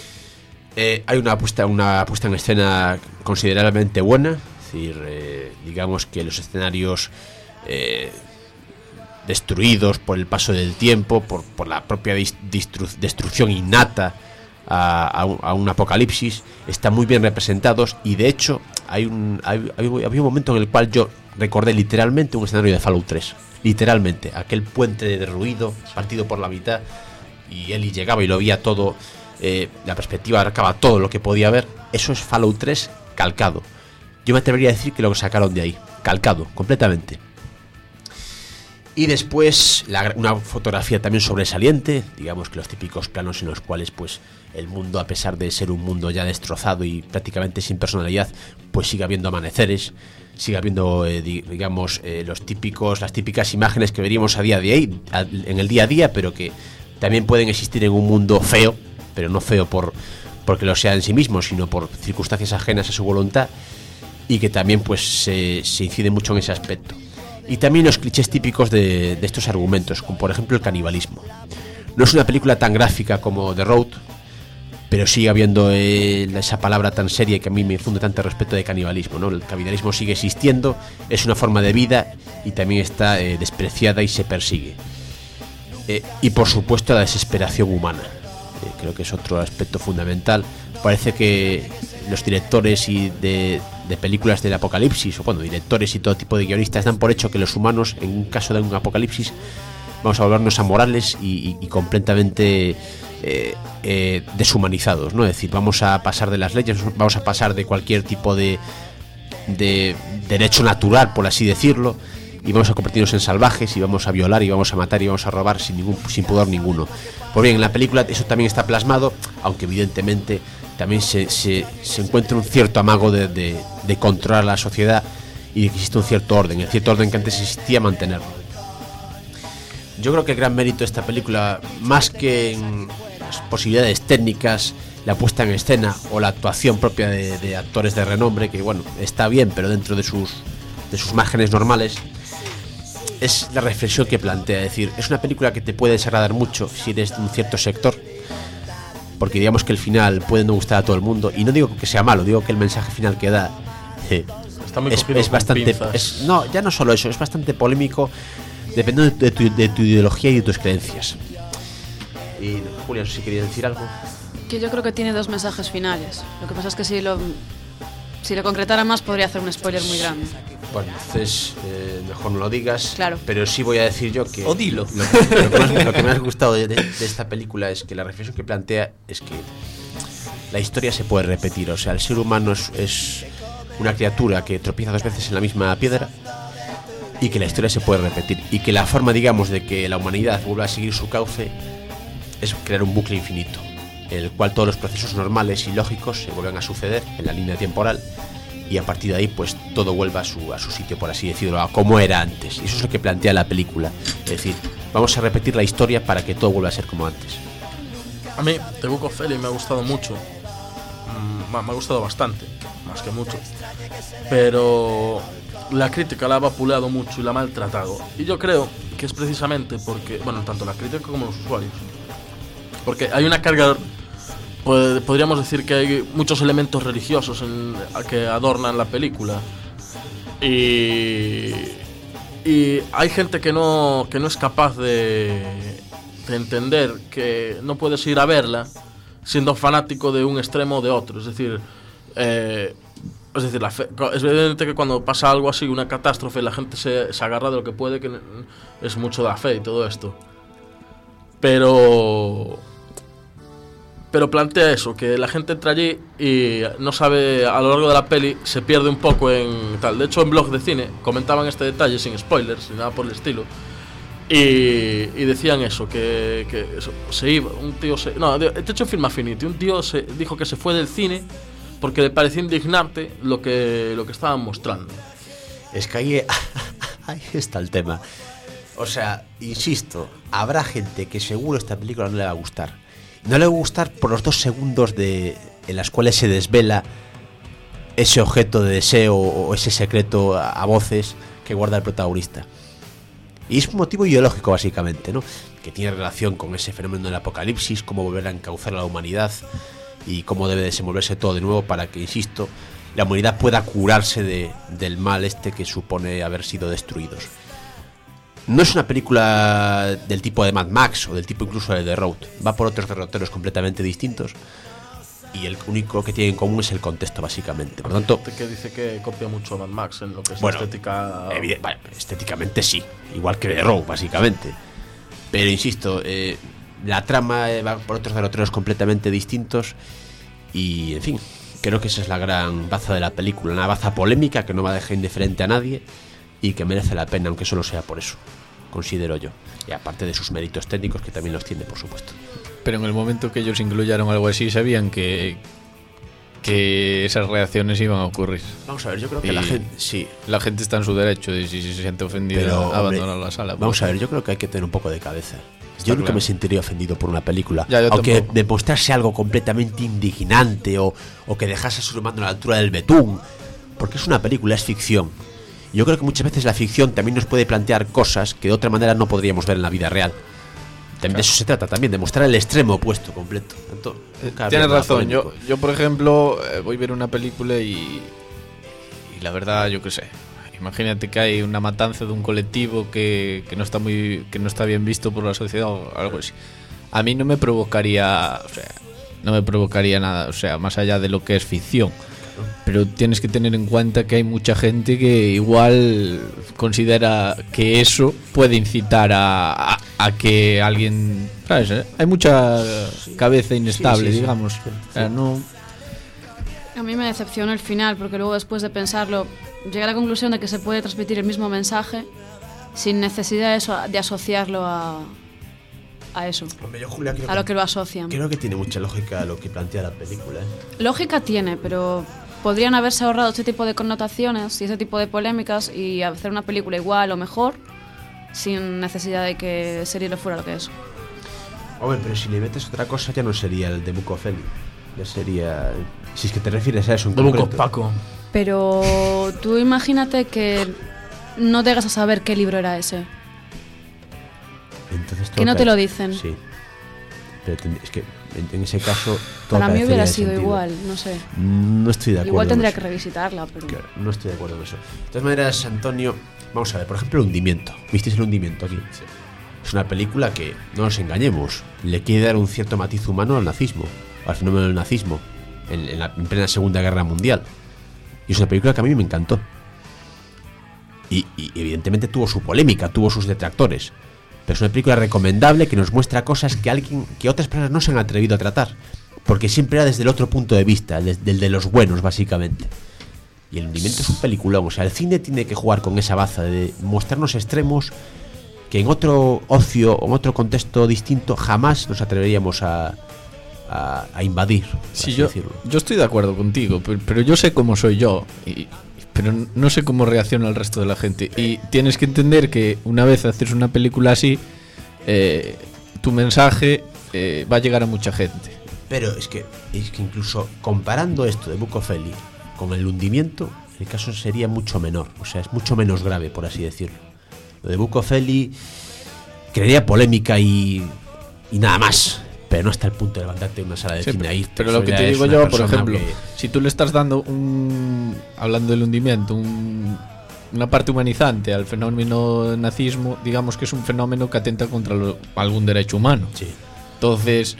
Eh, hay una puesta, una puesta en escena considerablemente buena. Es decir, eh, digamos que los escenarios eh, destruidos por el paso del tiempo, por, por la propia distru- destrucción innata a, a, un, a un apocalipsis, están muy bien representados y de hecho hay un, hay, hay, había un momento en el cual yo recordé literalmente un escenario de Fallout tres. Literalmente, aquel puente derruido, partido por la mitad, y Ellie llegaba y lo veía todo, eh, la perspectiva abarcaba todo lo que podía ver. Eso es Fallout tres calcado. Yo me atrevería a decir que lo sacaron de ahí, calcado, completamente. Y después la, una fotografía también sobresaliente, digamos que los típicos planos en los cuales pues el mundo, a pesar de ser un mundo ya destrozado y prácticamente sin personalidad, pues sigue habiendo amaneceres, sigue habiendo eh, digamos eh, los típicos las típicas imágenes que veríamos a día de hoy, a, en el día a día, pero que también pueden existir en un mundo feo, pero no feo por porque lo sea en sí mismo, sino por circunstancias ajenas a su voluntad, y que también pues se, se incide mucho en ese aspecto. Y también los clichés típicos de, de estos argumentos, como por ejemplo el canibalismo. No es una película tan gráfica como The Road, pero sigue habiendo eh, esa palabra tan seria que a mí me infunde tanto respeto de canibalismo, ¿no? El canibalismo sigue existiendo, es una forma de vida y también está eh, despreciada y se persigue. Eh, y por supuesto la desesperación humana. Eh, creo que es otro aspecto fundamental. Parece que los directores y de, de películas del apocalipsis, o bueno, directores y todo tipo de guionistas, dan por hecho que los humanos, en un caso de un apocalipsis, vamos a volvernos amorales y, y, y completamente eh, eh, deshumanizados, ¿no? Es decir, vamos a pasar de las leyes, vamos a pasar de cualquier tipo de, de derecho natural, por así decirlo, y vamos a convertirnos en salvajes y vamos a violar y vamos a matar y vamos a robar sin ningún sin pudor ninguno. Pues bien, en la película eso también está plasmado, aunque evidentemente también se, se, se encuentra un cierto amago de, de, de controlar la sociedad y de que existe un cierto orden, el cierto orden que antes existía, mantenerlo. Yo creo que el gran mérito de esta película, más que en las posibilidades técnicas, la puesta en escena o la actuación propia de, de actores de renombre, que bueno, está bien, pero dentro de sus, de sus márgenes normales, es la reflexión que plantea. Es decir, es una película que te puede desagradar mucho si eres de un cierto sector, porque digamos que el final puede no gustar a todo el mundo, y no digo que sea malo, digo que el mensaje final que da eh, Está muy es, cogido es con bastante pinzas. es, no, ya no solo eso, es bastante polémico dependiendo de tu, de tu ideología y de tus creencias. Y Julia, no sé si querías decir algo. Que yo creo que tiene dos mensajes finales. Lo que pasa es que si lo, si lo concretara más podría hacer un spoiler muy grande. Bueno, entonces eh, mejor no lo digas. Claro. Pero sí voy a decir yo que O dilo. Lo, que, lo, que, más, lo que me ha gustado de, de, de esta película es que la reflexión que plantea es que la historia se puede repetir. O sea, el ser humano es, es una criatura que tropieza dos veces en la misma piedra, y que la historia se puede repetir, y que la forma, digamos, de que la humanidad vuelva a seguir su cauce es crear un bucle infinito, en el cual todos los procesos normales y lógicos se vuelven a suceder en la línea temporal, y a partir de ahí pues todo vuelva a su, a su sitio, por así decirlo, a como era antes. Y eso es lo que plantea la película, es decir, vamos a repetir la historia para que todo vuelva a ser como antes. A mí, The Book of Eli me ha gustado mucho. Mm, me ha gustado bastante, más que mucho. Pero la crítica la ha vapuleado mucho y la ha maltratado. Y yo creo que es precisamente porque, bueno, tanto la crítica como los usuarios, porque hay una carga, pues, podríamos decir que hay muchos elementos religiosos en, que adornan la película. Y, y hay gente que no, que no es capaz de, de entender que no puedes ir a verla siendo fanático de un extremo o de otro. Es decir, eh, es decir, la fe, es evidente que cuando pasa algo así, una catástrofe, la gente se, se agarra de lo que puede, que es mucho de la fe y todo esto. Pero pero plantea eso, que la gente entra allí y no sabe, a lo largo de la peli se pierde un poco en tal. De hecho, en Blog de Cine comentaban este detalle sin spoilers ni nada por el estilo. Y, y decían eso, que, que eso, se iba, un tío se... No, de hecho en Film Affinity, un tío se dijo que se fue del cine porque le parecía indignante lo que, lo que estaban mostrando. Es que ahí, ahí está el tema. O sea, insisto, habrá gente que seguro esta película no le va a gustar. No le va a gustar por los dos segundos de, en las cuales se desvela ese objeto de deseo o ese secreto a, a voces que guarda el protagonista. Y es un motivo ideológico, básicamente, ¿no? Que tiene relación con ese fenómeno del apocalipsis, cómo volver a encauzar a la humanidad y cómo debe desenvolverse todo de nuevo para que, insisto, la humanidad pueda curarse de, del mal este que supone haber sido destruidos. No es una película del tipo de Mad Max o del tipo incluso de The Road. Va por otros derroteros completamente distintos. y el único que tiene en común es el contexto, básicamente. Por lo tanto, que dice que copia mucho a Mad Max en lo que es bueno, estética. Evidente, vale, estéticamente sí, igual que The Row, básicamente. Pero insisto, eh, la trama eh, va por otros derroteros completamente distintos. Y, en fin, creo que esa es la gran baza de la película. Una baza polémica que no va a dejar indiferente a nadie y que merece la pena, aunque solo sea por eso, considero yo. Y aparte de sus méritos técnicos, que también los tiene, por supuesto. Pero en el momento que ellos incluyeron algo así, sabían que que esas reacciones iban a ocurrir. Vamos a ver, yo creo que Y la gente, sí, La gente está en su derecho de si se siente ofendida pero a abandonar hombre, la sala. vamos pues. a ver, yo creo que hay que tener un poco de cabeza. Está Yo nunca claro. me sentiría ofendido por una película, Ya, yo aunque tampoco. demostrase algo completamente indignante o, o que dejase a su hermano a la altura del betún, porque es una película, es ficción. Yo creo que muchas veces la ficción también nos puede plantear cosas que de otra manera no podríamos ver en la vida real. También de eso se trata también, de mostrar el extremo opuesto completo. Tanto, nunca habría Tienes nada razón, yo, polémico. yo por ejemplo eh, voy a ver una película y, y la verdad yo qué sé, imagínate que hay una matanza de un colectivo que, que no está muy que no está bien visto por la sociedad o algo así. A mí no me provocaría, o sea, no me provocaría nada, o sea, más allá de lo que es ficción. Pero tienes que tener en cuenta que hay mucha gente que igual considera que eso puede incitar a, a, a que alguien, ¿sabes? eh? Hay mucha cabeza inestable, Sí, sí, sí. digamos. Sí, O sea, no, A mí me decepcionó el final, porque luego después de pensarlo, llegué a la conclusión de que se puede transmitir el mismo mensaje sin necesidad de, eso, de asociarlo a, a eso, Hombre, yo, Julia, creo a lo que lo asocian. creo que tiene mucha lógica lo que plantea la película, ¿eh? Lógica tiene, pero podrían haberse ahorrado este tipo de connotaciones y ese tipo de polémicas y hacer una película igual o mejor sin necesidad de que serie lo fuera lo que es. Hombre, pero si le metes otra cosa ya no sería el de Book of Eli. Ya sería... Si es que te refieres a eso en De Buco concreto. Paco. Pero tú imagínate que no llegas a saber qué libro era ese. Entonces Que no todo te lo cae- dicen. Sí. Pero ten- es que en, en ese caso todo Para mí carecería hubiera de sido sentido. igual, no sé. No estoy de acuerdo. Igual en tendría eso. que revisitarla, pero... Claro, no estoy de acuerdo en eso. De todas maneras, Antonio, vamos a ver, por ejemplo, el hundimiento. ¿Visteis el hundimiento aquí? Sí. Es una película que, no nos engañemos, le quiere dar un cierto matiz humano al nazismo, al fenómeno del nazismo, en, en la en plena Segunda Guerra Mundial. Y es una película que a mí me encantó. Y, y evidentemente tuvo su polémica, tuvo sus detractores. Pero es una película recomendable que nos muestra cosas que alguien, que otras personas no se han atrevido a tratar. Porque siempre era desde el otro punto de vista, desde el de los buenos, básicamente. Y el hundimiento es un peliculón. O sea, el cine tiene que jugar con esa baza de mostrarnos extremos que en otro ocio o en otro contexto distinto jamás nos atreveríamos a, a, a invadir, por sí, así yo, decirlo. yo estoy de acuerdo contigo, pero, pero yo sé cómo soy yo, y, pero no sé cómo reacciona el resto de la gente. Y tienes que entender que una vez haces una película así, eh, tu mensaje eh, va a llegar a mucha gente. Pero es que, es que incluso comparando esto de Book of Eli con el hundimiento, el caso sería mucho menor. O sea, es mucho menos grave, por así decirlo. Lo de Book of Eli crearía polémica y, y nada más. Pero no hasta el punto de levantarte de una sala de Sí, cine pero, ahí. pero lo que te digo yo, por ejemplo, que, si tú le estás dando un, hablando del hundimiento, un, una parte humanizante al fenómeno nazismo, digamos que es un fenómeno que atenta contra lo- algún derecho humano. sí. Entonces,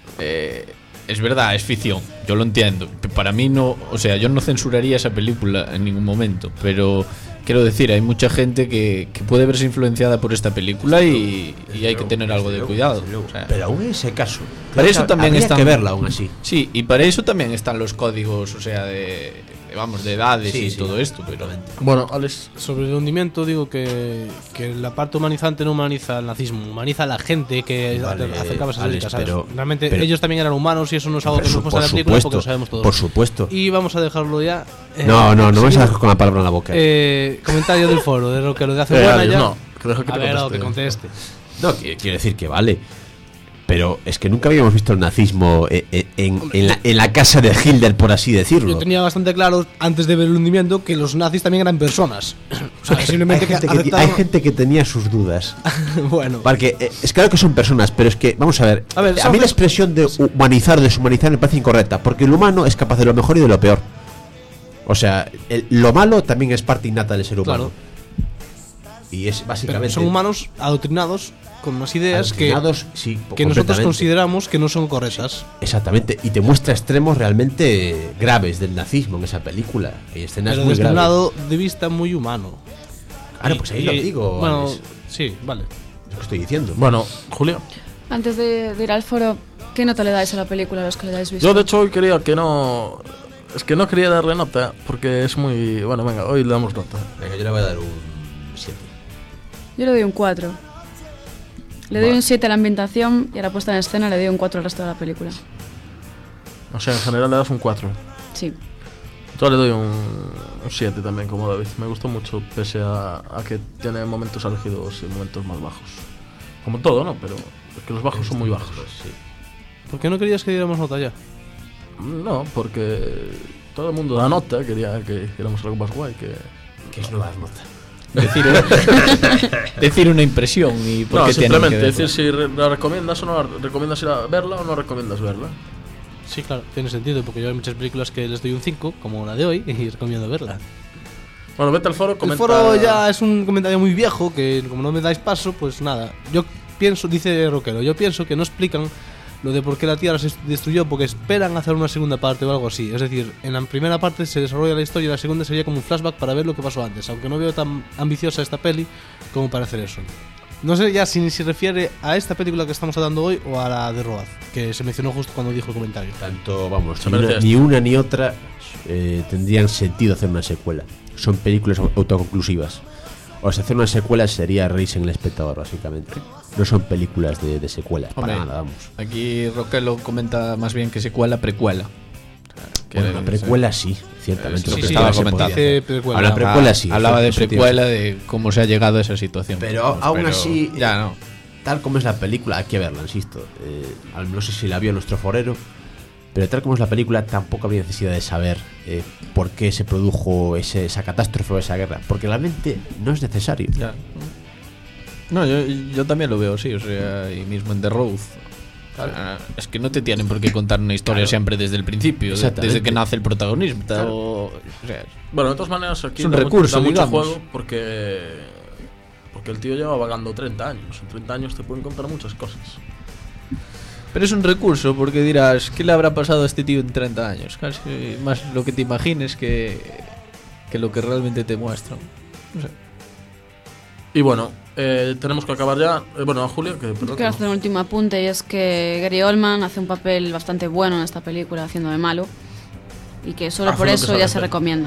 eh, es verdad, es ficción, yo lo entiendo. Para mí no, o sea, yo no censuraría esa película en ningún momento, pero quiero decir, hay mucha gente que, que puede verse influenciada por esta película y, y hay que tener algo de cuidado. O sea, Pero aún en ese caso, para eso también habría están, que verla aún así. Sí, y para eso también están los códigos, o sea, de, de, vamos, de edades Sí, y sí, todo esto, pero Bueno, Alex, Sobre el hundimiento digo que, que la parte humanizante no humaniza el nazismo, humaniza a la gente que Vale, acercaba esas Alex, élicas, ¿sabes? pero- Realmente pero- ellos también eran humanos y eso no es algo que Por nos su- muestra por la película porque supuesto, lo sabemos todos. por supuesto. Y vamos a dejarlo ya. eh, No, no, no me seguimos. salgas con la palabra en la boca. Eh, comentario del foro, de lo que lo de hace Eh, buena Alex, ya. no, que deja que a te ver, conteste. que conteste. No, qui- quiero decir que vale. Pero es que nunca habíamos visto el nazismo en, en- en la, en la casa de Hitler, por así decirlo. Yo tenía bastante claro antes de ver el hundimiento que los nazis también eran personas. O sea, Hay simplemente gente, que que, aceptaron- hay gente que tenía sus dudas. bueno, Porque eh, es claro que son personas, pero es que, vamos a ver, A ver, a son mí la pers- expresión de humanizar o deshumanizar me parece incorrecta, porque el humano es capaz de lo mejor y de lo peor. O sea, el- lo malo también es parte innata del ser humano. claro. Y es Pero básicamente. son humanos adoctrinados con unas ideas que, adoctrinados, sí, que nosotros completamente. consideramos que no son correctas. Exactamente, y te muestra extremos realmente graves del nazismo en esa película. Hay escenas Pero muy desde un graves. lado de vista muy humano. Ahora, pues ahí Y- lo digo. Bueno, Alex, sí, vale. es lo que estoy diciendo. Bueno, Julio. Antes de, de ir al foro, ¿qué nota le dais a la película a los que le dais visto? Yo de hecho hoy quería que no... Es que no quería darle nota porque es muy... Bueno, venga, hoy le damos nota. Venga, yo le voy a dar un siete. Yo le doy un cuatro. Le doy un siete a la ambientación y a la puesta en escena le doy un cuatro al resto de la película. O sea, en general le das un cuatro. Sí. Yo le doy un siete también, como David. Me gustó mucho, pese a, a que tiene momentos álgidos y momentos más bajos. Como todo, ¿no? Pero es que los bajos son muy bajos. Sí. ¿Por qué no querías que diéramos nota ya? No, porque todo el mundo da nota. Quería que hiciéramos algo más guay. Que, Que es no dar nota. Decir, decir una impresión y por no, qué tienen que simplemente verla. decir si re- la recomiendas o no la recomiendas ir a verla o no recomiendas verla. Sí, claro, tiene sentido, porque yo hay muchas películas que les doy un cinco, como la de hoy, y recomiendo verla. Bueno, vete al foro, El comenta... foro ya es un comentario muy viejo, que como no me dais paso, pues nada. Yo pienso, dice Roquero, yo pienso que no explican lo de por qué la Tierra se destruyó, porque esperan hacer una segunda parte o algo así. Es decir, en la primera parte se desarrolla la historia y la segunda sería como un flashback para ver lo que pasó antes, aunque no veo tan ambiciosa esta peli como para hacer eso. No sé ya si se refiere a esta película que estamos hablando hoy o a la de Roaz, que se mencionó justo cuando dijo el comentario. Tanto, vamos, Se ni merece una, esto. ni una ni otra eh, tendrían sentido hacer una secuela. Son películas autoconclusivas. O sea, hacer una secuela sería reírse en el espectador, básicamente. No son películas de, de secuela, Hombre, para nada, vamos. Aquí Roquelo comenta más bien que secuela, precuela. Que Bueno, una precuela sí, ciertamente. Es lo lo que que estaba se comentando. podía hacer. Dice precuela. Habla precuela sí. Hablaba eso- de eso tiene precuela, de cómo se ha llegado a esa situación. Pero Vamos, aún pero así, ya no. Tal como es la película, hay que verla, insisto. Eh, al- no sé si la vio nuestro forero, pero tal como es la película, tampoco había necesidad de saber eh, por qué se produjo ese, esa catástrofe o esa guerra. Porque realmente no es necesario. Ya. No, yo, yo también lo veo así, o sea, y mismo en The Road. Claro. Ah, es que no te tienen por qué contar una historia Claro. siempre desde el principio, de- Exactamente. desde que nace el protagonista. Claro. O, o sea, Bueno, de todas maneras aquí Es un da, mu- recurso, da mucho digamos. juego porque porque el tío lleva vagando treinta años. En treinta años te pueden contar muchas cosas. pero es un recurso, porque dirás, ¿qué le habrá pasado a este tío en treinta años? Casi más lo que te imagines que, que lo que realmente te muestran. No sé. Y bueno, eh, tenemos que acabar ya. Eh, bueno, a Julio, que perdón. Quiero hacer un último apunte y es que Gary Oldman hace un papel bastante bueno en esta película haciendo de malo y que solo Hace por lo que eso sabe ya se hacer. recomienda.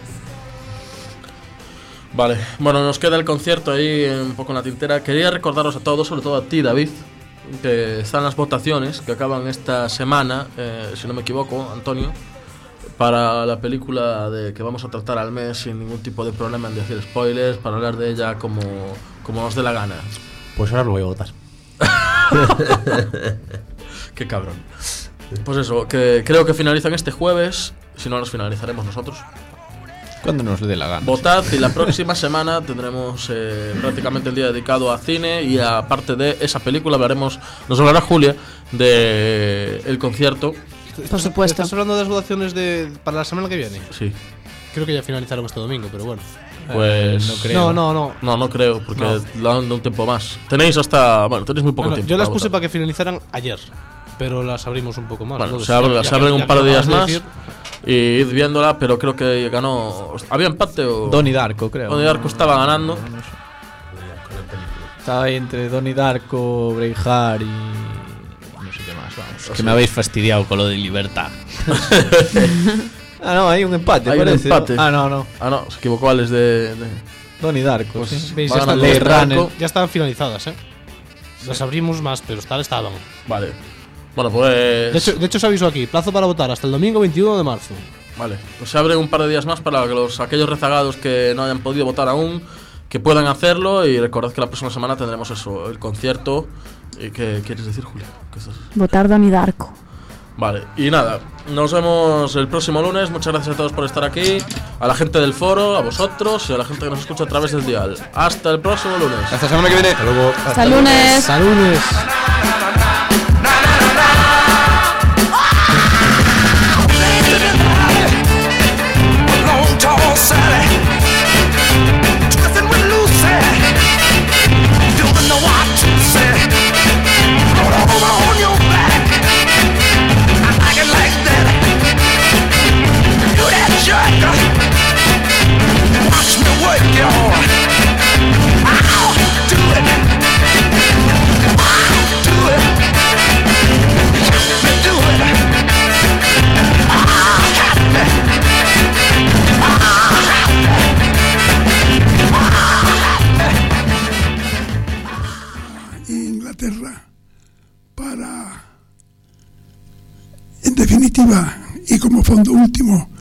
Vale, bueno, nos queda el concierto ahí un poco en la tintera. Quería recordaros a todos, sobre todo a ti, David, que están las votaciones que acaban esta semana, eh, si no me equivoco, Antonio, para la película de que vamos a tratar al mes sin ningún tipo de problema en decir spoilers, para hablar de ella como, como nos dé la gana. Pues ahora no voy a votar. Qué cabrón. Pues eso, que creo que finalizan este jueves, si no los finalizaremos nosotros. Cuando nos le dé la gana. Votad y la próxima semana tendremos eh, prácticamente el día dedicado a cine y aparte de esa película hablaremos, nos hablará Julia de el concierto. Por supuesto. ¿Estás hablando de las votaciones de, para la semana que viene? Sí, Creo que ya finalizaron este domingo, pero bueno. pues no creo. No, no, no. no, no creo porque No. lo dan de un tiempo más. Tenéis hasta, bueno, tenéis muy poco Bueno, tiempo. yo las para puse votar. para que finalizaran ayer, pero las abrimos un poco más. Bueno, ¿no? se, abre- Ya se que- abren un ya par que de días acabas de más decir, y id viéndola, pero creo que ganó. ¿Había empate o? Donnie Darko, creo. Donnie Darko estaba ganando. No sé. Estaba ahí entre Donnie Darko, Braveheart y no sé qué más, vamos. Que me habéis fastidiado con lo de libertad. Ah, no, hay un empate, Hay un parece. empate. Ah, no, no. Ah, no, se equivocó Alex de. de- Donnie Darko, Pues sí. veis, va ya, están, ganando ya, Donnie están, Darko. ya estaban finalizadas, ¿eh? Las abrimos más, pero tal estaban. Vale. Bueno, pues. De hecho, de hecho, os aviso aquí: plazo para votar hasta el domingo veintiuno de marzo. Vale, pues se abre un par de días más para que los aquellos rezagados que no hayan podido votar aún, que puedan hacerlo. Y recordad que la próxima semana tendremos eso, el concierto. ¿Y qué quieres decir, Julia? ¿Qué estás? Votar Donnie Darko. Vale, y nada, nos vemos el próximo lunes. Muchas gracias a todos por estar aquí, a la gente del foro, a vosotros y a la gente que nos escucha a través del dial. Hasta el próximo lunes. Hasta la semana que viene. Hasta luego. Hasta lunes. ¡Saludos! Long tall Sally, twisting with Lucy. en definitiva, y como fondo último,